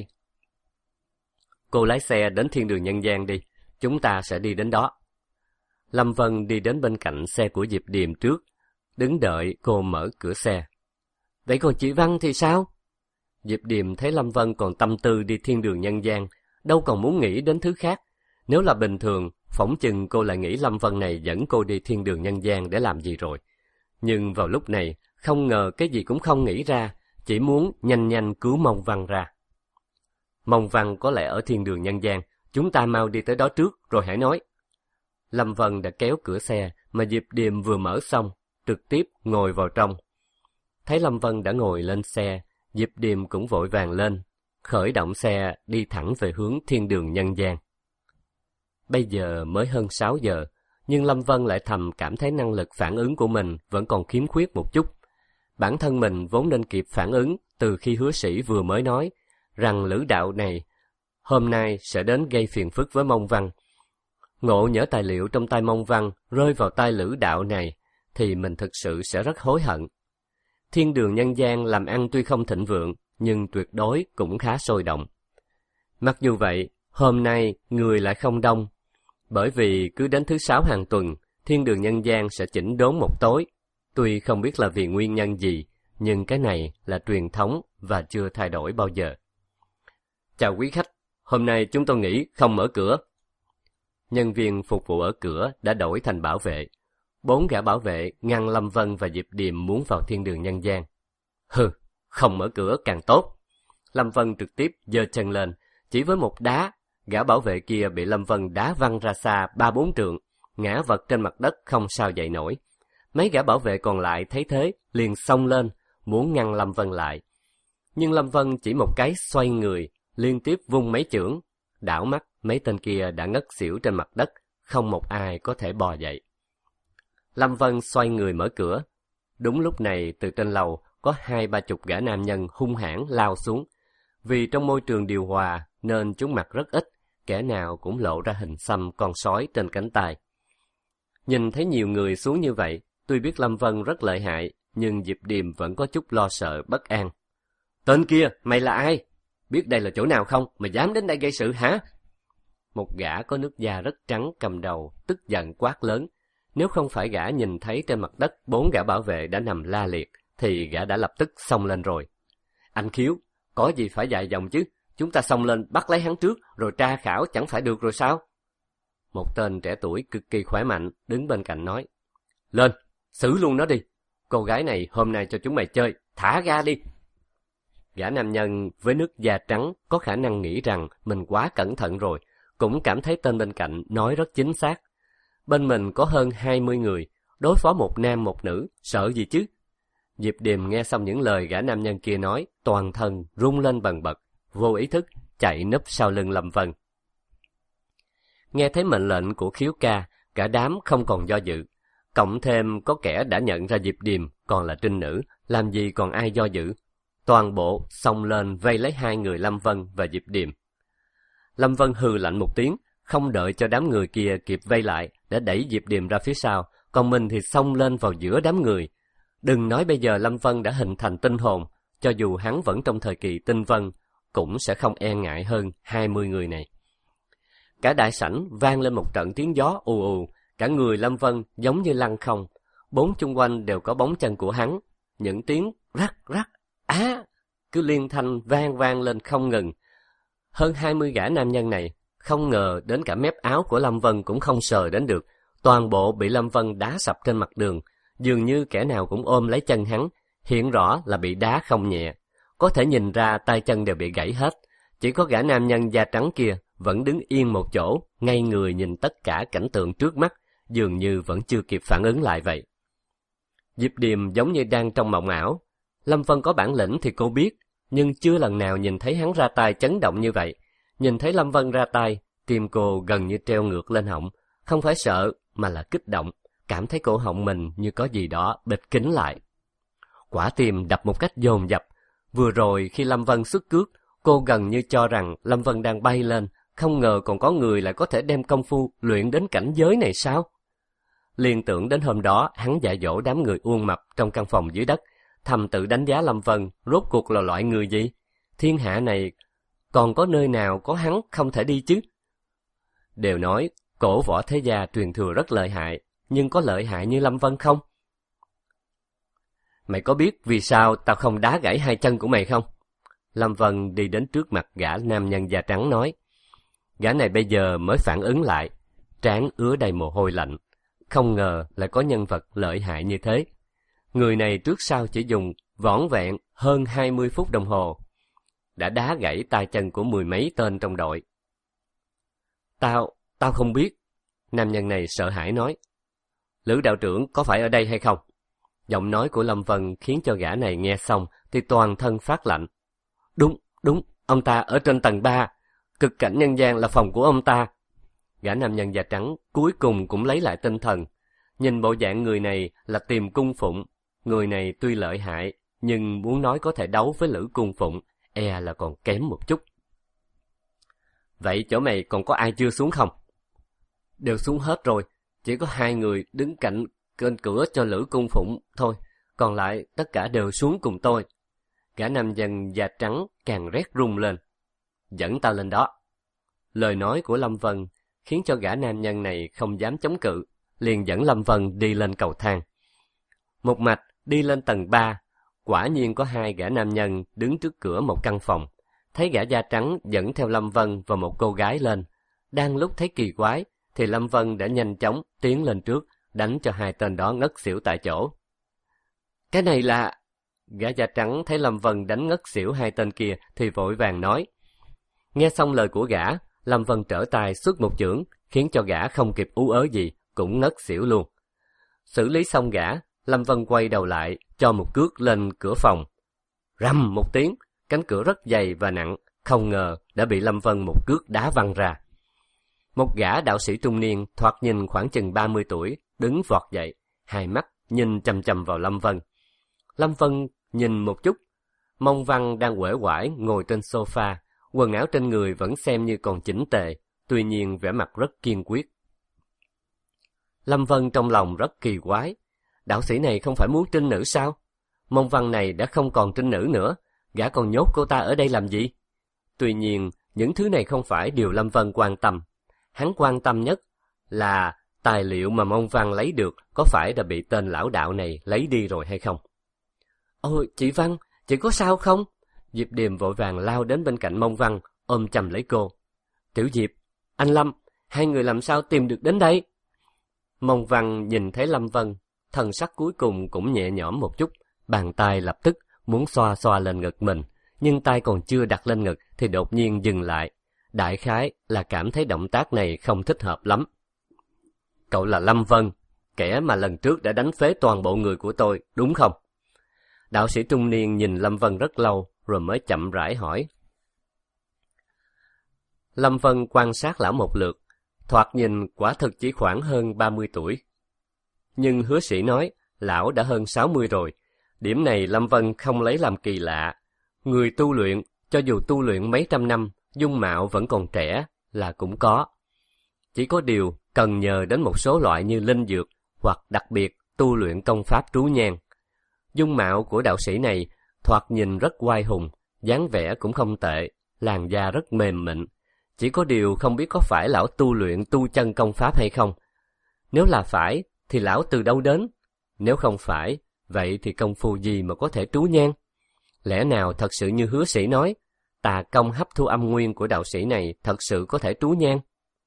Cô lái xe đến Thiên Đường Nhân Gian đi, chúng ta sẽ đi đến đó. Lâm Vân đi đến bên cạnh xe của Diệp Điềm trước, đứng đợi cô mở cửa xe. Vậy còn chị Văn thì sao? Diệp Điềm thấy Lâm Vân còn tâm tư đi Thiên Đường Nhân Gian, đâu còn muốn nghĩ đến thứ khác. Nếu là bình thường, phỏng chừng cô lại nghĩ Lâm Vân này dẫn cô đi Thiên Đường Nhân Gian để làm gì rồi. Nhưng vào lúc này, không ngờ cái gì cũng không nghĩ ra, chỉ muốn nhanh nhanh cứu Mông Văn ra. Mông Văn có lẽ ở Thiên Đường Nhân Gian, chúng ta mau đi tới đó trước rồi hãy nói. Lâm Vân đã kéo cửa xe mà Diệp Điềm vừa mở xong, trực tiếp ngồi vào trong. Thấy Lâm Vân đã ngồi lên xe, Diệp Điềm cũng vội vàng lên, khởi động xe đi thẳng về hướng Thiên Đường Nhân Gian. Bây giờ mới hơn sáu giờ, nhưng Lâm Vân lại thầm cảm thấy năng lực phản ứng của mình vẫn còn khiếm khuyết một chút. Bản thân mình vốn nên kịp phản ứng từ khi Hứa Sĩ vừa mới nói rằng Lữ Đạo này hôm nay sẽ đến gây phiền phức với Mông Văn. Ngộ nhỡ tài liệu trong tay Mông Văn rơi vào tay Lữ Đạo này, thì mình thực sự sẽ rất hối hận. Thiên Đường Nhân Gian làm ăn tuy không thịnh vượng, nhưng tuyệt đối cũng khá sôi động. Mặc dù vậy, hôm nay người lại không đông, bởi vì cứ đến thứ sáu hàng tuần, Thiên Đường Nhân Gian sẽ chỉnh đốn một tối. Tuy không biết là vì nguyên nhân gì, nhưng cái này là truyền thống và chưa thay đổi bao giờ. Chào quý khách, hôm nay chúng tôi nghĩ không mở cửa. Nhân viên phục vụ ở cửa đã đổi thành bảo vệ. Bốn gã bảo vệ ngăn Lâm Vân và Diệp Điềm muốn vào Thiên Đường Nhân Gian. Hừ, không mở cửa càng tốt. Lâm Vân trực tiếp giơ chân lên, chỉ với một đá, gã bảo vệ kia bị Lâm Vân đá văng ra xa ba bốn trượng, ngã vật trên mặt đất không sao dậy nổi. Mấy gã bảo vệ còn lại thấy thế, liền xông lên, muốn ngăn Lâm Vân lại. Nhưng Lâm Vân chỉ một cái xoay người, liên tiếp vung mấy chưởng, đảo mắt mấy tên kia đã ngất xỉu trên mặt đất, không một ai có thể bò dậy. Lâm Vân xoay người mở cửa. Đúng lúc này từ trên lầu có hai ba chục gã nam nhân hung hãn lao xuống. Vì trong môi trường điều hòa nên chúng mặc rất ít, kẻ nào cũng lộ ra hình xăm con sói trên cánh tay. Nhìn thấy nhiều người xuống như vậy, tuy biết Lâm Vân rất lợi hại, nhưng Diệp Điềm vẫn có chút lo sợ bất an. Tên kia, mày là ai? Biết đây là chỗ nào không, mà dám đến đây gây sự hả? Một gã có nước da rất trắng cầm đầu, tức giận quát lớn. Nếu không phải gã nhìn thấy trên mặt đất bốn gã bảo vệ đã nằm la liệt, thì gã đã lập tức xông lên rồi. Anh Khiếu, có gì phải dài dòng chứ, chúng ta xông lên bắt lấy hắn trước, rồi tra khảo chẳng phải được rồi sao? Một tên trẻ tuổi cực kỳ khỏe mạnh, đứng bên cạnh nói. Lên, xử luôn nó đi, cô gái này hôm nay cho chúng mày chơi, thả ra đi. Gã nam nhân với nước da trắng có khả năng nghĩ rằng mình quá cẩn thận rồi, cũng cảm thấy tên bên cạnh nói rất chính xác. Bên mình có hơn hai mươi người, đối phó một nam một nữ, sợ gì chứ? Diệp Điềm nghe xong những lời gã nam nhân kia nói, toàn thân rung lên bần bật, vô ý thức chạy núp sau lưng Lâm Vân. Nghe thấy mệnh lệnh của Khiếu ca, cả đám không còn do dự. Cộng thêm có kẻ đã nhận ra Diệp Điềm còn là trinh nữ, làm gì còn ai do dự. Toàn bộ xông lên vây lấy hai người Lâm Vân và Diệp Điềm. Lâm Vân hừ lạnh một tiếng, không đợi cho đám người kia kịp vây lại, đã đẩy Diệp Điềm ra phía sau, còn mình thì xông lên vào giữa đám người. Đừng nói bây giờ Lâm Vân đã hình thành tinh hồn, cho dù hắn vẫn trong thời kỳ tinh vân, cũng sẽ không e ngại hơn hai mươi người này. Cả đại sảnh vang lên một trận tiếng gió ù ù, cả người Lâm Vân giống như lăn không, bốn chung quanh đều có bóng chân của hắn, những tiếng rắc rắc, á, cứ liên thanh vang vang lên không ngừng. Hơn hai mươi gã nam nhân này, không ngờ đến cả mép áo của Lâm Vân cũng không sờ đến được, toàn bộ bị Lâm Vân đá sập trên mặt đường, dường như kẻ nào cũng ôm lấy chân hắn, hiện rõ là bị đá không nhẹ. Có thể nhìn ra tay chân đều bị gãy hết, chỉ có gã nam nhân da trắng kia vẫn đứng yên một chỗ, ngay người nhìn tất cả cảnh tượng trước mắt, dường như vẫn chưa kịp phản ứng lại vậy. Diệp Điềm giống như đang trong mộng ảo. Lâm Vân có bản lĩnh thì cô biết, nhưng chưa lần nào nhìn thấy hắn ra tay chấn động như vậy. Nhìn thấy Lâm Vân ra tay, tim cô gần như treo ngược lên họng, không phải sợ mà là kích động, cảm thấy cổ họng mình như có gì đó bịt kín lại. Quả tim đập một cách dồn dập. Vừa rồi khi Lâm Vân xuất cước, cô gần như cho rằng Lâm Vân đang bay lên, không ngờ còn có người lại có thể đem công phu luyện đến cảnh giới này sao? Liên tưởng đến hôm đó hắn dạy dỗ đám người uông mập trong căn phòng dưới đất, thầm tự đánh giá Lâm Vân rốt cuộc là loại người gì? Thiên hạ này còn có nơi nào có hắn không thể đi chứ? Đều nói cổ võ thế gia truyền thừa rất lợi hại, nhưng có lợi hại như Lâm Vân không? Mày có biết vì sao tao không đá gãy hai chân của mày không? Lâm Vân đi đến trước mặt gã nam nhân da trắng nói. Gã này bây giờ mới phản ứng lại, trán ứa đầy mồ hôi lạnh. Không ngờ lại có nhân vật lợi hại như thế. Người này trước sau chỉ dùng vỏn vẹn hơn hai mươi phút đồng hồ, đã đá gãy tay chân của mười mấy tên trong đội. Tao, tao không biết. Nam nhân này sợ hãi nói. Lữ đạo trưởng có phải ở đây hay không? Giọng nói của Lâm Vân khiến cho gã này nghe xong thì toàn thân phát lạnh. Đúng, đúng, ông ta ở trên tầng ba. Cực cảnh nhân gian là phòng của ông ta. Gã nam nhân da trắng cuối cùng cũng lấy lại tinh thần. Nhìn bộ dạng người này là tìm cung phụng. Người này tuy lợi hại, nhưng muốn nói có thể đấu với Lữ cung phụng, e là còn kém một chút. Vậy chỗ mày còn có ai chưa xuống không? Đều xuống hết rồi, chỉ có hai người đứng cạnh kênh cửa cho Lữ cung phụng thôi, còn lại tất cả đều xuống cùng tôi. Gã nam nhân da trắng càng rét run lên. Dẫn tao lên đó. Lời nói của Lâm Vân khiến cho gã nam nhân này không dám chống cự, liền dẫn Lâm Vân đi lên cầu thang. Một mạch đi lên tầng ba, quả nhiên có hai gã nam nhân đứng trước cửa một căn phòng. Thấy gã da trắng dẫn theo Lâm Vân và một cô gái lên. Đang lúc thấy kỳ quái, thì Lâm Vân đã nhanh chóng tiến lên trước, đánh cho hai tên đó ngất xỉu tại chỗ. Cái này là... Gã da trắng thấy Lâm Vân đánh ngất xỉu hai tên kia thì vội vàng nói. Nghe xong lời của gã, Lâm Vân trở tay xuất một chưởng, khiến cho gã không kịp ú ớ gì, cũng ngất xỉu luôn. Xử lý xong gã, Lâm Vân quay đầu lại, cho một cước lên cửa phòng. Rầm một tiếng, cánh cửa rất dày và nặng, không ngờ đã bị Lâm Vân một cước đá văng ra. Một gã đạo sĩ trung niên thoạt nhìn khoảng chừng ba mươi tuổi, đứng vọt dậy, hai mắt nhìn chằm chằm vào Lâm Vân. Lâm Vân nhìn một chút, Mông Văn đang uể oải ngồi trên sofa, quần áo trên người vẫn xem như còn chỉnh tề, tuy nhiên vẻ mặt rất kiên quyết. Lâm Vân trong lòng rất kỳ quái, đạo sĩ này không phải muốn trinh nữ sao? Mông Văn này đã không còn trinh nữ nữa, gã còn nhốt cô ta ở đây làm gì? Tuy nhiên, những thứ này không phải điều Lâm Vân quan tâm. Hắn quan tâm nhất là tài liệu mà Mông Văn lấy được có phải đã bị tên lão đạo này lấy đi rồi hay không? Ôi, chị Văn, chị có sao không? Diệp Điềm vội vàng lao đến bên cạnh Mông Văn, ôm chầm lấy cô. Tiểu Diệp, anh Lâm, hai người làm sao tìm được đến đây? Mông Văn nhìn thấy Lâm Vân, thần sắc cuối cùng cũng nhẹ nhõm một chút, bàn tay lập tức muốn xoa xoa lên ngực mình, nhưng tay còn chưa đặt lên ngực thì đột nhiên dừng lại. Đại khái là cảm thấy động tác này không thích hợp lắm. Cậu là Lâm Vân, kẻ mà lần trước đã đánh phế toàn bộ người của tôi, đúng không? Đạo sĩ trung niên nhìn Lâm Vân rất lâu, rồi mới chậm rãi hỏi. Lâm Vân quan sát lão một lượt, thoạt nhìn quả thực chỉ khoảng hơn ba mươi tuổi. Nhưng hứa sĩ nói, lão đã hơn sáu mươi rồi. Điểm này Lâm Vân không lấy làm kỳ lạ. Người tu luyện, cho dù tu luyện mấy trăm năm, dung mạo vẫn còn trẻ, là cũng có. Chỉ có điều cần nhờ đến một số loại như linh dược, hoặc đặc biệt tu luyện công pháp trú nhang. Dung mạo của đạo sĩ này thoạt nhìn rất oai hùng, dáng vẻ cũng không tệ, làn da rất mềm mịn. Chỉ có điều không biết có phải lão tu luyện tu chân công pháp hay không. Nếu là phải, thì lão từ đâu đến? Nếu không phải, vậy thì công phu gì mà có thể trú nhang? Lẽ nào thật sự như hứa sĩ nói, tà công hấp thu âm nguyên của đạo sĩ này thật sự có thể trú nhang?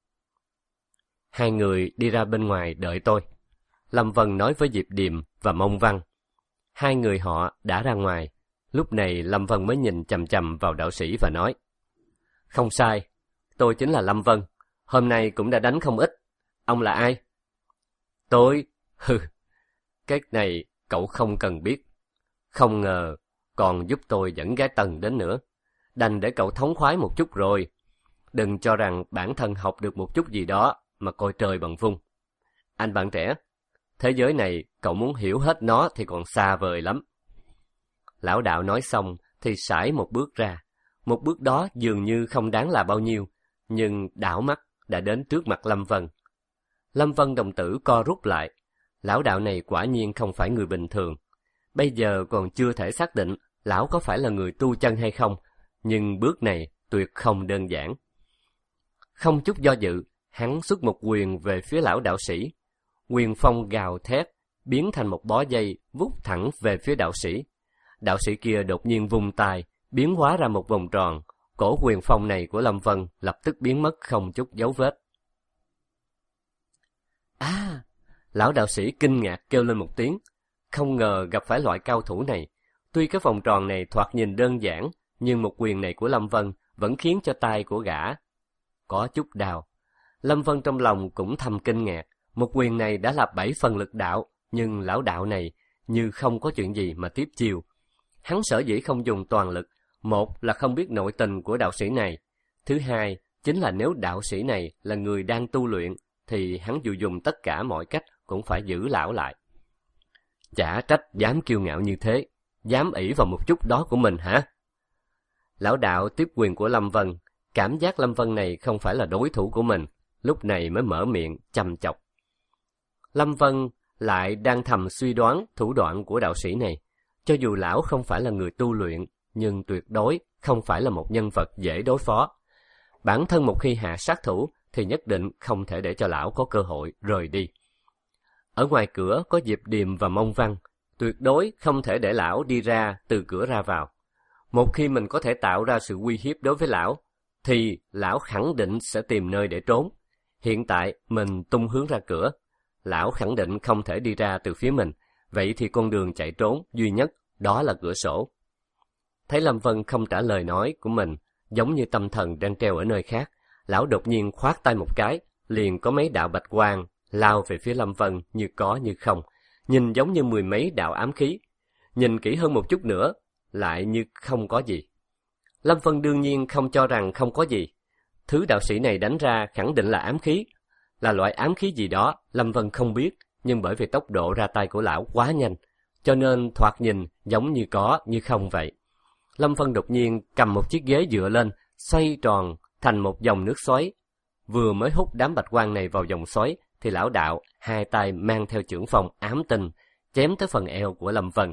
Hai người đi ra bên ngoài đợi tôi. Lâm Vân nói với Diệp Điềm và Mông Văn. Hai người họ đã ra ngoài. Lúc này Lâm Vân mới nhìn chằm chằm vào đạo sĩ và nói. Không sai, tôi chính là Lâm Vân. Hôm nay cũng đã đánh không ít. Ông là ai? Tôi... Hừ, cái này cậu không cần biết. Không ngờ còn giúp tôi dẫn gái Tần đến nữa. Đành để cậu thống khoái một chút rồi. Đừng cho rằng bản thân học được một chút gì đó mà coi trời bằng vung. Anh bạn trẻ, thế giới này cậu muốn hiểu hết nó thì còn xa vời lắm. Lão đạo nói xong thì sải một bước ra. Một bước đó dường như không đáng là bao nhiêu, nhưng đảo mắt đã đến trước mặt Lâm Vân. Lâm Vân đồng tử co rút lại. Lão đạo này quả nhiên không phải người bình thường. Bây giờ còn chưa thể xác định lão có phải là người tu chân hay không, nhưng bước này tuyệt không đơn giản. Không chút do dự, hắn xuất một quyền về phía lão đạo sĩ. Quyền phong gào thét, biến thành một bó dây vút thẳng về phía đạo sĩ. Đạo sĩ kia đột nhiên vung tay, biến hóa ra một vòng tròn. Cổ quyền phong này của Lâm Vân lập tức biến mất không chút dấu vết. À! Lão đạo sĩ kinh ngạc kêu lên một tiếng. Không ngờ gặp phải loại cao thủ này. Tuy cái vòng tròn này thoạt nhìn đơn giản, nhưng một quyền này của Lâm Vân vẫn khiến cho tay của gã có chút đau. Lâm Vân trong lòng cũng thầm kinh ngạc. Một quyền này đã là bảy phần lực đạo, nhưng lão đạo này như không có chuyện gì mà tiếp chiêu. Hắn sở dĩ không dùng toàn lực, một là không biết nội tình của đạo sĩ này. Thứ hai, chính là nếu đạo sĩ này là người đang tu luyện, thì hắn dù dùng tất cả mọi cách cũng phải giữ lão lại. Chả trách dám kiêu ngạo như thế, dám ỷ vào một chút đó của mình hả? Lão đạo tiếp quyền của Lâm Vân, cảm giác Lâm Vân này không phải là đối thủ của mình, lúc này mới mở miệng chăm chọc. Lâm Vân lại đang thầm suy đoán thủ đoạn của đạo sĩ này. Cho dù lão không phải là người tu luyện, nhưng tuyệt đối không phải là một nhân vật dễ đối phó. Bản thân một khi hạ sát thủ thì nhất định không thể để cho lão có cơ hội rời đi. Ở ngoài cửa có Diệp Điềm và Mông Văn, tuyệt đối không thể để lão đi ra từ cửa ra vào. Một khi mình có thể tạo ra sự uy hiếp đối với lão, thì lão khẳng định sẽ tìm nơi để trốn. Hiện tại mình tung hướng ra cửa, lão khẳng định không thể đi ra từ phía mình, vậy thì con đường chạy trốn duy nhất đó là cửa sổ. Thấy Lâm Vân không trả lời nói của mình, giống như tâm thần đang treo ở nơi khác, lão đột nhiên khoát tay một cái, liền có mấy đạo bạch quang lao về phía Lâm Vân như có như không, nhìn giống như mười mấy đạo ám khí. Nhìn kỹ hơn một chút nữa, lại như không có gì. Lâm Vân đương nhiên không cho rằng không có gì. Thứ đạo sĩ này đánh ra khẳng định là ám khí. Là loại ám khí gì đó, Lâm Vân không biết, nhưng bởi vì tốc độ ra tay của lão quá nhanh, cho nên thoạt nhìn giống như có như không vậy. Lâm Vân đột nhiên cầm một chiếc ghế dựa lên, xoay tròn thành một dòng nước xoáy. Vừa mới hút đám bạch quang này vào dòng xoáy, thì lão đạo hai tay mang theo chưởng phong ám tinh, chém tới phần eo của Lâm Vân.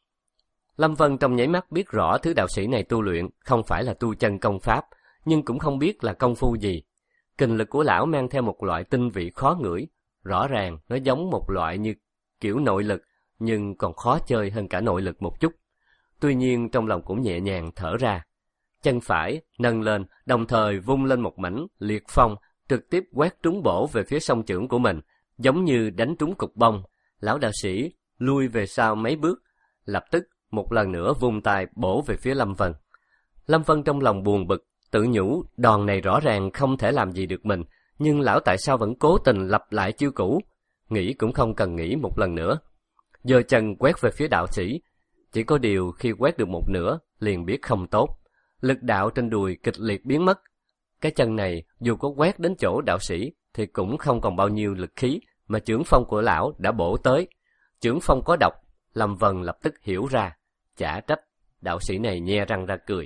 Lâm Vân trong nháy mắt biết rõ thứ đạo sĩ này tu luyện không phải là tu chân công pháp, nhưng cũng không biết là công phu gì. Kình lực của lão mang theo một loại tinh vị khó ngửi, rõ ràng nó giống một loại như kiểu nội lực, nhưng còn khó chơi hơn cả nội lực một chút. Tuy nhiên trong lòng cũng nhẹ nhàng thở ra. Chân phải nâng lên, đồng thời vung lên một mảnh liệt phong, trực tiếp quét trúng bổ về phía song chưởng của mình, giống như đánh trúng cục bông. Lão đạo sĩ lui về sau mấy bước, lập tức một lần nữa vung tay bổ về phía Lâm Vân. Lâm Vân trong lòng buồn bực, tự nhủ đòn này rõ ràng không thể làm gì được mình, nhưng lão tại sao vẫn cố tình lặp lại chiêu cũ? Nghĩ cũng không cần nghĩ một lần nữa. Giơ chân quét về phía đạo sĩ, chỉ có điều khi quét được một nửa, liền biết không tốt. Lực đạo trên đùi kịch liệt biến mất. Cái chân này dù có quét đến chỗ đạo sĩ thì cũng không còn bao nhiêu lực khí mà chưởng phong của lão đã bổ tới. Chưởng phong có độc, Lâm Vân lập tức hiểu ra, chả trách đạo sĩ này nhe răng ra cười.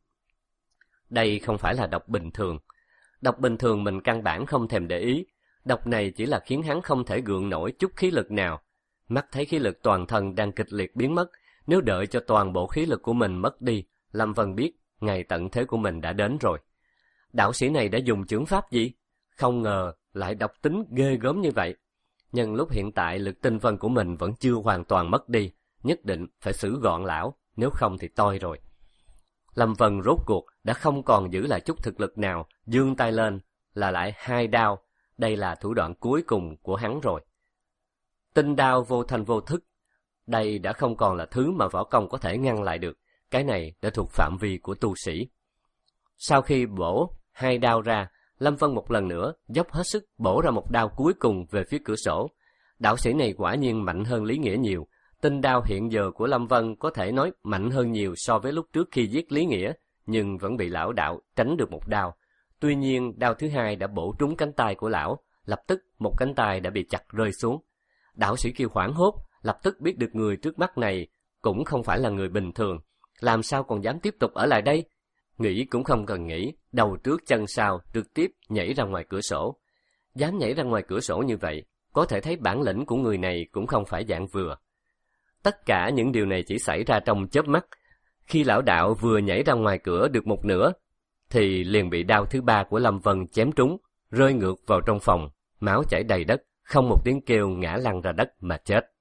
Đây không phải là độc bình thường. Độc bình thường mình căn bản không thèm để ý. Độc này chỉ là khiến hắn không thể gượng nổi chút khí lực nào. Mắt thấy khí lực toàn thân đang kịch liệt biến mất, nếu đợi cho toàn bộ khí lực của mình mất đi, Lâm Vân biết ngày tận thế của mình đã đến rồi. Đạo sĩ này đã dùng chưởng pháp gì? Không ngờ lại độc tính ghê gớm như vậy. Nhưng lúc hiện tại lực tinh vân của mình vẫn chưa hoàn toàn mất đi, nhất định phải xử gọn lão, nếu không thì toi rồi. Lâm Vân rốt cuộc đã không còn giữ lại chút thực lực nào, giương tay lên là lại hai đao. Đây là thủ đoạn cuối cùng của hắn rồi. Tinh đao vô thanh vô thức. Đây đã không còn là thứ mà võ công có thể ngăn lại được. Cái này đã thuộc phạm vi của tu sĩ. Sau khi bổ hai đao ra, Lâm Vân một lần nữa dốc hết sức bổ ra một đao cuối cùng về phía cửa sổ. Đạo sĩ này quả nhiên mạnh hơn Lý Nghĩa nhiều. Tinh đao hiện giờ của Lâm Vân có thể nói mạnh hơn nhiều so với lúc trước khi giết Lý Nghĩa, nhưng vẫn bị lão đạo tránh được một đao. Tuy nhiên đao thứ hai đã bổ trúng cánh tay của lão, lập tức một cánh tay đã bị chặt rơi xuống. Đạo sĩ kia hoảng hốt, lập tức biết được người trước mắt này cũng không phải là người bình thường, làm sao còn dám tiếp tục ở lại đây? Nghĩ cũng không cần nghĩ, đầu trước chân sau trực tiếp nhảy ra ngoài cửa sổ. Dám nhảy ra ngoài cửa sổ như vậy, có thể thấy bản lĩnh của người này cũng không phải dạng vừa. Tất cả những điều này chỉ xảy ra trong chớp mắt. Khi lão đạo vừa nhảy ra ngoài cửa được một nửa, thì liền bị đao thứ ba của Lâm Vân chém trúng, rơi ngược vào trong phòng, máu chảy đầy đất, không một tiếng kêu ngã lăn ra đất mà chết.